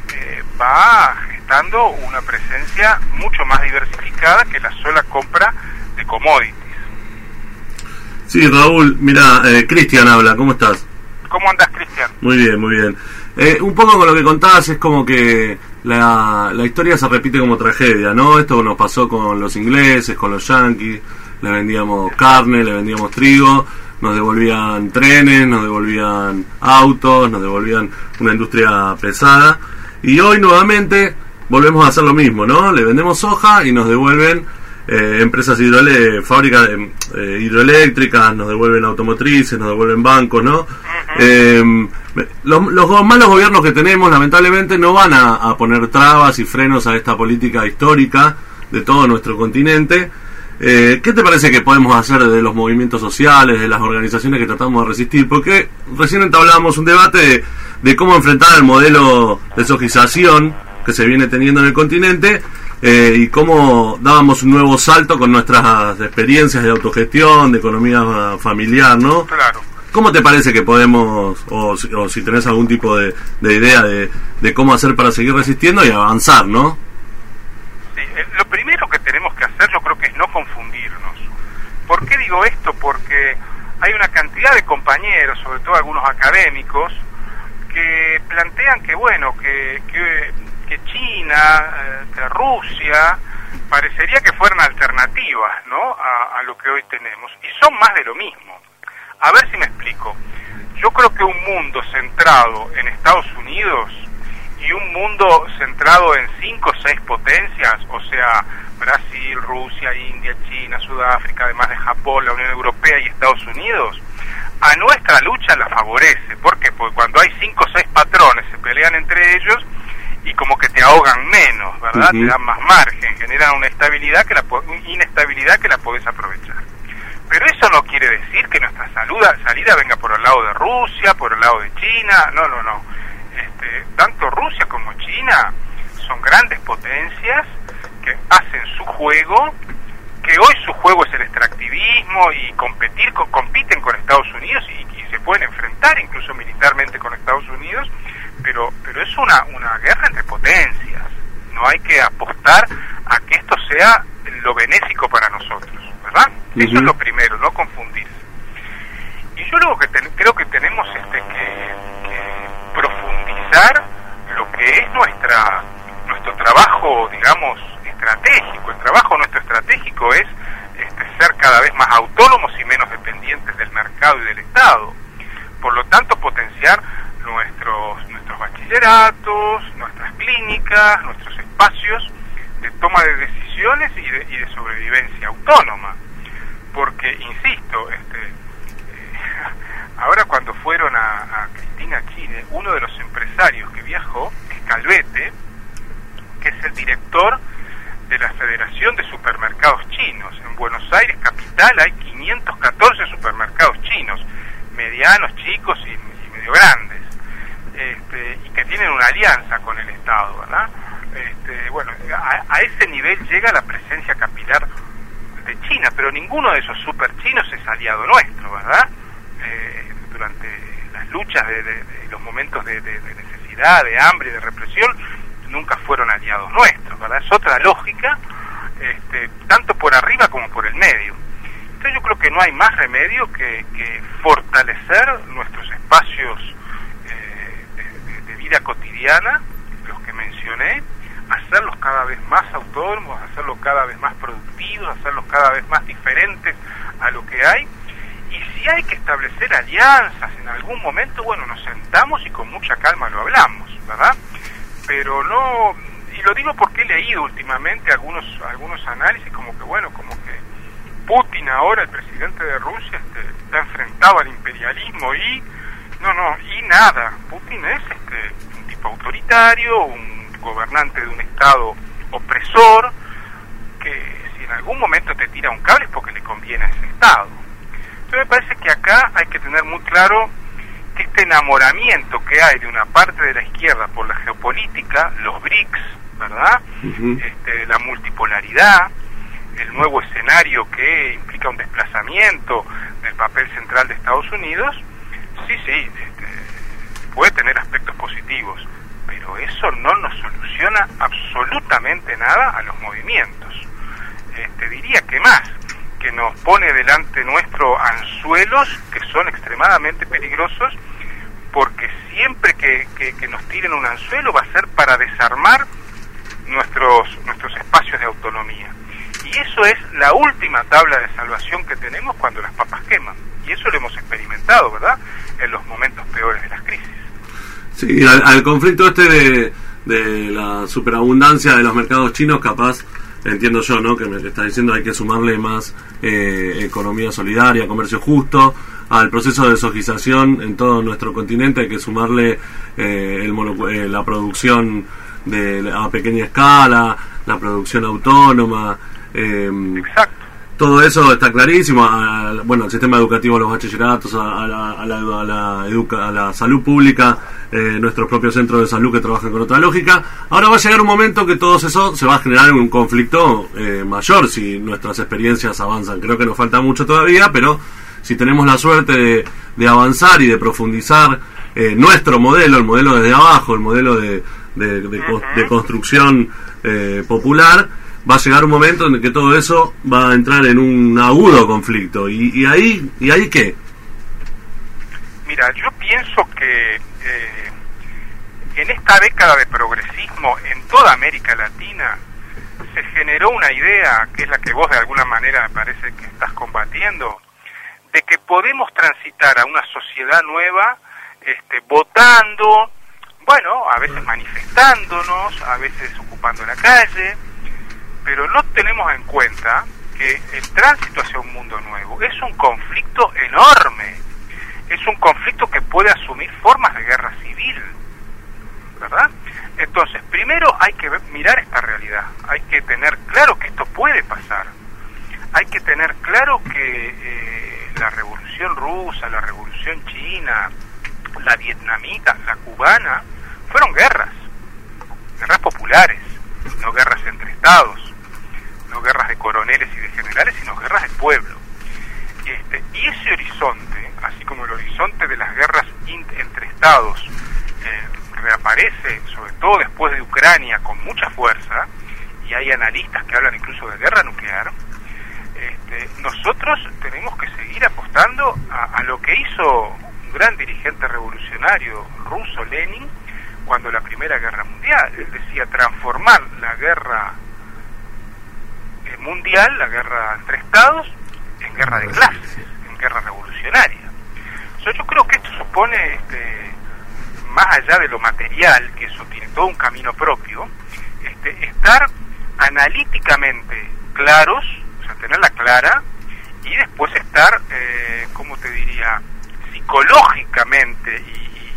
va gestando una presencia mucho más diversificada que la sola compra de commodities. Sí, Raúl, mira, Cristian habla, ¿cómo estás? ¿Cómo andás, Cristian? Muy bien, muy bien. Un poco con lo que contabas es como que la historia se repite como tragedia, ¿no? Esto nos pasó con los ingleses, con los yanquis, le vendíamos carne, le vendíamos trigo, nos devolvían trenes, nos devolvían autos, nos devolvían una industria pesada, y hoy nuevamente volvemos a hacer lo mismo, ¿no? Le vendemos soja y nos devuelven empresas fábricas hidroeléctricas, nos devuelven automotrices, nos devuelven bancos, ¿no? Los malos gobiernos que tenemos lamentablemente no van a poner trabas y frenos a esta política histórica de todo nuestro continente. ¿Qué te parece que podemos hacer desde los movimientos sociales, de las organizaciones que tratamos de resistir? Porque recién entablábamos un debate de cómo enfrentar el modelo de sojización que se viene teniendo en el continente, y cómo dábamos un nuevo salto con nuestras experiencias de autogestión, de economía familiar, ¿no? Claro. ¿Cómo te parece que podemos, o si tenés algún tipo de idea de cómo hacer para seguir resistiendo y avanzar, ¿no? Sí, lo primero que tenemos que hacer yo creo que es no confundirnos. ¿Por qué digo esto? Porque hay una cantidad de compañeros, sobre todo algunos académicos, que plantean que bueno, que China, que Rusia, parecería que fueran alternativas, ¿no? a lo que hoy tenemos, y son más de lo mismo. A ver si me explico. Yo creo que un mundo centrado en Estados Unidos y un mundo centrado en 5 o 6 potencias, o sea, Brasil, Rusia, India, China, Sudáfrica, además de Japón, la Unión Europea y Estados Unidos, a nuestra lucha la favorece. ¿Por qué? Porque cuando hay 5 o 6 patrones se pelean entre ellos y como que te ahogan menos, ¿verdad? Te dan más margen, generan una inestabilidad que la podés aprovechar. Pero eso no quiere decir que nuestra salida venga por el lado de Rusia, por el lado de China, no. Tanto Rusia como China son grandes potencias que hacen su juego, que hoy su juego es el extractivismo y compiten con Estados Unidos y se pueden enfrentar incluso militarmente con Estados Unidos, pero es una guerra entre potencias. No hay que apostar a que esto sea lo benéfico para nosotros, ¿verdad? Eso es lo primero, no confundirse. Y yo luego creo que tenemos que profundizar lo que es nuestro trabajo, digamos, estratégico. El trabajo nuestro estratégico es ser cada vez más autónomos y menos dependientes del mercado y del Estado. Por lo tanto, potenciar nuestros bachilleratos, nuestras clínicas, nuestros espacios de toma de decisiones y de sobrevivencia autónoma. Porque, insisto, ahora cuando fueron a Cristina Chile, uno de los empresarios que viajó es Calvete, que es el director de la Federación de Supermercados Chinos. En Buenos Aires capital hay 514 supermercados chinos, medianos, chicos y medio grandes, y que tienen una alianza con el Estado, ¿verdad? Bueno, a ese nivel llega la presencia capilar de China, pero ninguno de esos super chinos es aliado nuestro, ¿verdad? Durante las luchas de los momentos de necesidad, de hambre y de represión, nunca fueron aliados nuestros, ¿verdad? Es otra lógica, tanto por arriba como por el medio. Entonces yo creo que no hay más remedio que fortalecer nuestros espacios de vida cotidiana, los que mencioné, hacerlos cada vez más autónomos, hacerlos cada vez más productivos, hacerlos cada vez más diferentes a lo que hay. Y si hay que establecer alianzas en algún momento, bueno, nos sentamos y con mucha calma lo hablamos, ¿verdad? Pero no, y lo digo porque he leído últimamente algunos análisis como que, bueno, como que Putin ahora, el presidente de Rusia, está enfrentado al imperialismo y nada. Putin es un tipo autoritario, un gobernante de un estado opresor, que si en algún momento te tira un cable es porque le conviene a ese estado. Entonces me parece que acá hay que tener muy claro que este enamoramiento que hay de una parte de la izquierda por la geopolítica, los BRICS, ¿verdad? La multipolaridad, el nuevo escenario que implica un desplazamiento del papel central de Estados Unidos, sí, puede tener aspectos positivos, pero eso no nos soluciona absolutamente nada a los movimientos. Diría que más, que nos pone delante nuestro anzuelos que son extremadamente peligrosos, porque siempre que nos tiren un anzuelo va a ser para desarmar nuestros espacios de autonomía. Y eso es la última tabla de salvación que tenemos cuando las papas queman. Y eso lo hemos experimentado, ¿verdad?, en los momentos peores de las crisis. Sí, al conflicto de la superabundancia de los mercados chinos, capaz, entiendo yo, ¿no?, que me está diciendo hay que sumarle más economía solidaria, comercio justo. Al proceso de desojización en todo nuestro continente hay que sumarle la producción a pequeña escala, la producción autónoma. Exacto. Todo eso está clarísimo. Al sistema educativo, a los bachilleratos, a la salud pública, nuestros propios centros de salud que trabajan con otra lógica. Ahora va a llegar un momento que todo eso se va a generar un conflicto mayor si nuestras experiencias avanzan. Creo que nos falta mucho todavía, pero si tenemos la suerte de avanzar y de profundizar nuestro modelo, el modelo desde abajo, el modelo de construcción popular, va a llegar un momento en el que todo eso va a entrar en un agudo conflicto. ¿Y ahí qué? Mira, yo pienso que en esta década de progresismo en toda América Latina se generó una idea, que es la que vos de alguna manera me parece que estás combatiendo, de que podemos transitar a una sociedad nueva votando, bueno, a veces manifestándonos, a veces ocupando la calle, pero no tenemos en cuenta que el tránsito hacia un mundo nuevo es un conflicto enorme, es un conflicto que puede asumir formas de guerra civil, ¿verdad? Entonces, primero hay que mirar esta realidad, hay que tener claro que esto puede pasar, hay que tener claro que la revolución rusa, la revolución china, la vietnamita, la cubana, fueron guerras populares, no guerras entre estados, no guerras de coroneles y de generales, sino guerras de pueblo. Y ese horizonte, así como el horizonte de las guerras entre estados, reaparece, sobre todo después de Ucrania, con mucha fuerza, y hay analistas que hablan incluso de guerra nuclear. Nosotros tenemos que seguir apostando a lo que hizo un gran dirigente revolucionario ruso, Lenin, cuando la Primera Guerra Mundial. Él decía transformar la guerra mundial, la guerra entre estados, en guerra de clases, en guerra revolucionaria. Yo creo que esto supone, más allá de lo material, que eso tiene todo un camino propio, estar analíticamente claros, o sea, tenerla clara, y después estar, ¿cómo te diría?, psicológicamente y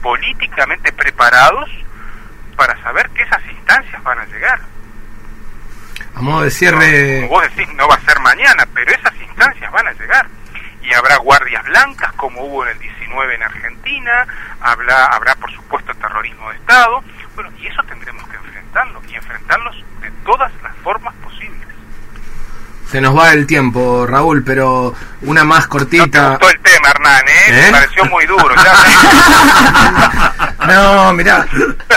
políticamente preparados para saber que esas instancias van a llegar. A modo de cierre... Como vos decís, no va a ser mañana, pero esas instancias van a llegar. Y habrá guardias blancas, como hubo en el 19 en Argentina, habrá por supuesto terrorismo de Estado. Bueno, y eso tendremos que enfrentarlo, y enfrentarlos de todas las formas posibles. Se nos va el tiempo, Raúl, pero una más cortita. No te gustó el tema, Hernán, Me pareció muy duro. No, mirá.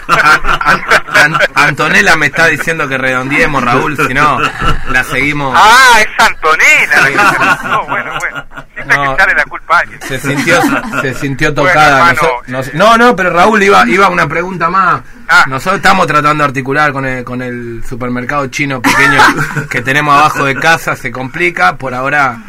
Antonella me está diciendo que redondeemos, Raúl, si no, la seguimos. Ah, es Antonella. No, bueno. Siempre hay que echarle la culpa a alguien. Se sintió tocada. Bueno, no, pero Raúl iba una pregunta más. Nosotros estamos tratando de articular con el supermercado chino pequeño que tenemos abajo de casa, se complica, por ahora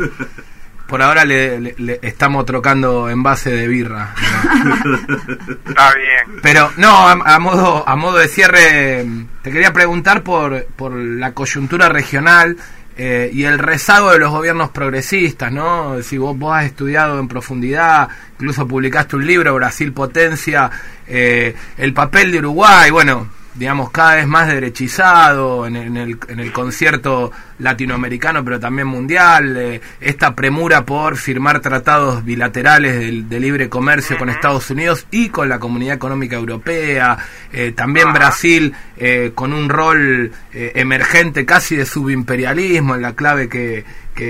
le estamos trocando envase de birra. Está bien. Pero no, a modo de cierre, te quería preguntar por la coyuntura regional y el rezago de los gobiernos progresistas, ¿no? Si vos has estudiado en profundidad, incluso publicaste un libro, Brasil Potencia, el papel de Uruguay, bueno, digamos, cada vez más derechizado en el concierto latinoamericano, pero también mundial, esta premura por firmar tratados bilaterales de libre comercio con Estados Unidos y con la Comunidad Económica Europea, también Brasil con un rol emergente casi de subimperialismo en la clave que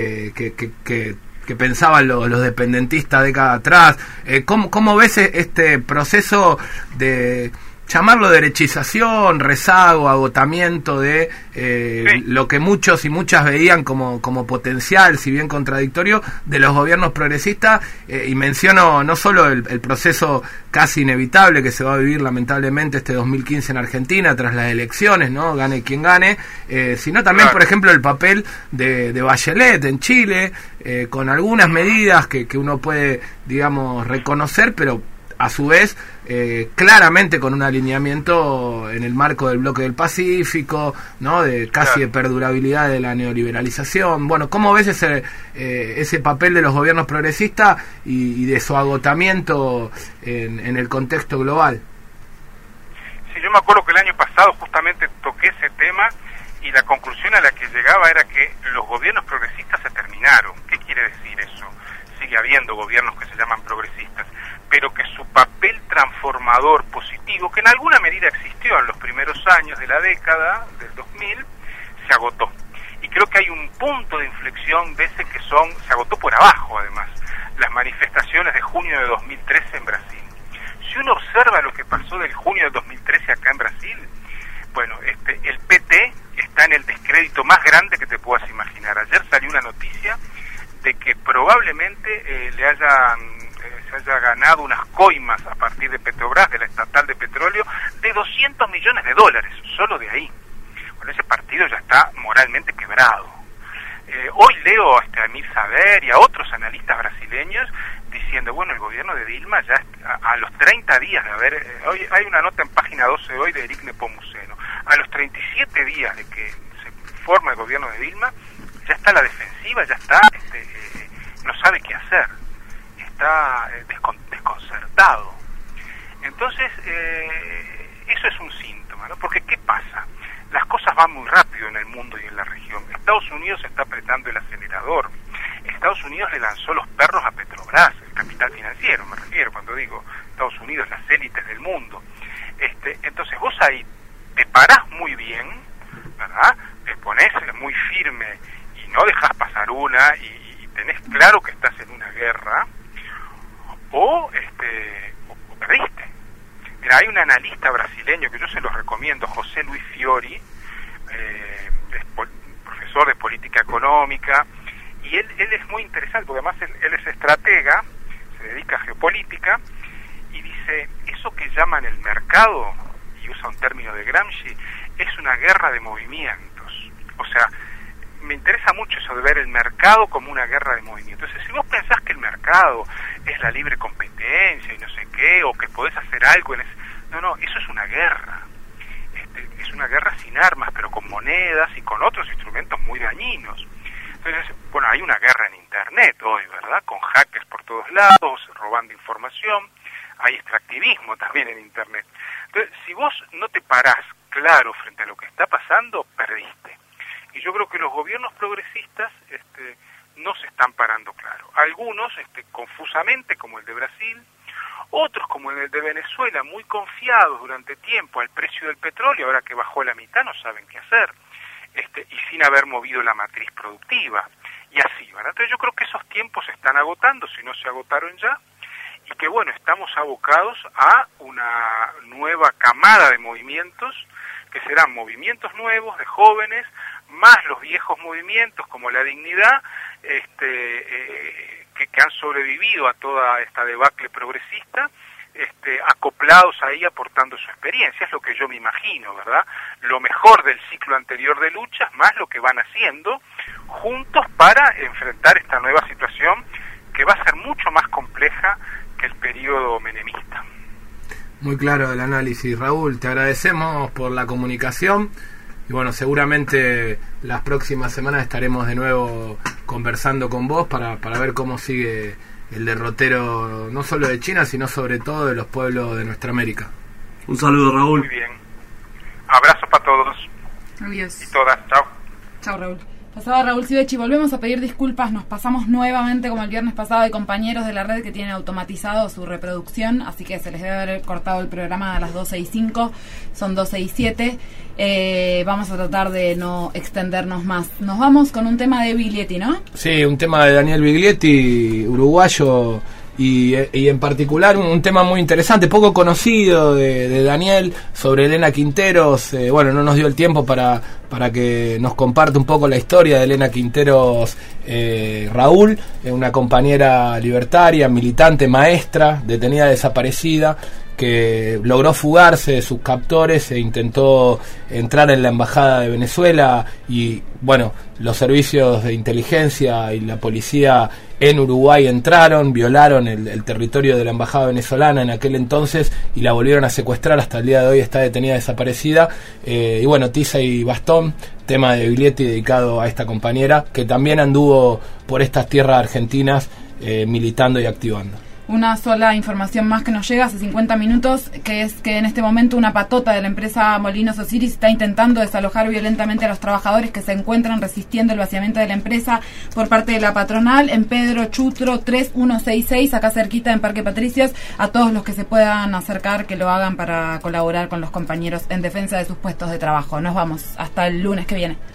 pensaban los dependentistas décadas atrás. ¿Cómo ves este proceso de llamarlo derechización, rezago, agotamiento de lo que muchos y muchas veían como potencial, si bien contradictorio, de los gobiernos progresistas? Y menciono no solo el proceso casi inevitable que se va a vivir lamentablemente este 2015 en Argentina tras las elecciones, ¿no? Gane quien gane, sino también, por ejemplo, el papel de Bachelet en Chile, con algunas medidas que uno puede, digamos, reconocer, pero a su vez claramente con un alineamiento en el marco del bloque del Pacífico, ¿no? De casi de perdurabilidad de la neoliberalización. Bueno, ¿cómo ves ese papel de los gobiernos progresistas y de su agotamiento en el contexto global? Sí, yo me acuerdo que el año pasado justamente toqué ese tema y la conclusión a la que llegaba era que los gobiernos progresistas se terminaron. ¿Qué quiere decir eso? Sigue habiendo gobiernos que se llaman progresistas, pero que su papel transformador positivo, que en alguna medida existió en los primeros años de la década del 2000, se agotó. Y creo que hay un punto de inflexión de ese que se agotó por abajo, además, las manifestaciones de junio de 2013 en Brasil. Si uno observa lo que pasó del junio de 2013 acá en Brasil, bueno, el PT está en el descrédito más grande que te puedas imaginar. Ayer salió una noticia de que probablemente se haya ganado unas coimas a partir de Petrobras, de la estatal de petróleo, de $200 millones, solo de ahí. Bueno, ese partido ya está moralmente quebrado. Hoy leo a Emir Saber y a otros analistas brasileños diciendo, bueno, el gobierno de Dilma ya a los 30 días de haber... hoy hay una nota en página 12 hoy de Eric Nepomuceno. A los 37 días de que se forma el gobierno de Dilma, ya está la defensiva, ya está, no sabe qué hacer, está desconcertado. Entonces, eso es un síntoma, ¿no? Porque ¿qué pasa? Las cosas van muy rápido en el mundo y en la región. Estados Unidos está apretando el acelerador. Estados Unidos le lanzó los perros a Petrobras, el capital financiero, me refiero cuando digo Estados Unidos, las élites del mundo. Entonces vos ahí te parás muy bien, ¿verdad? Te pones muy firme y no dejas pasar una y tenés claro que estás en una guerra, o perdiste. Mira, hay un analista brasileño que yo se los recomiendo, José Luis Fiori, es profesor de política económica, y él es muy interesante, porque además él es estratega, se dedica a geopolítica, y dice, eso que llaman el mercado, y usa un término de Gramsci, es una guerra de movimientos. O sea, me interesa mucho eso de ver el mercado como una guerra de movimientos. Entonces, si vos pensás que el mercado es la libre competencia y no sé qué, o que podés hacer algo en ese... No, eso es una guerra. Es una guerra sin armas, pero con monedas y con otros instrumentos muy dañinos. Entonces, bueno, hay una guerra en Internet hoy, ¿verdad? Con hackers por todos lados, robando información. hay extractivismo también en Internet. Entonces, si vos no te parás claro frente a lo que está pasando, perdiste. Y yo creo que los gobiernos progresistas no se están parando claro. Algunos, confusamente, como el de Brasil, otros, como el de Venezuela, muy confiados durante tiempo al precio del petróleo, ahora que bajó a la mitad no saben qué hacer, y sin haber movido la matriz productiva, y así, ¿verdad? Entonces yo creo que esos tiempos se están agotando, si no se agotaron ya, y que bueno, estamos abocados a una nueva camada de movimientos, que serán movimientos nuevos, de jóvenes, más los viejos movimientos como la dignidad, que han sobrevivido a toda esta debacle progresista, acoplados ahí aportando su experiencia, es lo que yo me imagino, ¿verdad? Lo mejor del ciclo anterior de luchas, más lo que van haciendo juntos para enfrentar esta nueva situación que va a ser mucho más compleja que el periodo menemista. Muy claro el análisis, Raúl, te agradecemos por la comunicación y bueno, seguramente las próximas semanas estaremos de nuevo conversando con vos para ver cómo sigue el derrotero no solo de China, sino sobre todo de los pueblos de nuestra América. Un saludo, Raúl. Muy bien. Abrazo para todos. Adiós. Y todas. Chao. Chao, Raúl. Pasaba Raúl Sivechi, volvemos a pedir disculpas, nos pasamos nuevamente como el viernes pasado, hay compañeros de la red que tienen automatizado su reproducción, así que se les debe haber cortado el programa a las 12:05, son 12:07, vamos a tratar de no extendernos más. Nos vamos con un tema de Biglietti, ¿no? Sí, un tema de Daniel Biglietti, uruguayo, y en particular un tema muy interesante, poco conocido de Daniel, sobre Elena Quinteros. Bueno, no nos dio el tiempo para que nos comparte un poco la historia de Elena Quinteros. Raúl, una compañera libertaria, militante, maestra, detenida desaparecida, que logró fugarse de sus captores e intentó entrar en la embajada de Venezuela, y bueno, los servicios de inteligencia y la policía en Uruguay entraron, violaron el territorio de la embajada venezolana en aquel entonces y la volvieron a secuestrar. Hasta el día de hoy está detenida desaparecida, y bueno, tiza y bastón, tema de Biglietti dedicado a esta compañera que también anduvo por estas tierras argentinas militando y activando. Una sola información más que nos llega hace 50 minutos, que es que en este momento una patota de la empresa Molinos Osiris está intentando desalojar violentamente a los trabajadores que se encuentran resistiendo el vaciamiento de la empresa por parte de la patronal en Pedro Chutro 3166, acá cerquita en Parque Patricios. A todos los que se puedan acercar, que lo hagan para colaborar con los compañeros en defensa de sus puestos de trabajo. Nos vamos, hasta el lunes que viene.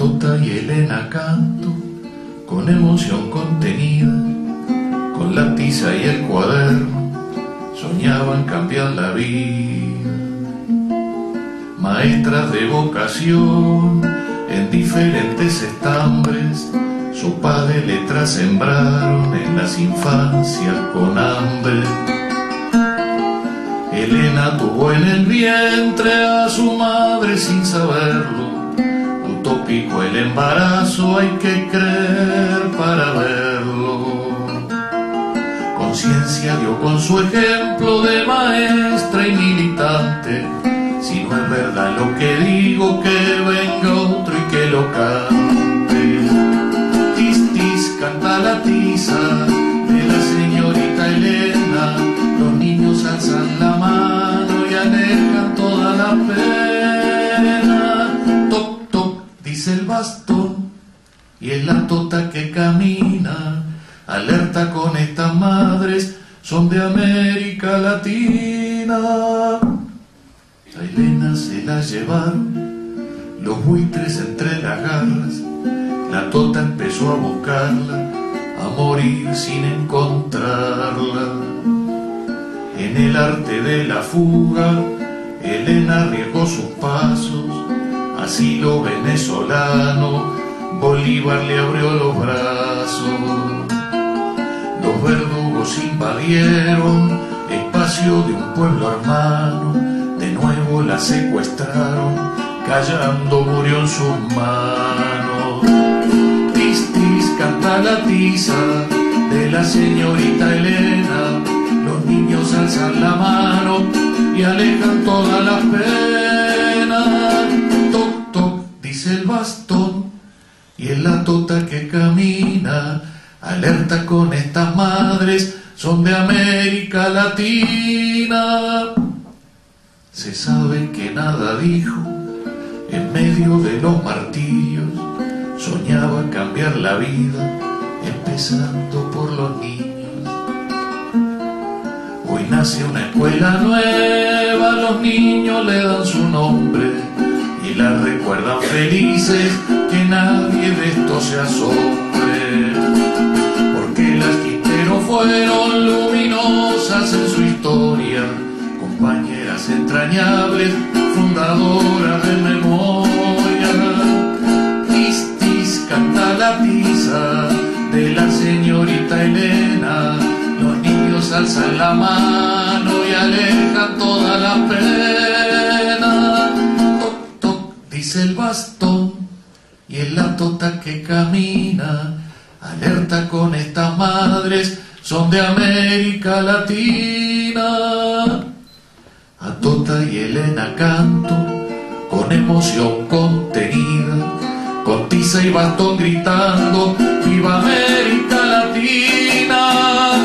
Tota y Elena canto con emoción contenida, con la tiza y el cuaderno soñaban cambiar la vida. Maestras de vocación en diferentes estambres, sopa de letras sembraron en las infancias con hambre. Elena tuvo en el vientre a su madre sin saberlo. Utópico el embarazo, hay que creer para verlo. Conciencia dio con su ejemplo de maestra y militante. Si no es verdad lo que digo, que venga otro y que lo cante. Tis, tis, canta la tiza de la señorita Elena. Los niños alzan la mano y alejan toda la pena. Toc, toc, dice el bastón, y es la tota que camina. Alerta con estas madres, son de América Latina. A Elena se la llevaron los buitres entre las garras. La tota empezó a buscarla, a morir sin encontrarla. En el arte de la fuga, Elena arriesgó sus pasos. Asilo venezolano, Bolívar le abrió los brazos. Los verdugos invadieron espacio de un pueblo hermano. De nuevo la secuestraron, callando murió en sus manos. Tis, tis, canta la tiza de la señorita Elena. Los niños alzan la mano y alejan todas las penas. Toc, toc, dice el bastón, y es la tota que camina. Alerta con estas madres, son de América Latina. Se sabe que nada dijo, en medio de los martirios, soñaba cambiar la vida, empezando por los niños. Hoy nace una escuela nueva, los niños le dan su nombre y la recuerdan felices, que nadie de esto se asombre. Porque las Quintero fueron luminosas en su historia, compañeras entrañables, fundadoras de memoria. Tis, tis, canta la tiza de la señorita Elena. Los niños alzan la mano y alejan toda la pena. Toc, toc, dice el bastón, y es la tota que camina. Alerta con estas madres, son de América Latina. A Tota y Elena canto con emoción contenida, con tiza y bastón gritando, ¡viva América Latina!